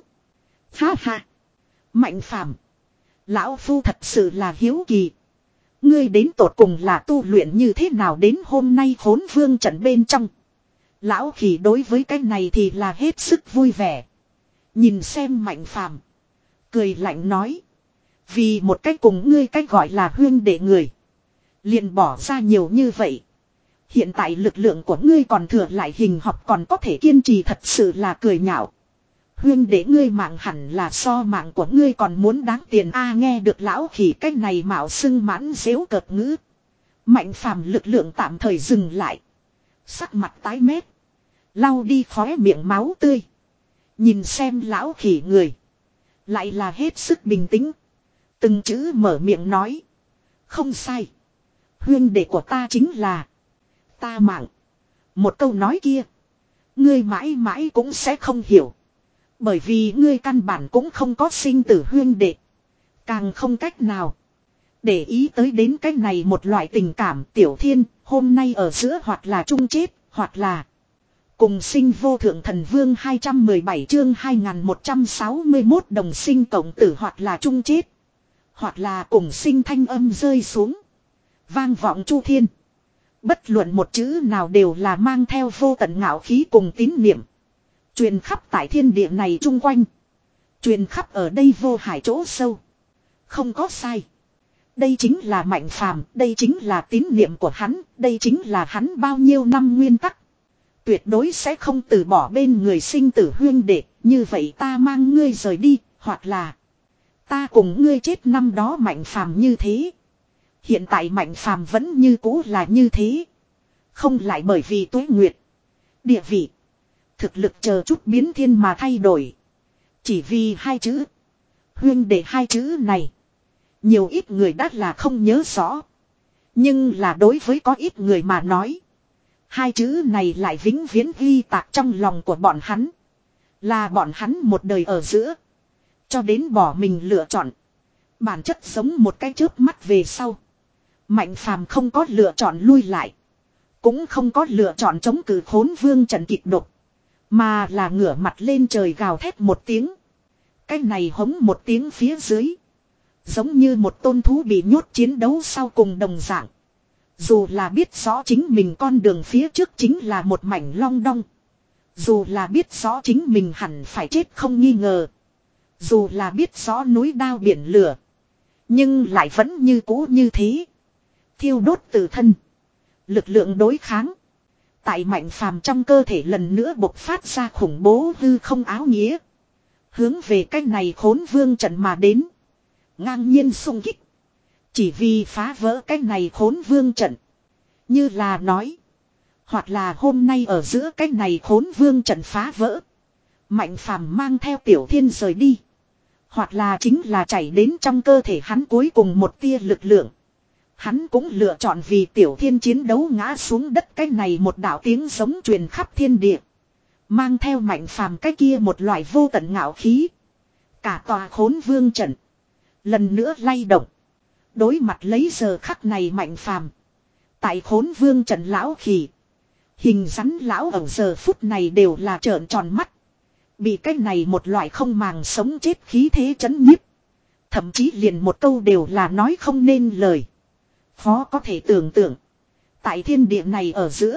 Ha ha. Mạnh Phàm. Lão Phu thật sự là hiếu kỳ. Ngươi đến tột cùng là tu luyện như thế nào đến hôm nay khốn vương trận bên trong. Lão Khỉ đối với cái này thì là hết sức vui vẻ. Nhìn xem Mạnh Phàm. Cười lạnh nói. Vì một cách cùng ngươi cách gọi là huyên đệ người. Liền bỏ ra nhiều như vậy. Hiện tại lực lượng của ngươi còn thừa lại hình học còn có thể kiên trì thật sự là cười nhạo. Huyên đệ ngươi mạng hẳn là so mạng của ngươi còn muốn đáng tiền a. Nghe được lão khỉ cách này mạo xưng mãn dễu cợt ngữ. Mạnh Phàm lực lượng tạm thời dừng lại. Sắc mặt tái mét. Lau đi khóe miệng máu tươi. Nhìn xem lão khỉ người. Lại là hết sức bình tĩnh. Từng chữ mở miệng nói. Không sai. Huyên đệ của ta chính là. Ta mạng. Một câu nói kia. Ngươi mãi mãi cũng sẽ không hiểu. Bởi vì ngươi căn bản cũng không có sinh tử huyên đệ. Càng không cách nào. Để ý tới đến cái này một loại tình cảm Tiểu Thiên. Hôm nay ở giữa hoặc là chung chết. Hoặc là. Cùng sinh vô thượng thần vương hai trăm mười bảy chương hai nghìn một trăm sáu mươi mốt đồng sinh cộng tử hoặc là chung chết. Hoặc là cùng sinh thanh âm rơi xuống. Vang vọng chu thiên. Bất luận một chữ nào đều là mang theo vô tận ngạo khí cùng tín niệm. Truyền khắp tại thiên địa này chung quanh. Truyền khắp ở đây vô hải chỗ sâu. Không có sai. Đây chính là Mạnh Phàm, đây chính là tín niệm của hắn, đây chính là hắn bao nhiêu năm nguyên tắc. Tuyệt đối sẽ không từ bỏ bên người sinh tử huyên đệ, như vậy ta mang ngươi rời đi, hoặc là ta cùng ngươi chết năm đó Mạnh Phàm như thế. Hiện tại Mạnh Phàm vẫn như cũ là như thế. Không lại bởi vì tuế nguyệt, địa vị, thực lực chờ chút biến thiên mà thay đổi. Chỉ vì hai chữ huyên đệ hai chữ này. Nhiều ít người đã là không nhớ rõ. Nhưng là đối với có ít người mà nói. Hai chữ này lại vĩnh viễn ghi tạc trong lòng của bọn hắn. Là bọn hắn một đời ở giữa. Cho đến bỏ mình lựa chọn. Bản chất giống một cái chớp mắt về sau. Mạnh Phàm không có lựa chọn lui lại. Cũng không có lựa chọn chống cự khốn vương trận kịch độc. Mà là ngửa mặt lên trời gào thét một tiếng. Cái này hống một tiếng phía dưới. Giống như một tôn thú bị nhốt chiến đấu sau cùng đồng dạng. Dù là biết rõ chính mình con đường phía trước chính là một mảnh long đong. Dù là biết rõ chính mình hẳn phải chết không nghi ngờ. Dù là biết rõ núi đao biển lửa. Nhưng lại vẫn như cũ như thế. Thiêu đốt tự thân. Lực lượng đối kháng. Tại Mạnh Phàm trong cơ thể lần nữa bộc phát ra khủng bố hư không áo nghĩa. Hướng về cái này khốn vương trận mà đến. Ngang nhiên xung kích. Chỉ vì phá vỡ cái này khốn vương trận. Như là nói. Hoặc là hôm nay ở giữa cái này khốn vương trận phá vỡ. Mạnh Phàm mang theo Tiểu Thiên rời đi. Hoặc là chính là chảy đến trong cơ thể hắn cuối cùng một tia lực lượng. Hắn cũng lựa chọn vì Tiểu Thiên chiến đấu ngã xuống đất cái này một đạo tiếng giống truyền khắp thiên địa. Mang theo Mạnh Phàm cái kia một loại vô tận ngạo khí. Cả tòa khốn vương trận. Lần nữa lay động. Đối mặt lấy giờ khắc này Mạnh Phàm. Tại khốn vương trận lão khỉ. Hình rắn lão ở giờ phút này đều là trợn tròn mắt. Bị cái này một loại không màng sống chết khí thế chấn nhiếp. Thậm chí liền một câu đều là nói không nên lời. Khó có thể tưởng tượng. Tại thiên địa này ở giữa.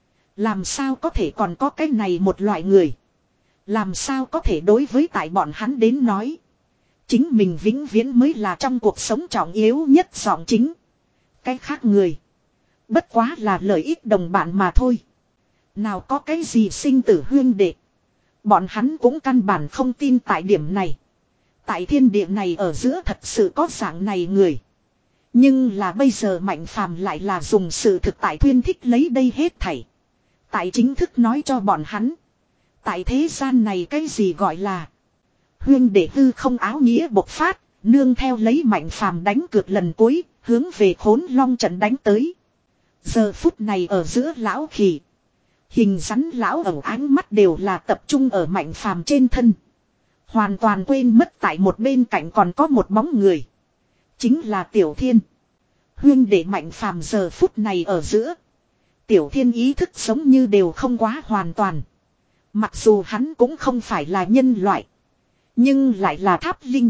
Làm sao có thể còn có cái này một loại người. Làm sao có thể đối với tại bọn hắn đến nói. Chính mình vĩnh viễn mới là trong cuộc sống trọng yếu nhất giọng chính. Cái khác người. Bất quá là lợi ích đồng bạn mà thôi. Nào có cái gì sinh tử huyên đệ. Bọn hắn cũng căn bản không tin tại điểm này. Tại thiên địa này ở giữa thật sự có dạng này người. Nhưng là bây giờ Mạnh Phàm lại là dùng sự thực tại thuyên thích lấy đây hết thảy. Tại chính thức nói cho bọn hắn. Tại thế gian này cái gì gọi là. Huyên đệ hư không áo nghĩa bộc phát. Nương theo lấy Mạnh Phàm đánh cược lần cuối. Hướng về khốn long trận đánh tới. Giờ phút này ở giữa lão khỉ. Hình rắn lão ẩu ánh mắt đều là tập trung ở Mạnh Phàm trên thân. Hoàn toàn quên mất tại một bên cạnh còn có một bóng người. Chính là Tiểu Thiên. Huyên để Mạnh Phàm giờ phút này ở giữa. Tiểu Thiên ý thức giống như đều không quá hoàn toàn. Mặc dù hắn cũng không phải là nhân loại. Nhưng lại là tháp linh.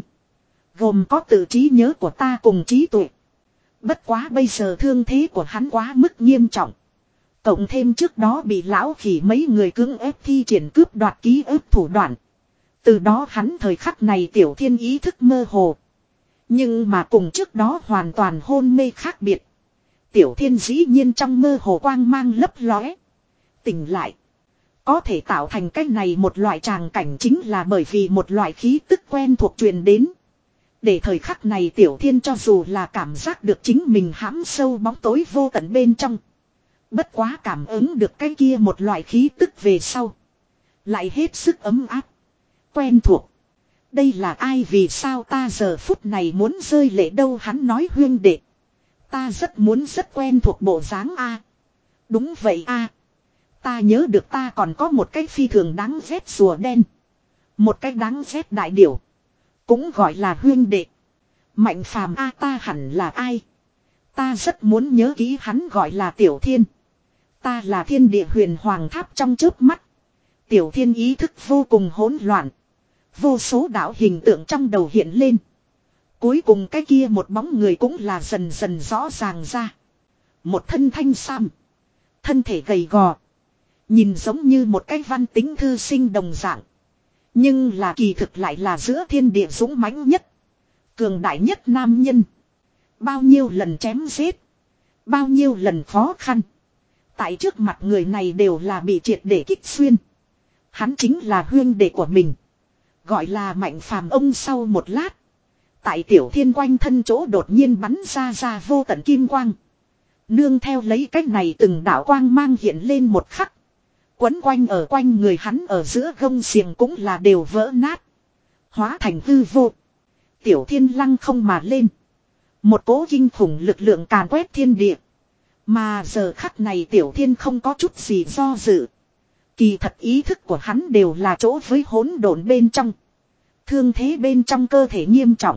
Gồm có tự trí nhớ của ta cùng trí tuệ. Bất quá bây giờ thương thế của hắn quá mức nghiêm trọng. Cộng thêm trước đó bị lão khỉ mấy người cưỡng ép thi triển cướp đoạt ký ức thủ đoạn. Từ đó hắn thời khắc này Tiểu Thiên ý thức mơ hồ. Nhưng mà cùng trước đó hoàn toàn hôn mê khác biệt. Tiểu Thiên dĩ nhiên trong mơ hồ quang mang lấp lóe. Tỉnh lại. Có thể tạo thành cách này một loại tràng cảnh chính là bởi vì một loại khí tức quen thuộc truyền đến. Để thời khắc này Tiểu Thiên cho dù là cảm giác được chính mình hãm sâu bóng tối vô tận bên trong. Bất quá cảm ứng được cái kia một loại khí tức về sau. Lại hết sức ấm áp. Quen thuộc. Đây là ai vì sao ta giờ phút này muốn rơi lệ đâu hắn nói huyên đệ. Ta rất muốn rất quen thuộc bộ dáng a. Đúng vậy a. Ta nhớ được ta còn có một cái phi thường đáng ghét rùa đen. Một cái đáng ghét đại điểu. Cũng gọi là huyên đệ. Mạnh Phàm a ta hẳn là ai. Ta rất muốn nhớ ký hắn gọi là Tiểu Thiên. Ta là thiên địa huyền hoàng tháp trong chớp mắt. Tiểu Thiên ý thức vô cùng hỗn loạn. Vô số đạo hình tượng trong đầu hiện lên. Cuối cùng cái kia một bóng người cũng là dần dần rõ ràng ra. Một thân thanh sam. Thân thể gầy gò. Nhìn giống như một cái văn tính thư sinh đồng dạng. Nhưng là kỳ thực lại là giữa thiên địa dũng mãnh nhất. Cường đại nhất nam nhân. Bao nhiêu lần chém giết. Bao nhiêu lần khó khăn. Tại trước mặt người này đều là bị triệt để kích xuyên. Hắn chính là huyên đệ của mình. Gọi là Mạnh Phàm ông sau một lát. Tại Tiểu Thiên quanh thân chỗ đột nhiên bắn ra ra vô tận kim quang. Nương theo lấy cách này từng đạo quang mang hiện lên một khắc. Quấn quanh ở quanh người hắn ở giữa gông xiềng cũng là đều vỡ nát. Hóa thành hư vô. Tiểu Thiên lăng không mà lên. Một cỗ kinh khủng lực lượng càn quét thiên địa. Mà giờ khắc này Tiểu Thiên không có chút gì do dự. Kỳ thật ý thức của hắn đều là chỗ với hỗn độn bên trong. Thương thế bên trong cơ thể nghiêm trọng.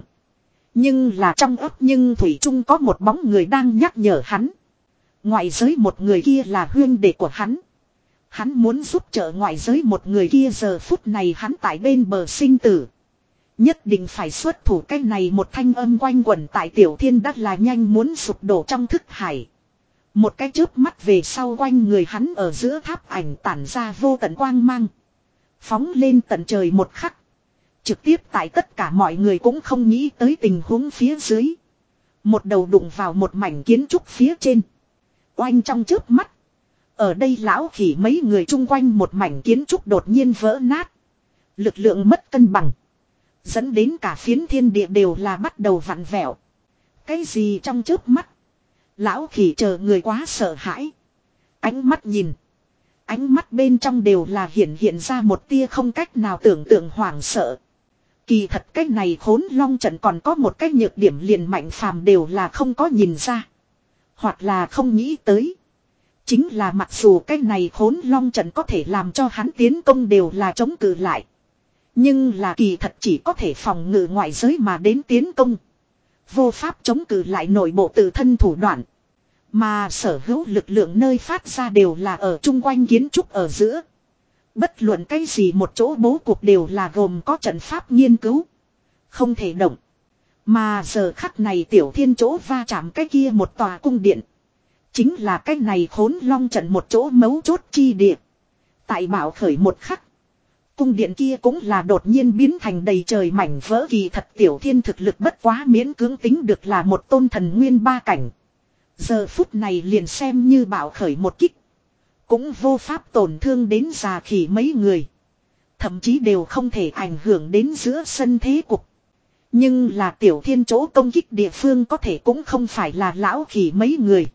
Nhưng là trong ấp nhưng thủy chung có một bóng người đang nhắc nhở hắn. Ngoại giới một người kia là huyên đệ của hắn. Hắn muốn giúp trợ ngoại giới một người kia giờ phút này hắn tại bên bờ sinh tử. Nhất định phải xuất thủ cái này một thanh âm quanh quẩn tại Tiểu Thiên đất là nhanh muốn sụp đổ trong thức hải. Một cái chớp mắt về sau quanh người hắn ở giữa tháp ảnh tản ra vô tận quang mang. Phóng lên tận trời một khắc. Trực tiếp tại tất cả mọi người cũng không nghĩ tới tình huống phía dưới. Một đầu đụng vào một mảnh kiến trúc phía trên. Oanh trong chớp mắt. Ở đây lão khỉ mấy người chung quanh một mảnh kiến trúc đột nhiên vỡ nát. Lực lượng mất cân bằng. Dẫn đến cả phiến thiên địa đều là bắt đầu vặn vẹo. Cái gì trong chớp mắt. Lão khỉ chờ người quá sợ hãi. Ánh mắt nhìn. Ánh mắt bên trong đều là hiện hiện ra một tia không cách nào tưởng tượng hoảng sợ. Kỳ thật cái này khốn long trận còn có một cái nhược điểm liền Mạnh Phàm đều là không có nhìn ra. Hoặc là không nghĩ tới. Chính là mặc dù cái này khốn long trận có thể làm cho hắn tiến công đều là chống cự lại. Nhưng là kỳ thật chỉ có thể phòng ngự ngoại giới mà đến tiến công. Vô pháp chống cự lại nội bộ tự thân thủ đoạn. Mà sở hữu lực lượng nơi phát ra đều là ở chung quanh kiến trúc ở giữa. Bất luận cái gì một chỗ bố cục đều là gồm có trận pháp nghiên cứu. Không thể động. Mà giờ khắc này Tiểu Thiên chỗ va chạm cái kia một tòa cung điện. Chính là cái này khốn long trận một chỗ mấu chốt chi địa. Tại bảo khởi một khắc. Cung điện kia cũng là đột nhiên biến thành đầy trời mảnh vỡ. Kỳ thật Tiểu Thiên thực lực bất quá miễn cưỡng tính được là một tôn thần nguyên ba cảnh. Giờ phút này liền xem như bảo khởi một kích. Cũng vô pháp tổn thương đến già khỉ mấy người. Thậm chí đều không thể ảnh hưởng đến giữa sân thế cục. Nhưng là Tiểu Thiên chỗ công kích địa phương có thể cũng không phải là lão khỉ mấy người.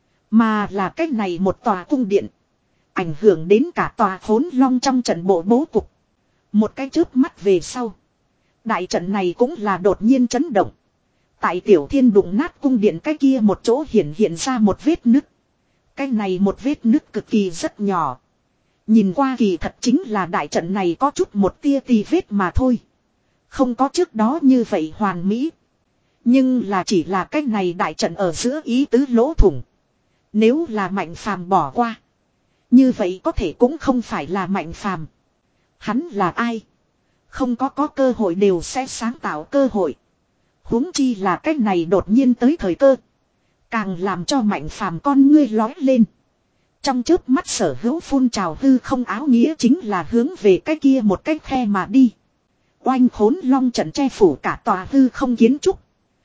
Mà là cách này một tòa cung điện. Ảnh hưởng đến cả tòa khốn long trong trận bộ bố cục. Một cái chớp mắt về sau. Đại trận này cũng là đột nhiên chấn động. Tại Tiểu Thiên đụng nát cung điện cái kia một chỗ hiện hiện ra một vết nứt. Cái này một vết nứt cực kỳ rất nhỏ. Nhìn qua kỳ thật chính là đại trận này có chút một tia tì vết mà thôi. Không có trước đó như vậy hoàn mỹ. Nhưng là chỉ là cái này đại trận ở giữa ý tứ lỗ thủng. Nếu là Mạnh Phàm bỏ qua. Như vậy có thể cũng không phải là Mạnh Phàm. Hắn là ai? Không có có cơ hội đều sẽ sáng tạo cơ hội. Huống chi là cái này đột nhiên tới thời cơ. Càng làm cho Mạnh Phàm con ngươi lói lên. Trong chớp mắt sở hữu phun trào hư không áo nghĩa chính là hướng về cái kia một cái khe mà đi. Oanh khốn long trận che phủ cả tòa hư không kiến trúc.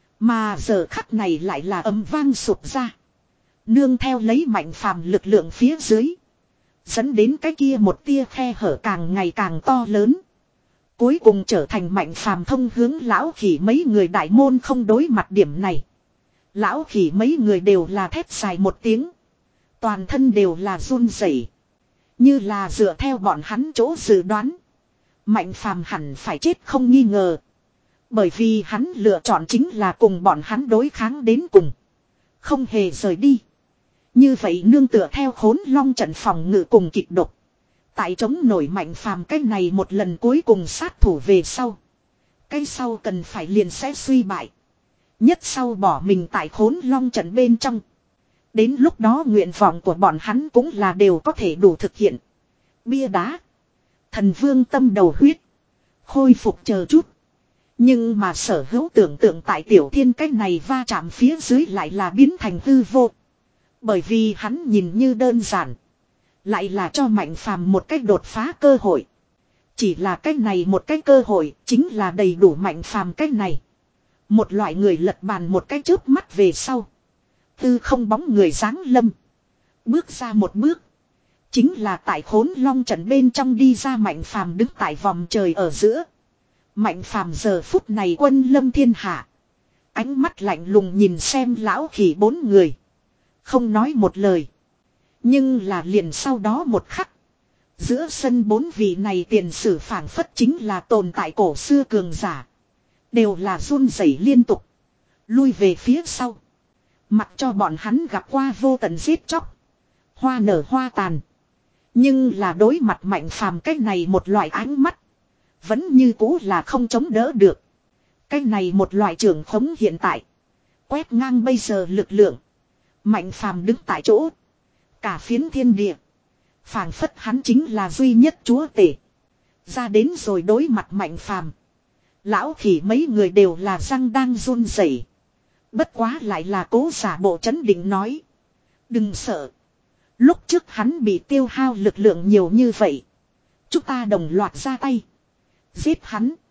Mà giờ khắc này lại là ầm vang sụp ra. Nương theo lấy Mạnh Phàm lực lượng phía dưới. Dẫn đến cái kia một tia khe hở càng ngày càng to lớn. Cuối cùng trở thành Mạnh Phàm thông hướng lão khỉ mấy người đại môn không đối mặt điểm này. Lão khỉ mấy người đều là thét dài một tiếng. Toàn thân đều là run rẩy. Như là dựa theo bọn hắn chỗ dự đoán. Mạnh Phàm hẳn phải chết không nghi ngờ. Bởi vì hắn lựa chọn chính là cùng bọn hắn đối kháng đến cùng. Không hề rời đi. Như vậy nương tựa theo khốn long trận phòng ngự cùng kịch độc. Tại chống nổi Mạnh Phàm cái này một lần cuối cùng sát thủ về sau. Cái sau cần phải liền sẽ suy bại. Nhất sau bỏ mình tại khốn long trận bên trong. Đến lúc đó nguyện vọng của bọn hắn cũng là đều có thể đủ thực hiện. Bia đá. Thần vương tâm đầu huyết. Khôi phục chờ chút. Nhưng mà sở hữu tưởng tượng tại Tiểu Thiên cái này va chạm phía dưới lại là biến thành hư vô. Bởi vì hắn nhìn như đơn giản. Lại là cho Mạnh Phàm một cách đột phá cơ hội. Chỉ là cái này một cái cơ hội chính là đầy đủ Mạnh Phàm cái này. Một loại người lật bàn một cái chớp mắt về sau. Tư không bóng người giáng lâm. Bước ra một bước. Chính là tại khốn long trận bên trong đi ra Mạnh Phàm đứng tại vòng trời ở giữa. Mạnh Phàm giờ phút này quân lâm thiên hạ. Ánh mắt lạnh lùng nhìn xem lão khỉ bốn người. Không nói một lời. Nhưng là liền sau đó một khắc. Giữa sân bốn vị này tiền sử phảng phất chính là tồn tại cổ xưa cường giả. Đều là run rẩy liên tục. Lui về phía sau. Mặc cho bọn hắn gặp qua vô tận giết chóc. Hoa nở hoa tàn. Nhưng là đối mặt Mạnh Phàm cái này một loại ánh mắt. Vẫn như cũ là không chống đỡ được. Cái này một loại trưởng khống hiện tại. Quét ngang bây giờ lực lượng. Mạnh Phàm đứng tại chỗ. Cả phiến thiên địa. Phảng phất hắn chính là duy nhất chúa tể. Ra đến rồi đối mặt Mạnh Phàm. Lão khỉ mấy người đều là răng đang run rẩy. Bất quá lại là cố giả bộ trấn định nói. Đừng sợ. Lúc trước hắn bị tiêu hao lực lượng nhiều như vậy. Chúng ta đồng loạt ra tay. Giết hắn.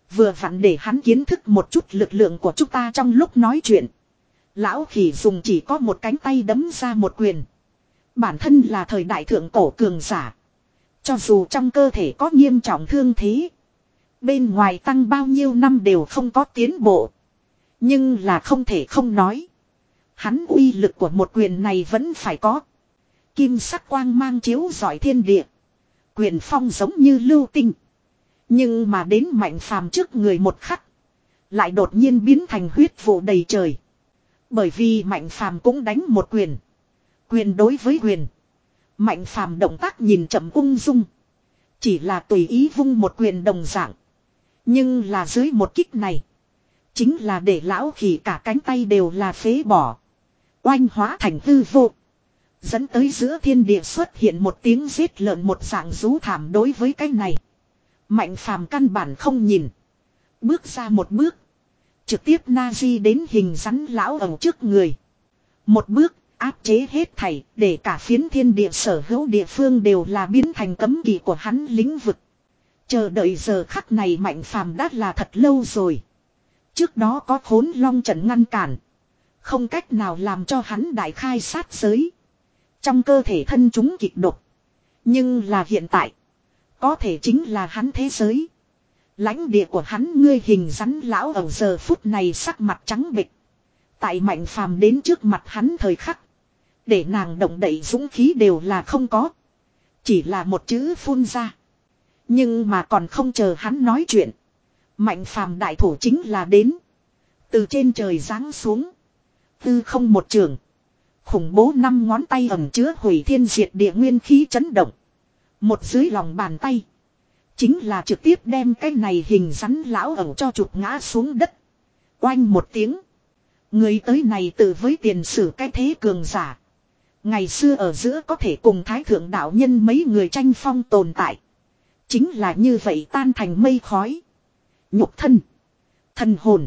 Vừa vặn để hắn kiến thức một chút lực lượng của chúng ta trong lúc nói chuyện. Lão khỉ dùng chỉ có một cánh tay đấm ra một quyền. Bản thân là thời đại thượng cổ cường giả. Cho dù trong cơ thể có nghiêm trọng thương thế. Bên ngoài tăng bao nhiêu năm đều không có tiến bộ. Nhưng là không thể không nói. Hắn uy lực của một quyền này vẫn phải có. Kim sắc quang mang chiếu rọi thiên địa. Quyền phong giống như lưu tinh. Nhưng mà đến Mạnh Phàm trước người một khắc. Lại đột nhiên biến thành huyết vụ đầy trời. Bởi vì Mạnh Phàm cũng đánh một quyền. Quyền đối với quyền. Mạnh Phàm động tác nhìn chậm ung dung. Chỉ là tùy ý vung một quyền đồng dạng. Nhưng là dưới một kích này. Chính là để lão khỉ cả cánh tay đều là phế bỏ. Oanh hóa thành hư vô. Dẫn tới giữa thiên địa xuất hiện một tiếng giết lợn một dạng rú thảm đối với cái này. Mạnh Phàm căn bản không nhìn. Bước ra một bước. Trực tiếp Nazi đến hình rắn lão ẩu trước người. Một bước áp chế hết thảy để cả phiến thiên địa sở hữu địa phương đều là biến thành cấm kỵ của hắn lĩnh vực. Chờ đợi giờ khắc này Mạnh Phàm đã là thật lâu rồi. Trước đó có Khốn Long trận ngăn cản. Không cách nào làm cho hắn đại khai sát giới. Trong cơ thể thân chúng kịch độc. Nhưng là hiện tại. Có thể chính là hắn thế giới. Lãnh địa của hắn ngươi hình rắn lão ở giờ phút này sắc mặt trắng bệch. Tại Mạnh Phàm đến trước mặt hắn thời khắc. Để nàng động đậy dũng khí đều là không có. Chỉ là một chữ phun ra. Nhưng mà còn không chờ hắn nói chuyện. Mạnh Phàm đại thủ chính là đến. Từ trên trời giáng xuống. Tư không một trường. Khủng bố năm ngón tay ẩn chứa hủy thiên diệt địa nguyên khí chấn động. Một dưới lòng bàn tay. Chính là trực tiếp đem cái này hình rắn lão ẩu cho chụp ngã xuống đất. Oanh một tiếng. Người tới này tự với tiền sử cái thế cường giả. Ngày xưa ở giữa có thể cùng thái thượng đạo nhân mấy người tranh phong tồn tại. Chính là như vậy tan thành mây khói. Nhục thân. Thần hồn.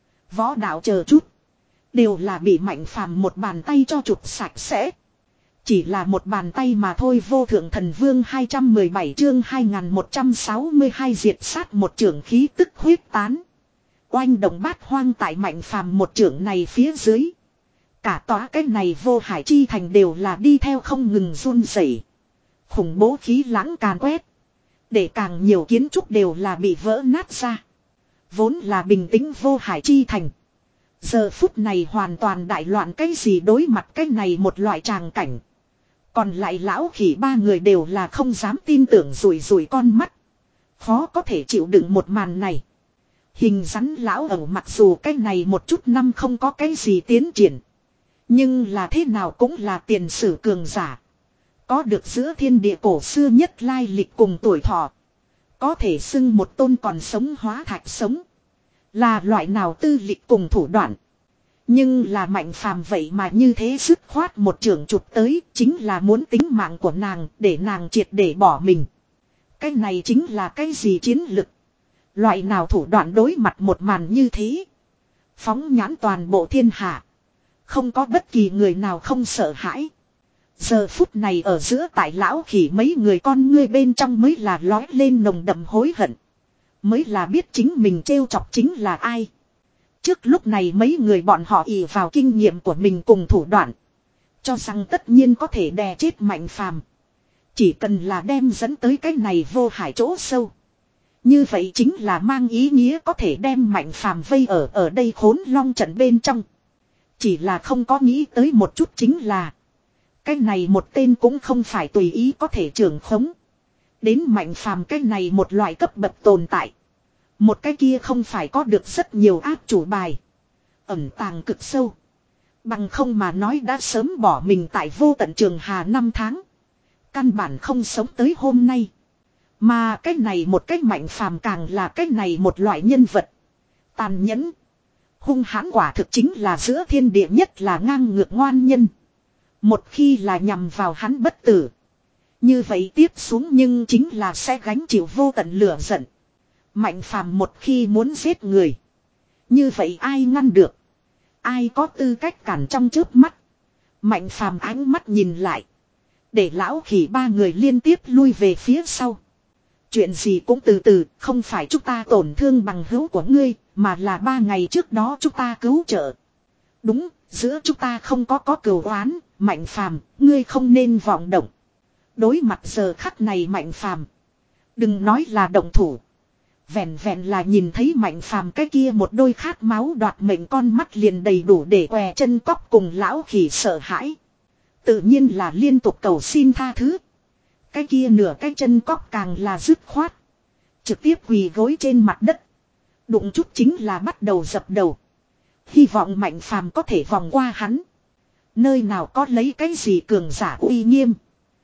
Võ đạo chờ chút. Đều là bị Mạnh Phàm một bàn tay cho chụp sạch sẽ. Chỉ là một bàn tay mà thôi. Vô thượng thần vương hai trăm mười bảy chương hai nghìn một trăm sáu mươi hai diệt sát một trưởng khí tức huyết tán. Oanh động bát hoang tại Mạnh Phàm một trưởng này phía dưới. Cả tòa cái này vô hải chi thành đều là đi theo không ngừng run rẩy. Khủng bố khí lãng càn quét. Để càng nhiều kiến trúc đều là bị vỡ nát ra. Vốn là bình tĩnh vô hải chi thành. Giờ phút này hoàn toàn đại loạn cái gì đối mặt cái này một loại tràng cảnh. Còn lại lão khỉ ba người đều là không dám tin tưởng rủi rủi con mắt. Khó có thể chịu đựng một màn này. Hình rắn lão ẩu mặc dù cái này một chút năm không có cái gì tiến triển. Nhưng là thế nào cũng là tiền sử cường giả. Có được giữa thiên địa cổ xưa nhất lai lịch cùng tuổi thọ. Có thể xưng một tôn còn sống hóa thạch sống. Là loại nào tư lịch cùng thủ đoạn. Nhưng là Mạnh Phàm vậy mà như thế dứt khoát một trường chụp tới. Chính là muốn tính mạng của nàng để nàng triệt để bỏ mình. Cái này chính là cái gì chiến lực. Loại nào thủ đoạn đối mặt một màn như thế. Phóng nhãn toàn bộ thiên hạ. Không có bất kỳ người nào không sợ hãi. Giờ phút này ở giữa tại lão khỉ mấy người con ngươi bên trong mới là lói lên nồng đậm hối hận. Mới là biết chính mình trêu chọc chính là ai. Trước lúc này mấy người bọn họ ỷ vào kinh nghiệm của mình cùng thủ đoạn. Cho rằng tất nhiên có thể đè chết Mạnh Phàm. Chỉ cần là đem dẫn tới cái này vô hải chỗ sâu. Như vậy chính là mang ý nghĩa có thể đem Mạnh Phàm vây ở ở đây Khốn Long trận bên trong. Chỉ là không có nghĩ tới một chút chính là. Cái này một tên cũng không phải tùy ý có thể trưởng khống. Đến Mạnh Phàm cái này một loại cấp bậc tồn tại. Một cái kia không phải có được rất nhiều áp chủ bài. Ẩn tàng cực sâu. Bằng không mà nói đã sớm bỏ mình tại vô tận trường hà năm tháng. Căn bản không sống tới hôm nay. Mà cái này một cái Mạnh Phàm càng là cái này một loại nhân vật. Tàn nhẫn. Hung hãn quả thực chính là giữa thiên địa nhất là ngang ngược ngoan nhân. Một khi là nhằm vào hắn bất tử. Như vậy tiếp xuống nhưng chính là sẽ gánh chịu vô tận lửa giận. Mạnh Phàm một khi muốn giết người. Như vậy ai ngăn được. Ai có tư cách cản trong chớp mắt. Mạnh Phàm ánh mắt nhìn lại. Để lão khỉ ba người liên tiếp lui về phía sau. Chuyện gì cũng từ từ, không phải chúng ta tổn thương bằng hữu của ngươi, mà là ba ngày trước đó chúng ta cứu trợ. Đúng, giữa chúng ta không có có cừu oán, Mạnh Phàm, ngươi không nên vọng động. Đối mặt giờ khắc này Mạnh Phàm, đừng nói là động thủ. Vẹn vẹn là nhìn thấy Mạnh Phàm cái kia một đôi khát máu đoạt mệnh con mắt liền đầy đủ để què chân cóc cùng lão khỉ sợ hãi. Tự nhiên là liên tục cầu xin tha thứ. Cái kia nửa cái chân cóc càng là dứt khoát. Trực tiếp quỳ gối trên mặt đất. Đụng chút chính là bắt đầu dập đầu. Hy vọng Mạnh Phàm có thể vòng qua hắn. Nơi nào có lấy cái gì cường giả uy nghiêm.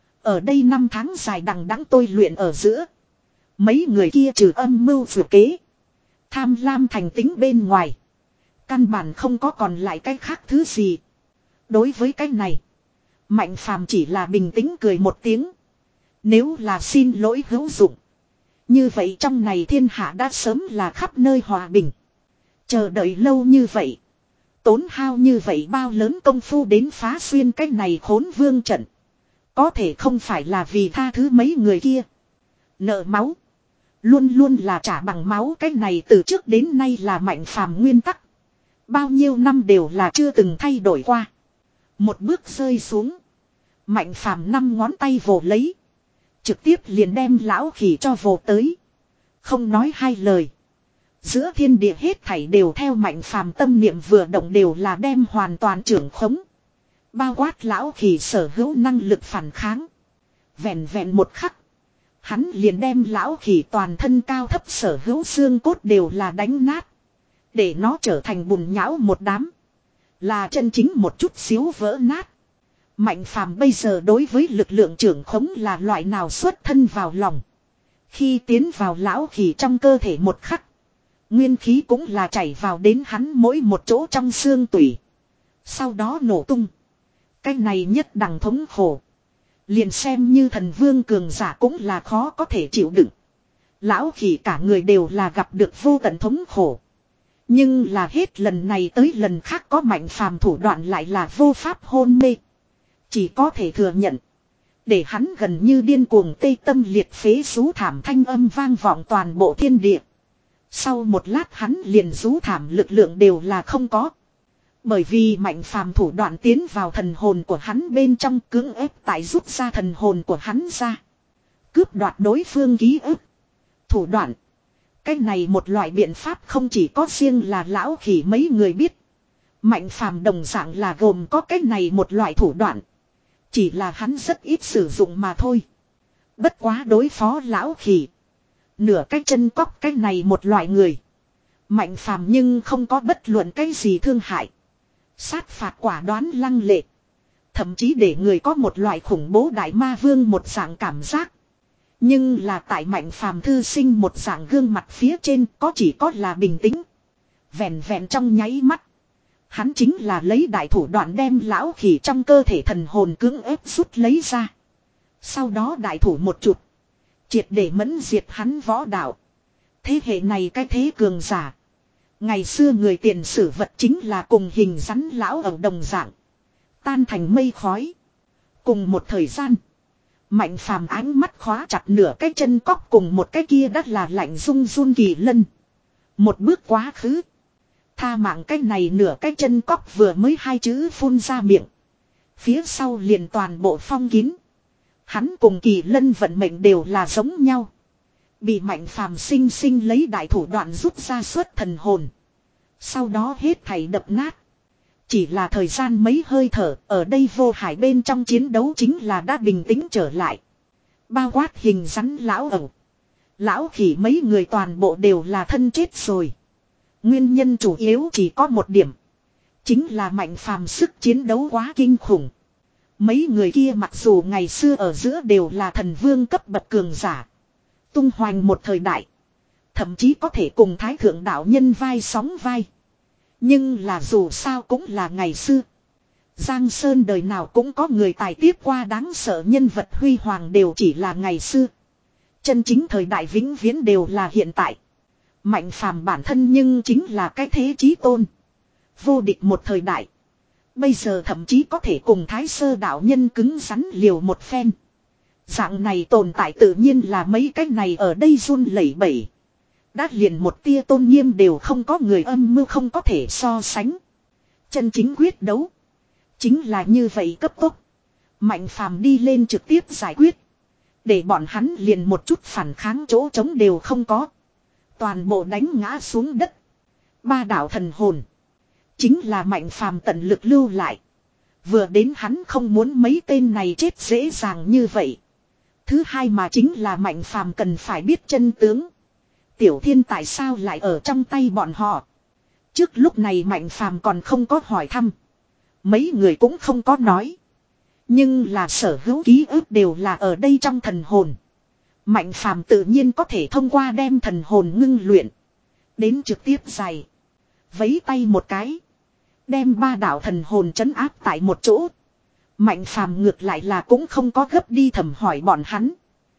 Ở đây năm tháng dài đằng đẵng tôi luyện ở giữa. Mấy người kia trừ âm mưu vừa kế. Tham lam thành tính bên ngoài. Căn bản không có còn lại cái khác thứ gì. Đối với cái này. Mạnh Phàm chỉ là bình tĩnh cười một tiếng. Nếu là xin lỗi hữu dụng. Như vậy trong này thiên hạ đã sớm là khắp nơi hòa bình. Chờ đợi lâu như vậy. Tốn hao như vậy bao lớn công phu đến phá xuyên cái này khốn vương trận. Có thể không phải là vì tha thứ mấy người kia. Nợ máu. Luôn luôn là trả bằng máu, cái này từ trước đến nay là Mạnh Phàm nguyên tắc. Bao nhiêu năm đều là chưa từng thay đổi qua. Một bước rơi xuống. Mạnh Phàm năm ngón tay vồ lấy. Trực tiếp liền đem lão khỉ cho vồ tới. Không nói hai lời. Giữa thiên địa hết thảy đều theo Mạnh Phàm tâm niệm vừa động đều là đem hoàn toàn trưởng khống. Bao quát lão khỉ sở hữu năng lực phản kháng. Vẹn vẹn một khắc. Hắn liền đem lão khỉ toàn thân cao thấp sở hữu xương cốt đều là đánh nát. Để nó trở thành bùn nhão một đám. Là chân chính một chút xíu vỡ nát. Mạnh Phàm bây giờ đối với lực lượng trưởng khống là loại nào xuất thân vào lòng. Khi tiến vào lão khỉ trong cơ thể một khắc. Nguyên khí cũng là chảy vào đến hắn mỗi một chỗ trong xương tủy. Sau đó nổ tung. Cái này nhất đẳng thống khổ. Liền xem như thần vương cường giả cũng là khó có thể chịu đựng. Lão khỉ cả người đều là gặp được vô tận thống khổ. Nhưng là hết lần này tới lần khác có Mạnh Phàm thủ đoạn lại là vô pháp hôn mê. Chỉ có thể thừa nhận. Để hắn gần như điên cuồng tê tâm liệt phế rú thảm thanh âm vang vọng toàn bộ thiên địa. Sau một lát hắn liền rú thảm lực lượng đều là không có. Bởi vì Mạnh Phàm thủ đoạn tiến vào thần hồn của hắn bên trong, cưỡng ép tại rút ra thần hồn của hắn ra. Cướp đoạt đối phương ký ức. Thủ đoạn. Cái này một loại biện pháp không chỉ có riêng là lão khỉ mấy người biết. Mạnh Phàm đồng dạng là gồm có cái này một loại thủ đoạn. Chỉ là hắn rất ít sử dụng mà thôi. Bất quá đối phó lão khỉ. Nửa cái chân cóc cái này một loại người. Mạnh Phàm nhưng không có bất luận cái gì thương hại. Sát phạt quả đoán lăng lệ. Thậm chí để người có một loại khủng bố đại ma vương một dạng cảm giác. Nhưng là tại Mạnh Phàm thư sinh một dạng gương mặt phía trên có chỉ có là bình tĩnh. Vẹn vẹn trong nháy mắt. Hắn chính là lấy đại thủ đoạn đem lão khỉ trong cơ thể thần hồn cưỡng ép rút lấy ra. Sau đó đại thủ một chụp. Triệt để mẫn diệt hắn võ đạo. Thế hệ này cái thế cường giả. Ngày xưa người tiền sử vật chính là cùng hình rắn lão ở đồng dạng. Tan thành mây khói. Cùng một thời gian. Mạnh Phàm ánh mắt khóa chặt nửa cái chân cóc cùng một cái kia đắt là lạnh run run Kỳ Lân. Một bước quá khứ. Tha mạng cái này nửa cái chân cóc vừa mới hai chữ phun ra miệng. Phía sau liền toàn bộ phong kín. Hắn cùng Kỳ Lân vận mệnh đều là giống nhau. Bị Mạnh Phàm sinh sinh lấy đại thủ đoạn rút ra suốt thần hồn. Sau đó hết thảy đập nát. Chỉ là thời gian mấy hơi thở, ở đây vô hải bên trong chiến đấu chính là đã bình tĩnh trở lại. Bao quát hình rắn lão ẩu. Lão khỉ mấy người toàn bộ đều là thân chết rồi. Nguyên nhân chủ yếu chỉ có một điểm. Chính là Mạnh Phàm sức chiến đấu quá kinh khủng. Mấy người kia mặc dù ngày xưa ở giữa đều là thần vương cấp bậc cường giả. Tung hoành một thời đại. Thậm chí có thể cùng thái thượng đạo nhân vai sóng vai. Nhưng là dù sao cũng là ngày xưa. Giang Sơn đời nào cũng có người tài tiếp qua đáng sợ nhân vật huy hoàng đều chỉ là ngày xưa. Chân chính thời đại vĩnh viễn đều là hiện tại. Mạnh Phàm bản thân nhưng chính là cái thế chí tôn. Vô địch một thời đại. Bây giờ thậm chí có thể cùng thái sơ đạo nhân cứng rắn liều một phen. Dạng này tồn tại tự nhiên là mấy cái này ở đây run lẩy bẩy. Đã liền một tia tôn nghiêm đều không có, người âm mưu không có thể so sánh. Chân chính quyết đấu. Chính là như vậy cấp tốc. Mạnh phàm đi lên trực tiếp giải quyết. Để bọn hắn liền một chút phản kháng chỗ trống đều không có. Toàn bộ đánh ngã xuống đất. Ba đạo thần hồn. Chính là mạnh phàm tận lực lưu lại. Vừa đến hắn không muốn mấy tên này chết dễ dàng như vậy. Thứ hai mà chính là mạnh phàm cần phải biết chân tướng. Tiểu Thiên tại sao lại ở trong tay bọn họ. Trước lúc này mạnh phàm còn không có hỏi thăm. Mấy người cũng không có nói. Nhưng là sở hữu ký ức đều là ở đây trong thần hồn. Mạnh phàm tự nhiên có thể thông qua đem thần hồn ngưng luyện. Đến trực tiếp giày. Vấy tay một cái. Đem ba đạo thần hồn trấn áp tại một chỗ. Mạnh phàm ngược lại là cũng không có gấp đi thẩm hỏi bọn hắn.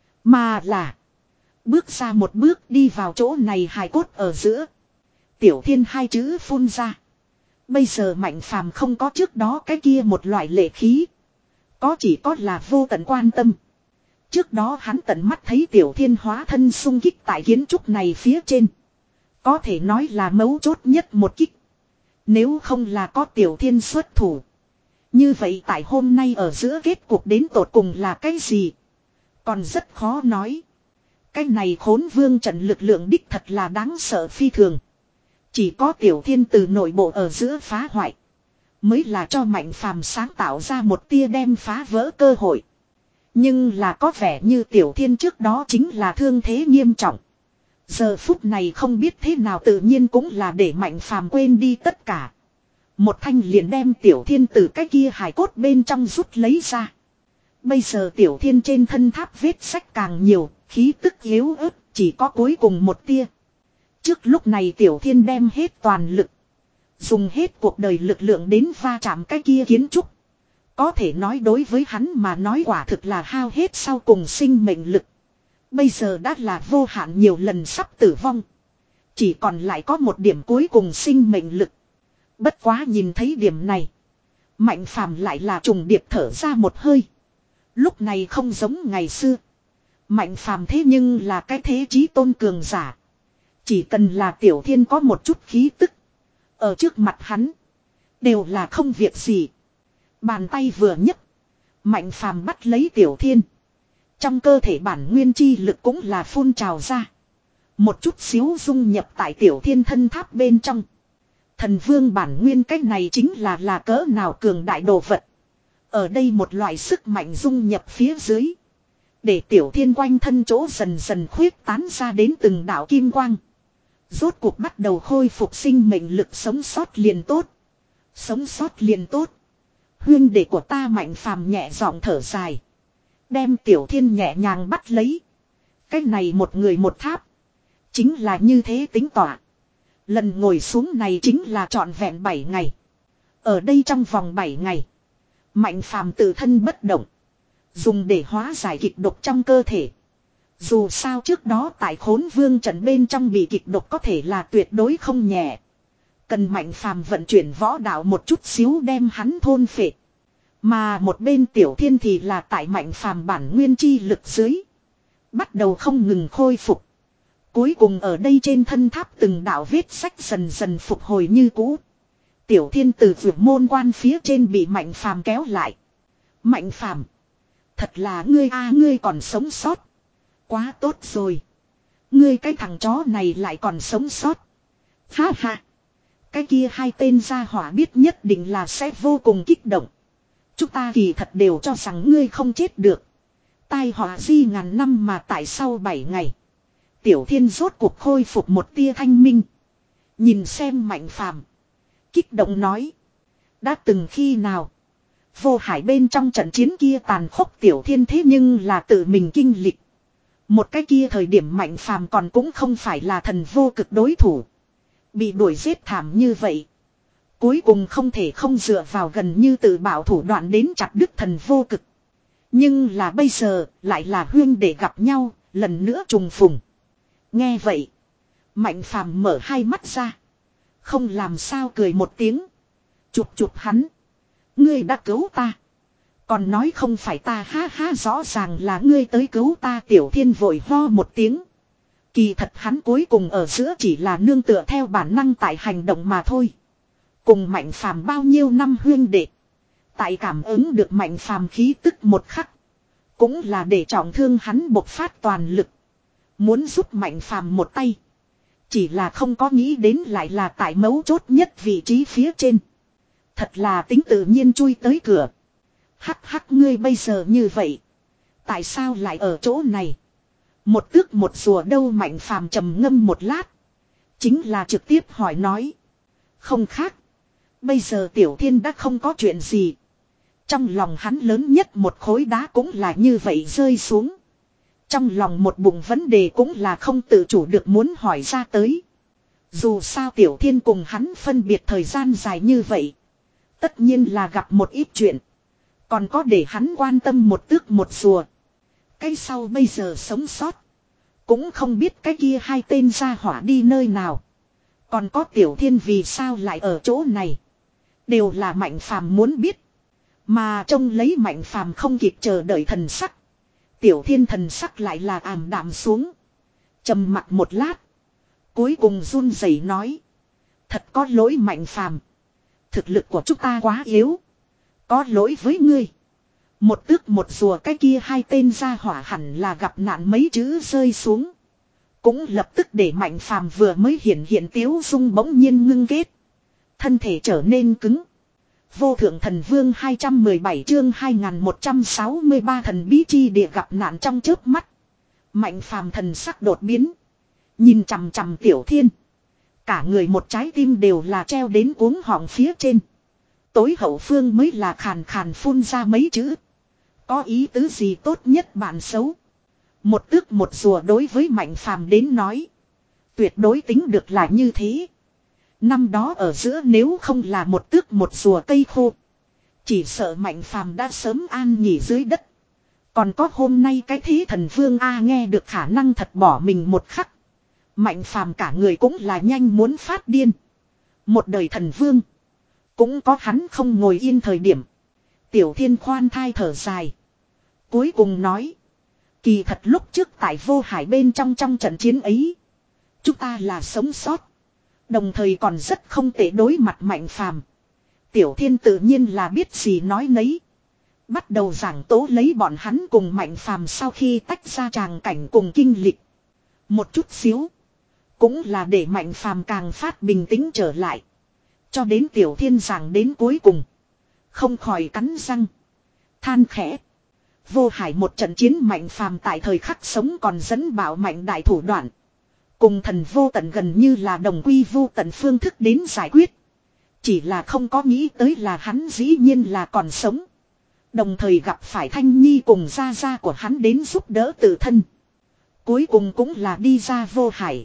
Mà là. Bước ra một bước đi vào chỗ này hài cốt ở giữa. Tiểu Thiên hai chữ phun ra. Bây giờ mạnh phàm không có trước đó cái kia một loại lệ khí. Có chỉ có là vô tận quan tâm. Trước đó hắn tận mắt thấy Tiểu Thiên hóa thân xung kích tại kiến trúc này phía trên. Có thể nói là mấu chốt nhất một kích. Nếu không là có Tiểu Thiên xuất thủ. Như vậy tại hôm nay ở giữa kết cuộc đến tột cùng là cái gì? Còn rất khó nói. Cái này khốn vương trận lực lượng đích thật là đáng sợ phi thường. Chỉ có Tiểu Thiên từ nội bộ ở giữa phá hoại. Mới là cho mạnh phàm sáng tạo ra một tia đem phá vỡ cơ hội. Nhưng là có vẻ như Tiểu Thiên trước đó chính là thương thế nghiêm trọng. Giờ phút này không biết thế nào tự nhiên cũng là để mạnh phàm quên đi tất cả. Một thanh liền đem Tiểu Thiên từ cái kia hài cốt bên trong rút lấy ra. Bây giờ Tiểu Thiên trên thân tháp vết sách càng nhiều, khí tức yếu ớt, chỉ có cuối cùng một tia. Trước lúc này Tiểu Thiên đem hết toàn lực. Dùng hết cuộc đời lực lượng đến va chạm cái kia kiến trúc. Có thể nói đối với hắn mà nói quả thực là hao hết sau cùng sinh mệnh lực. Bây giờ đã là vô hạn nhiều lần sắp tử vong. Chỉ còn lại có một điểm cuối cùng sinh mệnh lực. Bất quá nhìn thấy điểm này. Mạnh phàm lại là trùng điệp thở ra một hơi. Lúc này không giống ngày xưa. Mạnh phàm thế nhưng là cái thế chí tôn cường giả. Chỉ cần là Tiểu Thiên có một chút khí tức. Ở trước mặt hắn. Đều là không việc gì. Bàn tay vừa nhấc. Mạnh phàm bắt lấy Tiểu Thiên. Trong cơ thể bản nguyên chi lực cũng là phun trào ra. Một chút xíu dung nhập tại Tiểu Thiên thân tháp bên trong. Thần vương bản nguyên cách này chính là là cỡ nào cường đại đồ vật. Ở đây một loại sức mạnh dung nhập phía dưới. Để Tiểu Thiên quanh thân chỗ dần dần khuyết tán ra đến từng đạo kim quang. Rốt cuộc bắt đầu khôi phục sinh mệnh lực, sống sót liền tốt. Sống sót liền tốt. Huyên đệ của ta mạnh phàm nhẹ giọng thở dài. Đem Tiểu Thiên nhẹ nhàng bắt lấy. Cách này một người một tháp. Chính là như thế tính tỏa. Lần ngồi xuống này chính là trọn vẹn bảy ngày. Ở đây trong vòng bảy ngày. Mạnh phàm tự thân bất động. Dùng để hóa giải kịch độc trong cơ thể. Dù sao trước đó tại khốn vương trận bên trong bị kịch độc có thể là tuyệt đối không nhẹ. Cần mạnh phàm vận chuyển võ đạo một chút xíu đem hắn thôn phệ. Mà một bên Tiểu Thiên thì là tại mạnh phàm bản nguyên chi lực dưới. Bắt đầu không ngừng khôi phục. Cuối cùng ở đây trên thân tháp từng đạo vết sách dần dần phục hồi như cũ. Tiểu Thiên từ vượt môn quan phía trên bị mạnh phàm kéo lại. Mạnh phàm. Thật là ngươi a ngươi còn sống sót. Quá tốt rồi. Ngươi cái thằng chó này lại còn sống sót. Ha ha. Cái kia hai tên gia hỏa biết nhất định là sẽ vô cùng kích động. Chúng ta kỳ thật đều cho rằng ngươi không chết được. Tai họa di ngàn năm mà tại sau bảy ngày. Tiểu Thiên rốt cuộc khôi phục một tia thanh minh. Nhìn xem mạnh phàm. Kích động nói. Đã từng khi nào. Vô hải bên trong trận chiến kia tàn khốc Tiểu Thiên thế nhưng là tự mình kinh lịch. Một cái kia thời điểm mạnh phàm còn cũng không phải là thần vô cực đối thủ. Bị đuổi giết thảm như vậy. Cuối cùng không thể không dựa vào gần như tự bảo thủ đoạn đến chặt đứt thần vô cực. Nhưng là bây giờ lại là huyên để gặp nhau, lần nữa trùng phùng. Nghe vậy. Mạnh phàm mở hai mắt ra. Không làm sao cười một tiếng. Chụp chụp hắn. Ngươi đã cứu ta. Còn nói không phải ta, ha ha, rõ ràng là ngươi tới cứu ta. Tiểu Thiên vội ho một tiếng. Kỳ thật hắn cuối cùng ở giữa chỉ là nương tựa theo bản năng tại hành động mà thôi. Cùng Mạnh Phàm bao nhiêu năm huyên đệ. Tại cảm ứng được Mạnh Phàm khí tức một khắc. Cũng là để trọng thương hắn bộc phát toàn lực. Muốn giúp Mạnh Phàm một tay. Chỉ là không có nghĩ đến lại là tại mấu chốt nhất vị trí phía trên. Thật là tính tự nhiên chui tới cửa. Hắc hắc, ngươi bây giờ như vậy. Tại sao lại ở chỗ này? Một tước một rùa đâu? Mạnh Phàm trầm ngâm một lát. Chính là trực tiếp hỏi nói. Không khác. Bây giờ Tiểu Thiên đã không có chuyện gì. Trong lòng hắn lớn nhất một khối đá cũng là như vậy rơi xuống. Trong lòng một bụng vấn đề cũng là không tự chủ được muốn hỏi ra tới. Dù sao Tiểu Thiên cùng hắn phân biệt thời gian dài như vậy. Tất nhiên là gặp một ít chuyện. Còn có để hắn quan tâm một tước một rùa. Cái sau bây giờ sống sót. Cũng không biết cái kia hai tên gia hỏa đi nơi nào. Còn có Tiểu Thiên vì sao lại ở chỗ này. Đều là Mạnh Phàm muốn biết. Mà trông lấy Mạnh Phàm không kịp chờ đợi thần sắc. Tiểu Thiên thần sắc lại là ảm đạm xuống. Trầm mặc một lát. Cuối cùng run rẩy nói. Thật có lỗi Mạnh Phàm. Thực lực của chúng ta quá yếu. Có lỗi với ngươi. Một tước một rùa, cái kia hai tên gia hỏa hẳn là gặp nạn mấy chữ rơi xuống. Cũng lập tức để Mạnh Phàm vừa mới hiện hiện tiếu dung bỗng nhiên ngưng kết. Thân thể trở nên cứng. Vô thượng thần vương hai trăm mười bảy chương hai nghìn một trăm sáu mươi ba thần bí chi địa gặp nạn trong chớp mắt. Mạnh Phàm thần sắc đột biến. Nhìn chằm chằm Tiểu Thiên. Cả người một trái tim đều là treo đến cuống họng phía trên. Tối hậu phương mới là khàn khàn phun ra mấy chữ. Có ý tứ gì tốt nhất bạn xấu. Một tước một rùa đối với Mạnh Phàm đến nói. Tuyệt đối tính được là như thế. Năm đó ở giữa nếu không là một tước một rùa cây khô. Chỉ sợ Mạnh Phàm đã sớm an nghỉ dưới đất. Còn có hôm nay cái thế thần vương A nghe được khả năng thật bỏ mình một khắc. Mạnh Phàm cả người cũng là nhanh muốn phát điên. Một đời thần vương. Cũng có hắn không ngồi yên thời điểm. Tiểu Thiên khoan thai thở dài. Cuối cùng nói. Kỳ thật lúc trước tại Vô Hải bên trong trong trận chiến ấy. Chúng ta là sống sót. Đồng thời còn rất không tệ đối mặt Mạnh Phàm. Tiểu Thiên tự nhiên là biết gì nói nấy. Bắt đầu giảng tố lấy bọn hắn cùng Mạnh Phàm sau khi tách ra tràng cảnh cùng kinh lịch. Một chút xíu. Cũng là để Mạnh Phàm càng phát bình tĩnh trở lại. Cho đến Tiểu Thiên giảng đến cuối cùng. Không khỏi cắn răng. Than khẽ. Vô Hải một trận chiến Mạnh Phàm tại thời khắc sống còn dẫn bảo mạnh đại thủ đoạn. Cùng thần vô tận gần như là đồng quy vô tận phương thức đến giải quyết. Chỉ là không có nghĩ tới là hắn dĩ nhiên là còn sống. Đồng thời gặp phải Thanh Nhi cùng gia gia của hắn đến giúp đỡ tự thân. Cuối cùng cũng là đi ra Vô Hải.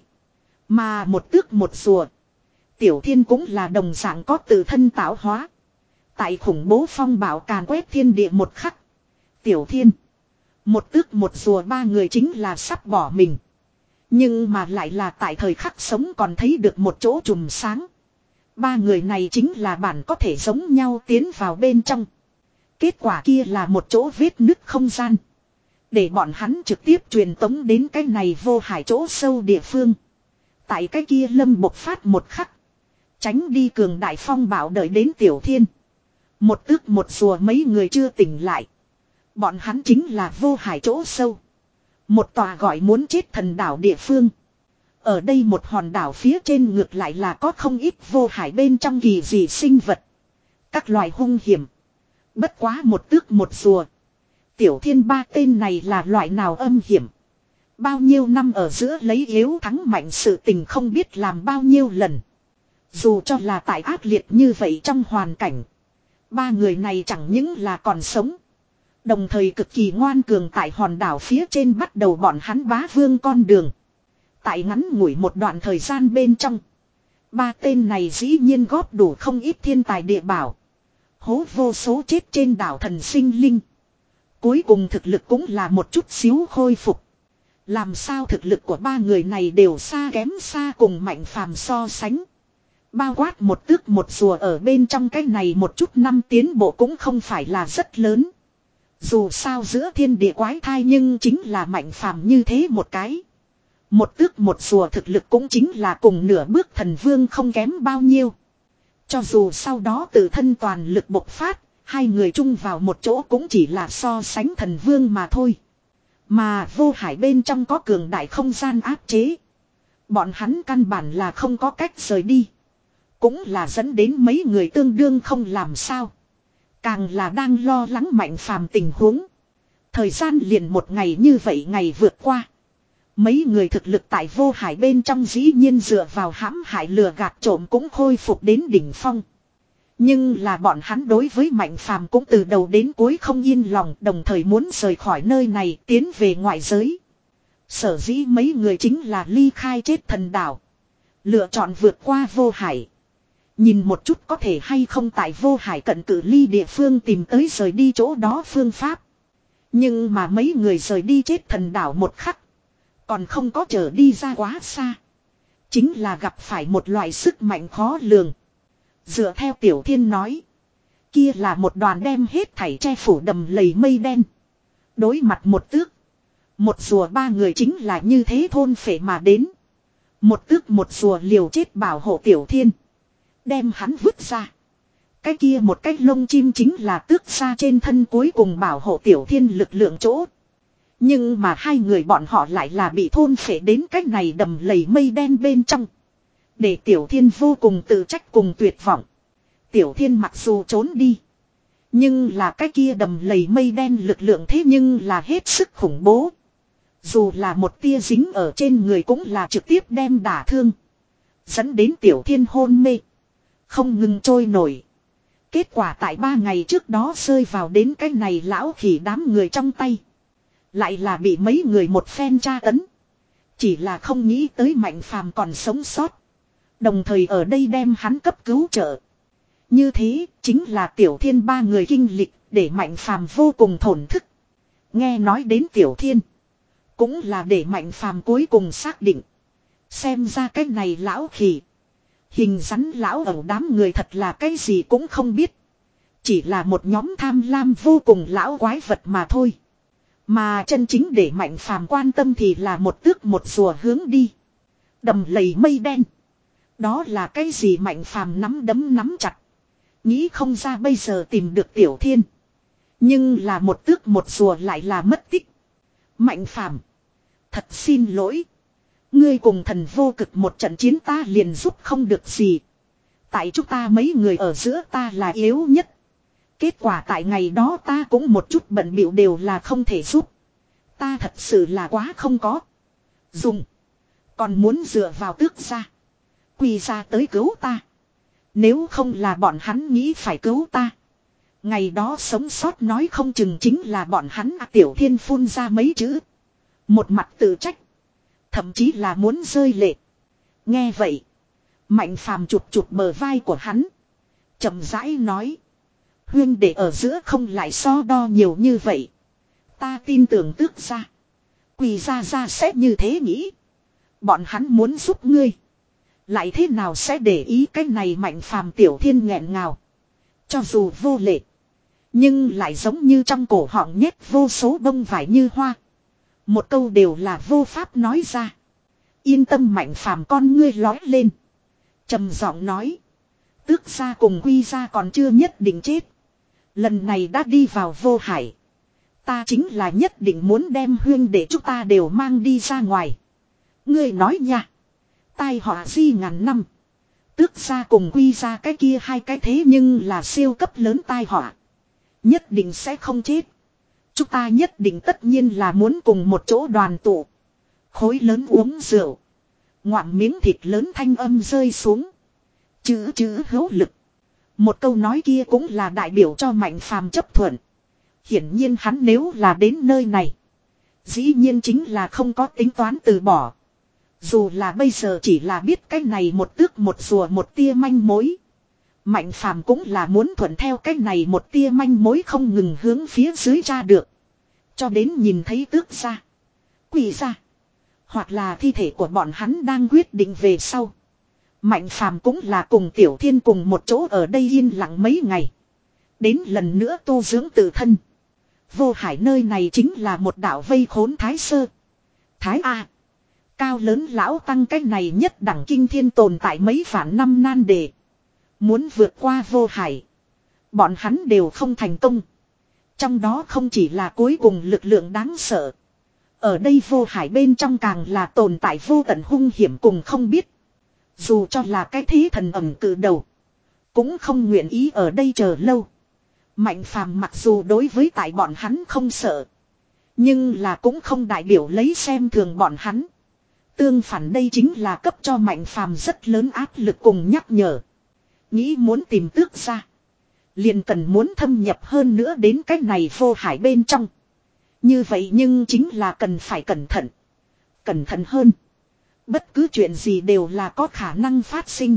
Mà một tước một rùa. Tiểu Thiên cũng là đồng dạng có tự thân tạo hóa. Tại khủng bố phong bạo càn quét thiên địa một khắc. Tiểu Thiên. Một tước một rùa ba người chính là sắp bỏ mình. Nhưng mà lại là tại thời khắc sống còn thấy được một chỗ chùm sáng. Ba người này chính là bản có thể giống nhau tiến vào bên trong. Kết quả kia là một chỗ vết nứt không gian. Để bọn hắn trực tiếp truyền tống đến cái này Vô Hải chỗ sâu địa phương. Tại cái kia lâm bộc phát một khắc. Tránh đi cường đại phong bạo đợi đến Tiểu Thiên. Một tước một rùa mấy người chưa tỉnh lại. Bọn hắn chính là Vô Hải chỗ sâu. Một tòa gọi muốn chết thần đảo địa phương. Ở đây một hòn đảo phía trên ngược lại là có không ít Vô Hải bên trong kỳ dị sinh vật. Các loài hung hiểm. Bất quá một tước một rùa. Tiểu Thiên ba tên này là loại nào âm hiểm. Bao nhiêu năm ở giữa lấy yếu thắng mạnh sự tình không biết làm bao nhiêu lần. Dù cho là tại ác liệt như vậy trong hoàn cảnh. Ba người này chẳng những là còn sống. Đồng thời cực kỳ ngoan cường tại hòn đảo phía trên bắt đầu bọn hắn bá vương con đường. Tại ngắn ngủi một đoạn thời gian bên trong. Ba tên này dĩ nhiên góp đủ không ít thiên tài địa bảo. Hố vô số chết trên đảo thần sinh linh. Cuối cùng thực lực cũng là một chút xíu khôi phục. Làm sao thực lực của ba người này đều xa kém xa cùng Mạnh Phàm so sánh. Bao quát một tước một rùa ở bên trong cái này một chút năm tiến bộ cũng không phải là rất lớn. Dù sao giữa thiên địa quái thai nhưng chính là Mạnh Phàm như thế một cái. Một tước một rùa thực lực cũng chính là cùng nửa bước thần vương không kém bao nhiêu. Cho dù sau đó tự thân toàn lực bộc phát, hai người chung vào một chỗ cũng chỉ là so sánh thần vương mà thôi. Mà vô hải bên trong có cường đại không gian áp chế. Bọn hắn căn bản là không có cách rời đi. Cũng là dẫn đến mấy người tương đương không làm sao. Càng là đang lo lắng Mạnh Phàm tình huống. Thời gian liền một ngày như vậy ngày vượt qua. Mấy người thực lực tại vô hải bên trong dĩ nhiên dựa vào hãm hại lừa gạt trộm cũng khôi phục đến đỉnh phong. Nhưng là bọn hắn đối với Mạnh Phàm cũng từ đầu đến cuối không yên lòng, đồng thời muốn rời khỏi nơi này tiến về ngoại giới. Sở dĩ mấy người chính là ly khai chết thần đảo. Lựa chọn vượt qua vô hải. Nhìn một chút có thể hay không tại vô hải cận cự ly địa phương tìm tới rời đi chỗ đó phương pháp. Nhưng mà mấy người rời đi chết thần đảo một khắc. Còn không có trở đi ra quá xa. Chính là gặp phải một loại sức mạnh khó lường. Dựa theo Tiểu Thiên nói. Kia là một đoàn đem hết thảy che phủ đầm lầy mây đen. Đối mặt một tước. Một rùa ba người chính là như thế thôn phệ mà đến. Một tước một rùa liều chết bảo hộ Tiểu Thiên. Đem hắn vứt ra. Cái kia một cái lông chim chính là tước ra trên thân cuối cùng bảo hộ Tiểu Thiên lực lượng chỗ. Nhưng mà hai người bọn họ lại là bị thôn phệ đến cái này đầm lầy mây đen bên trong. Để Tiểu Thiên vô cùng tự trách cùng tuyệt vọng. Tiểu Thiên mặc dù trốn đi. Nhưng là cái kia đầm lầy mây đen lực lượng thế nhưng là hết sức khủng bố. Dù là một tia dính ở trên người cũng là trực tiếp đem đả thương. Dẫn đến Tiểu Thiên hôn mê. Không ngừng trôi nổi. Kết quả tại ba ngày trước đó rơi vào đến cái này lão khỉ đám người trong tay. Lại là bị mấy người một phen tra tấn. Chỉ là không nghĩ tới Mạnh Phàm còn sống sót. Đồng thời ở đây đem hắn cấp cứu trợ. Như thế chính là Tiểu Thiên ba người kinh lịch để Mạnh Phàm vô cùng thổn thức. Nghe nói đến Tiểu Thiên. Cũng là để Mạnh Phàm cuối cùng xác định. Xem ra cái này lão khỉ. Hình rắn lão ở đám người thật là cái gì cũng không biết. Chỉ là một nhóm tham lam vô cùng lão quái vật mà thôi. Mà chân chính để Mạnh Phàm quan tâm thì là một tước một rùa hướng đi. Đầm lầy mây đen. Đó là cái gì Mạnh Phàm nắm đấm nắm chặt. Nghĩ không ra bây giờ tìm được Tiểu Thiên. Nhưng là một tước một rùa lại là mất tích. Mạnh Phàm, thật xin lỗi. Ngươi cùng thần vô cực một trận chiến ta liền giúp không được gì. Tại chúng ta mấy người ở giữa ta là yếu nhất. Kết quả tại ngày đó ta cũng một chút bận bịu đều là không thể giúp. Ta thật sự là quá không có dùng. Còn muốn dựa vào tước ra. Quỳ ra tới cứu ta. Nếu không là bọn hắn nghĩ phải cứu ta. Ngày đó sống sót nói không chừng chính là bọn hắn. À, Tiểu Thiên phun ra mấy chữ. Một mặt tự trách. Thậm chí là muốn rơi lệ. Nghe vậy. Mạnh Phàm chụp chụp bờ vai của hắn. Chậm rãi nói. Huyên để ở giữa không lại so đo nhiều như vậy. Ta tin tưởng tước ra. Quỳ ra ra sẽ như thế nghĩ. Bọn hắn muốn giúp ngươi. Lại thế nào sẽ để ý cái này Mạnh Phàm Tiểu Thiên nghẹn ngào. Cho dù vô lệ. Nhưng lại giống như trong cổ họng nhét vô số bông vải như hoa. Một câu đều là vô pháp nói ra. Yên tâm Mạnh Phàm con ngươi lói lên. Trầm giọng nói. Tước ra cùng quy ra còn chưa nhất định chết. Lần này đã đi vào vô hải. Ta chính là nhất định muốn đem huyên để chúng ta đều mang đi ra ngoài. Ngươi nói nha. Tai họa di ngàn năm. Tước ra cùng quy ra cái kia hai cái thế nhưng là siêu cấp lớn tai họa. Nhất định sẽ không chết. Chúng ta nhất định tất nhiên là muốn cùng một chỗ đoàn tụ. Khối lớn uống rượu. Ngoạm miếng thịt lớn thanh âm rơi xuống. Chữ chữ hữu lực. Một câu nói kia cũng là đại biểu cho Mạnh Phàm chấp thuận. Hiển nhiên hắn nếu là đến nơi này. Dĩ nhiên chính là không có tính toán từ bỏ. Dù là bây giờ chỉ là biết cái này một tước một rùa một tia manh mối. Mạnh Phàm cũng là muốn thuận theo cái này một tia manh mối không ngừng hướng phía dưới ra được. Cho đến nhìn thấy tước ra. Quỳ ra. Hoặc là thi thể của bọn hắn đang quyết định về sau. Mạnh Phàm cũng là cùng Tiểu Thiên cùng một chỗ ở đây yên lặng mấy ngày. Đến lần nữa tu dưỡng tự thân. Vô Hải nơi này chính là một đảo vây khốn Thái Sơ. Thái A. Cao lớn lão tăng cái này nhất đẳng kinh thiên tồn tại mấy vạn năm nan đề. Muốn vượt qua Vô Hải. Bọn hắn đều không thành công. Trong đó không chỉ là cuối cùng lực lượng đáng sợ. Ở đây Vô Hải bên trong càng là tồn tại vô tận hung hiểm cùng không biết. Dù cho là cái thế thần ẩm cử đầu. Cũng không nguyện ý ở đây chờ lâu. Mạnh phàm mặc dù đối với tại bọn hắn không sợ. Nhưng là cũng không đại biểu lấy xem thường bọn hắn. Tương phản đây chính là cấp cho mạnh phàm rất lớn áp lực cùng nhắc nhở. Nghĩ muốn tìm tước ra. Liền cần muốn thâm nhập hơn nữa đến cái này Vô Hải bên trong. Như vậy nhưng chính là cần phải cẩn thận. Cẩn thận hơn. Bất cứ chuyện gì đều là có khả năng phát sinh.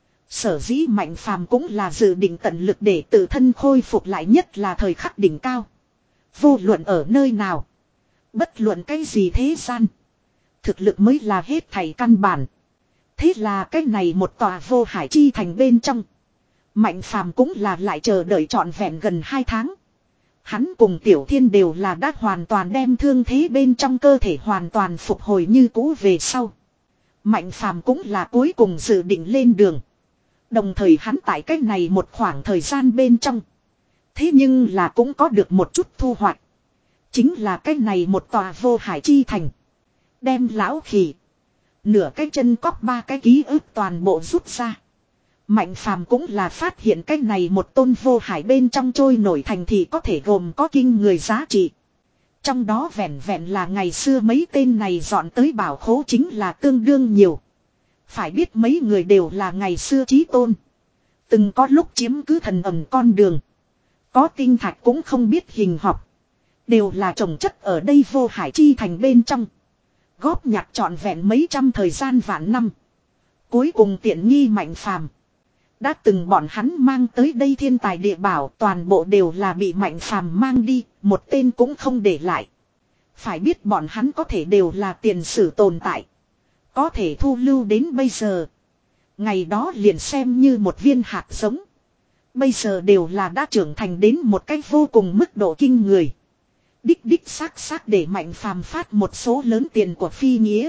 Sở dĩ mạnh phàm cũng là dự định tận lực để tự thân khôi phục lại, nhất là thời khắc đỉnh cao. Vô luận ở nơi nào. Bất luận cái gì thế gian. Thực lực mới là hết thảy căn bản. Thế là cái này một tòa Vô Hải chi thành bên trong. Mạnh phàm cũng là lại chờ đợi trọn vẹn gần hai tháng. Hắn cùng Tiểu Thiên đều là đã hoàn toàn đem thương thế bên trong cơ thể hoàn toàn phục hồi như cũ về sau. Mạnh phàm cũng là cuối cùng dự định lên đường. Đồng thời hắn tại cách này một khoảng thời gian bên trong. Thế nhưng là cũng có được một chút thu hoạch. Chính là cách này một tòa Vô Hải chi thành. Đem lão khỉ. Nửa cái chân cóc ba cái ký ức toàn bộ rút ra. Mạnh phàm cũng là phát hiện cách này một tôn Vô Hải bên trong trôi nổi thành thì có thể gồm có kinh người giá trị. Trong đó vẹn vẹn là ngày xưa mấy tên này dọn tới bảo khố chính là tương đương nhiều. Phải biết mấy người đều là ngày xưa chí tôn. Từng có lúc chiếm cứ thần ẩm con đường. Có tinh thạch cũng không biết hình học. Đều là trồng chất ở đây Vô Hải chi thành bên trong. Góp nhặt trọn vẹn mấy trăm thời gian vạn năm. Cuối cùng tiện nghi mạnh phàm. Đã từng bọn hắn mang tới đây thiên tài địa bảo toàn bộ đều là bị mạnh phàm mang đi, một tên cũng không để lại. Phải biết bọn hắn có thể đều là tiền sử tồn tại. Có thể thu lưu đến bây giờ. Ngày đó liền xem như một viên hạt giống. Bây giờ đều là đã trưởng thành đến một cách vô cùng mức độ kinh người. Đích đích xác xác để mạnh phàm phát một số lớn tiền của phi nghĩa.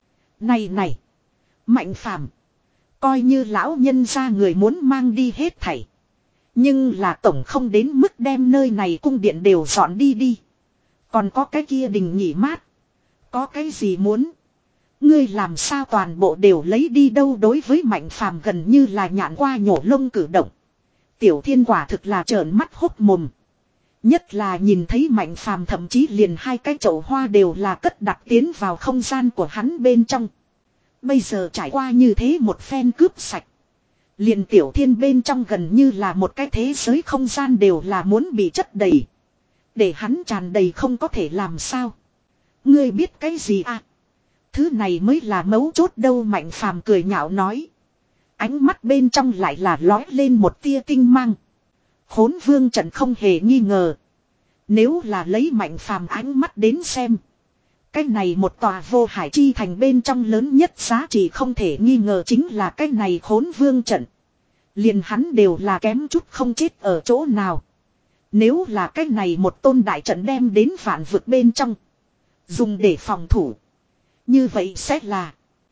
Này này. Mạnh phàm. Coi như lão nhân ra người muốn mang đi hết thảy. Nhưng là tổng không đến mức đem nơi này cung điện đều dọn đi đi. Còn có cái kia đình nghỉ mát. Có cái gì muốn. Ngươi làm sao toàn bộ đều lấy đi đâu, đối với mạnh phàm gần như là nhạn qua nhổ lông cử động. Tiểu Thiên quả thực là trợn mắt hốt mồm. Nhất là nhìn thấy mạnh phàm thậm chí liền hai cái chậu hoa đều là cất đặt tiến vào không gian của hắn bên trong. Bây giờ trải qua như thế một phen cướp sạch. Liền Tiểu Thiên bên trong gần như là một cái thế giới không gian đều là muốn bị chất đầy. Để hắn tràn đầy không có thể làm sao. Ngươi biết cái gì à? Thứ này mới là mấu chốt đâu, mạnh phàm cười nhạo nói. Ánh mắt bên trong lại là lói lên một tia tinh mang. Khốn vương trận không hề nghi ngờ. Nếu là lấy mạnh phàm ánh mắt đến xem. Cái này một tòa Vô Hải chi thành bên trong lớn nhất giá trị không thể nghi ngờ chính là cái này khốn vương trận. Liền hắn đều là kém chút không chết ở chỗ nào. Nếu là cái này một tôn đại trận đem đến vạn vực bên trong. Dùng để phòng thủ. Như vậy sẽ là.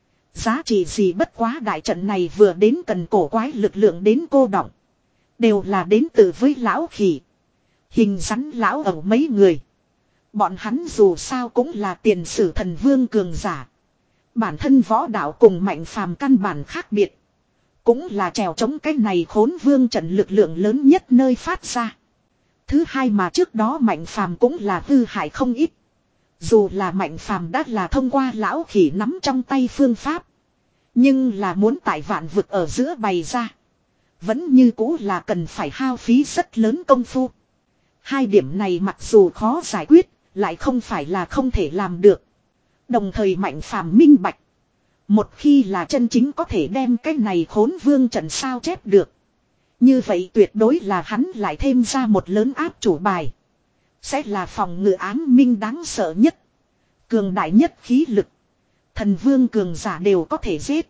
Giá trị gì, bất quá đại trận này vừa đến cần cổ quái lực lượng đến cô đọng. Đều là đến từ với lão khỉ. Hình rắn lão ẩu mấy người. Bọn hắn dù sao cũng là tiền sử thần vương cường giả. Bản thân võ đạo cùng mạnh phàm căn bản khác biệt. Cũng là trèo chống cái này khốn vương trận lực lượng lớn nhất nơi phát ra. Thứ hai mà trước đó mạnh phàm cũng là hư hại không ít. Dù là mạnh phàm đã là thông qua lão khỉ nắm trong tay phương pháp. Nhưng là muốn tại vạn vực ở giữa bày ra. Vẫn như cũ là cần phải hao phí rất lớn công phu. Hai điểm này mặc dù khó giải quyết, lại không phải là không thể làm được. Đồng thời mạnh phàm minh bạch. Một khi là chân chính có thể đem cái này khốn vương trận sao chép được. Như vậy tuyệt đối là hắn lại thêm ra một lớn áp chủ bài. Sẽ là phòng ngự ám minh đáng sợ nhất. Cường đại nhất khí lực. Thần vương cường giả đều có thể giết.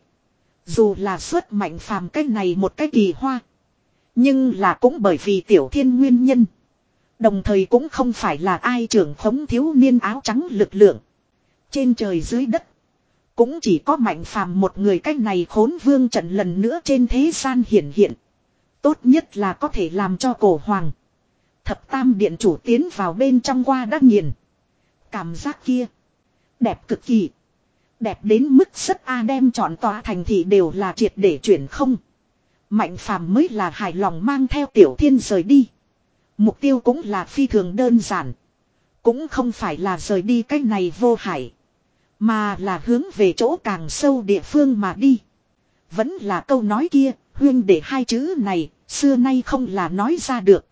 Dù là xuất mạnh phàm cái này một cái kỳ hoa. Nhưng là cũng bởi vì Tiểu Thiên nguyên nhân. Đồng thời cũng không phải là ai trưởng khống thiếu niên áo trắng lực lượng. Trên trời dưới đất. Cũng chỉ có Mạnh Phàm một người, cách này khốn vương trận lần nữa trên thế gian hiển hiện. Tốt nhất là có thể làm cho cổ hoàng. Thập tam điện chủ tiến vào bên trong qua đã nghiền. Cảm giác kia. Đẹp cực kỳ. Đẹp đến mức rất a đem chọn tòa thành thị đều là triệt để chuyển không. Mạnh Phàm mới là hài lòng mang theo Tiểu Thiên rời đi. Mục tiêu cũng là phi thường đơn giản. Cũng không phải là rời đi cái này vô hải. Mà là hướng về chỗ càng sâu địa phương mà đi. Vẫn là câu nói kia, huyên để hai chữ này, xưa nay không là nói ra được.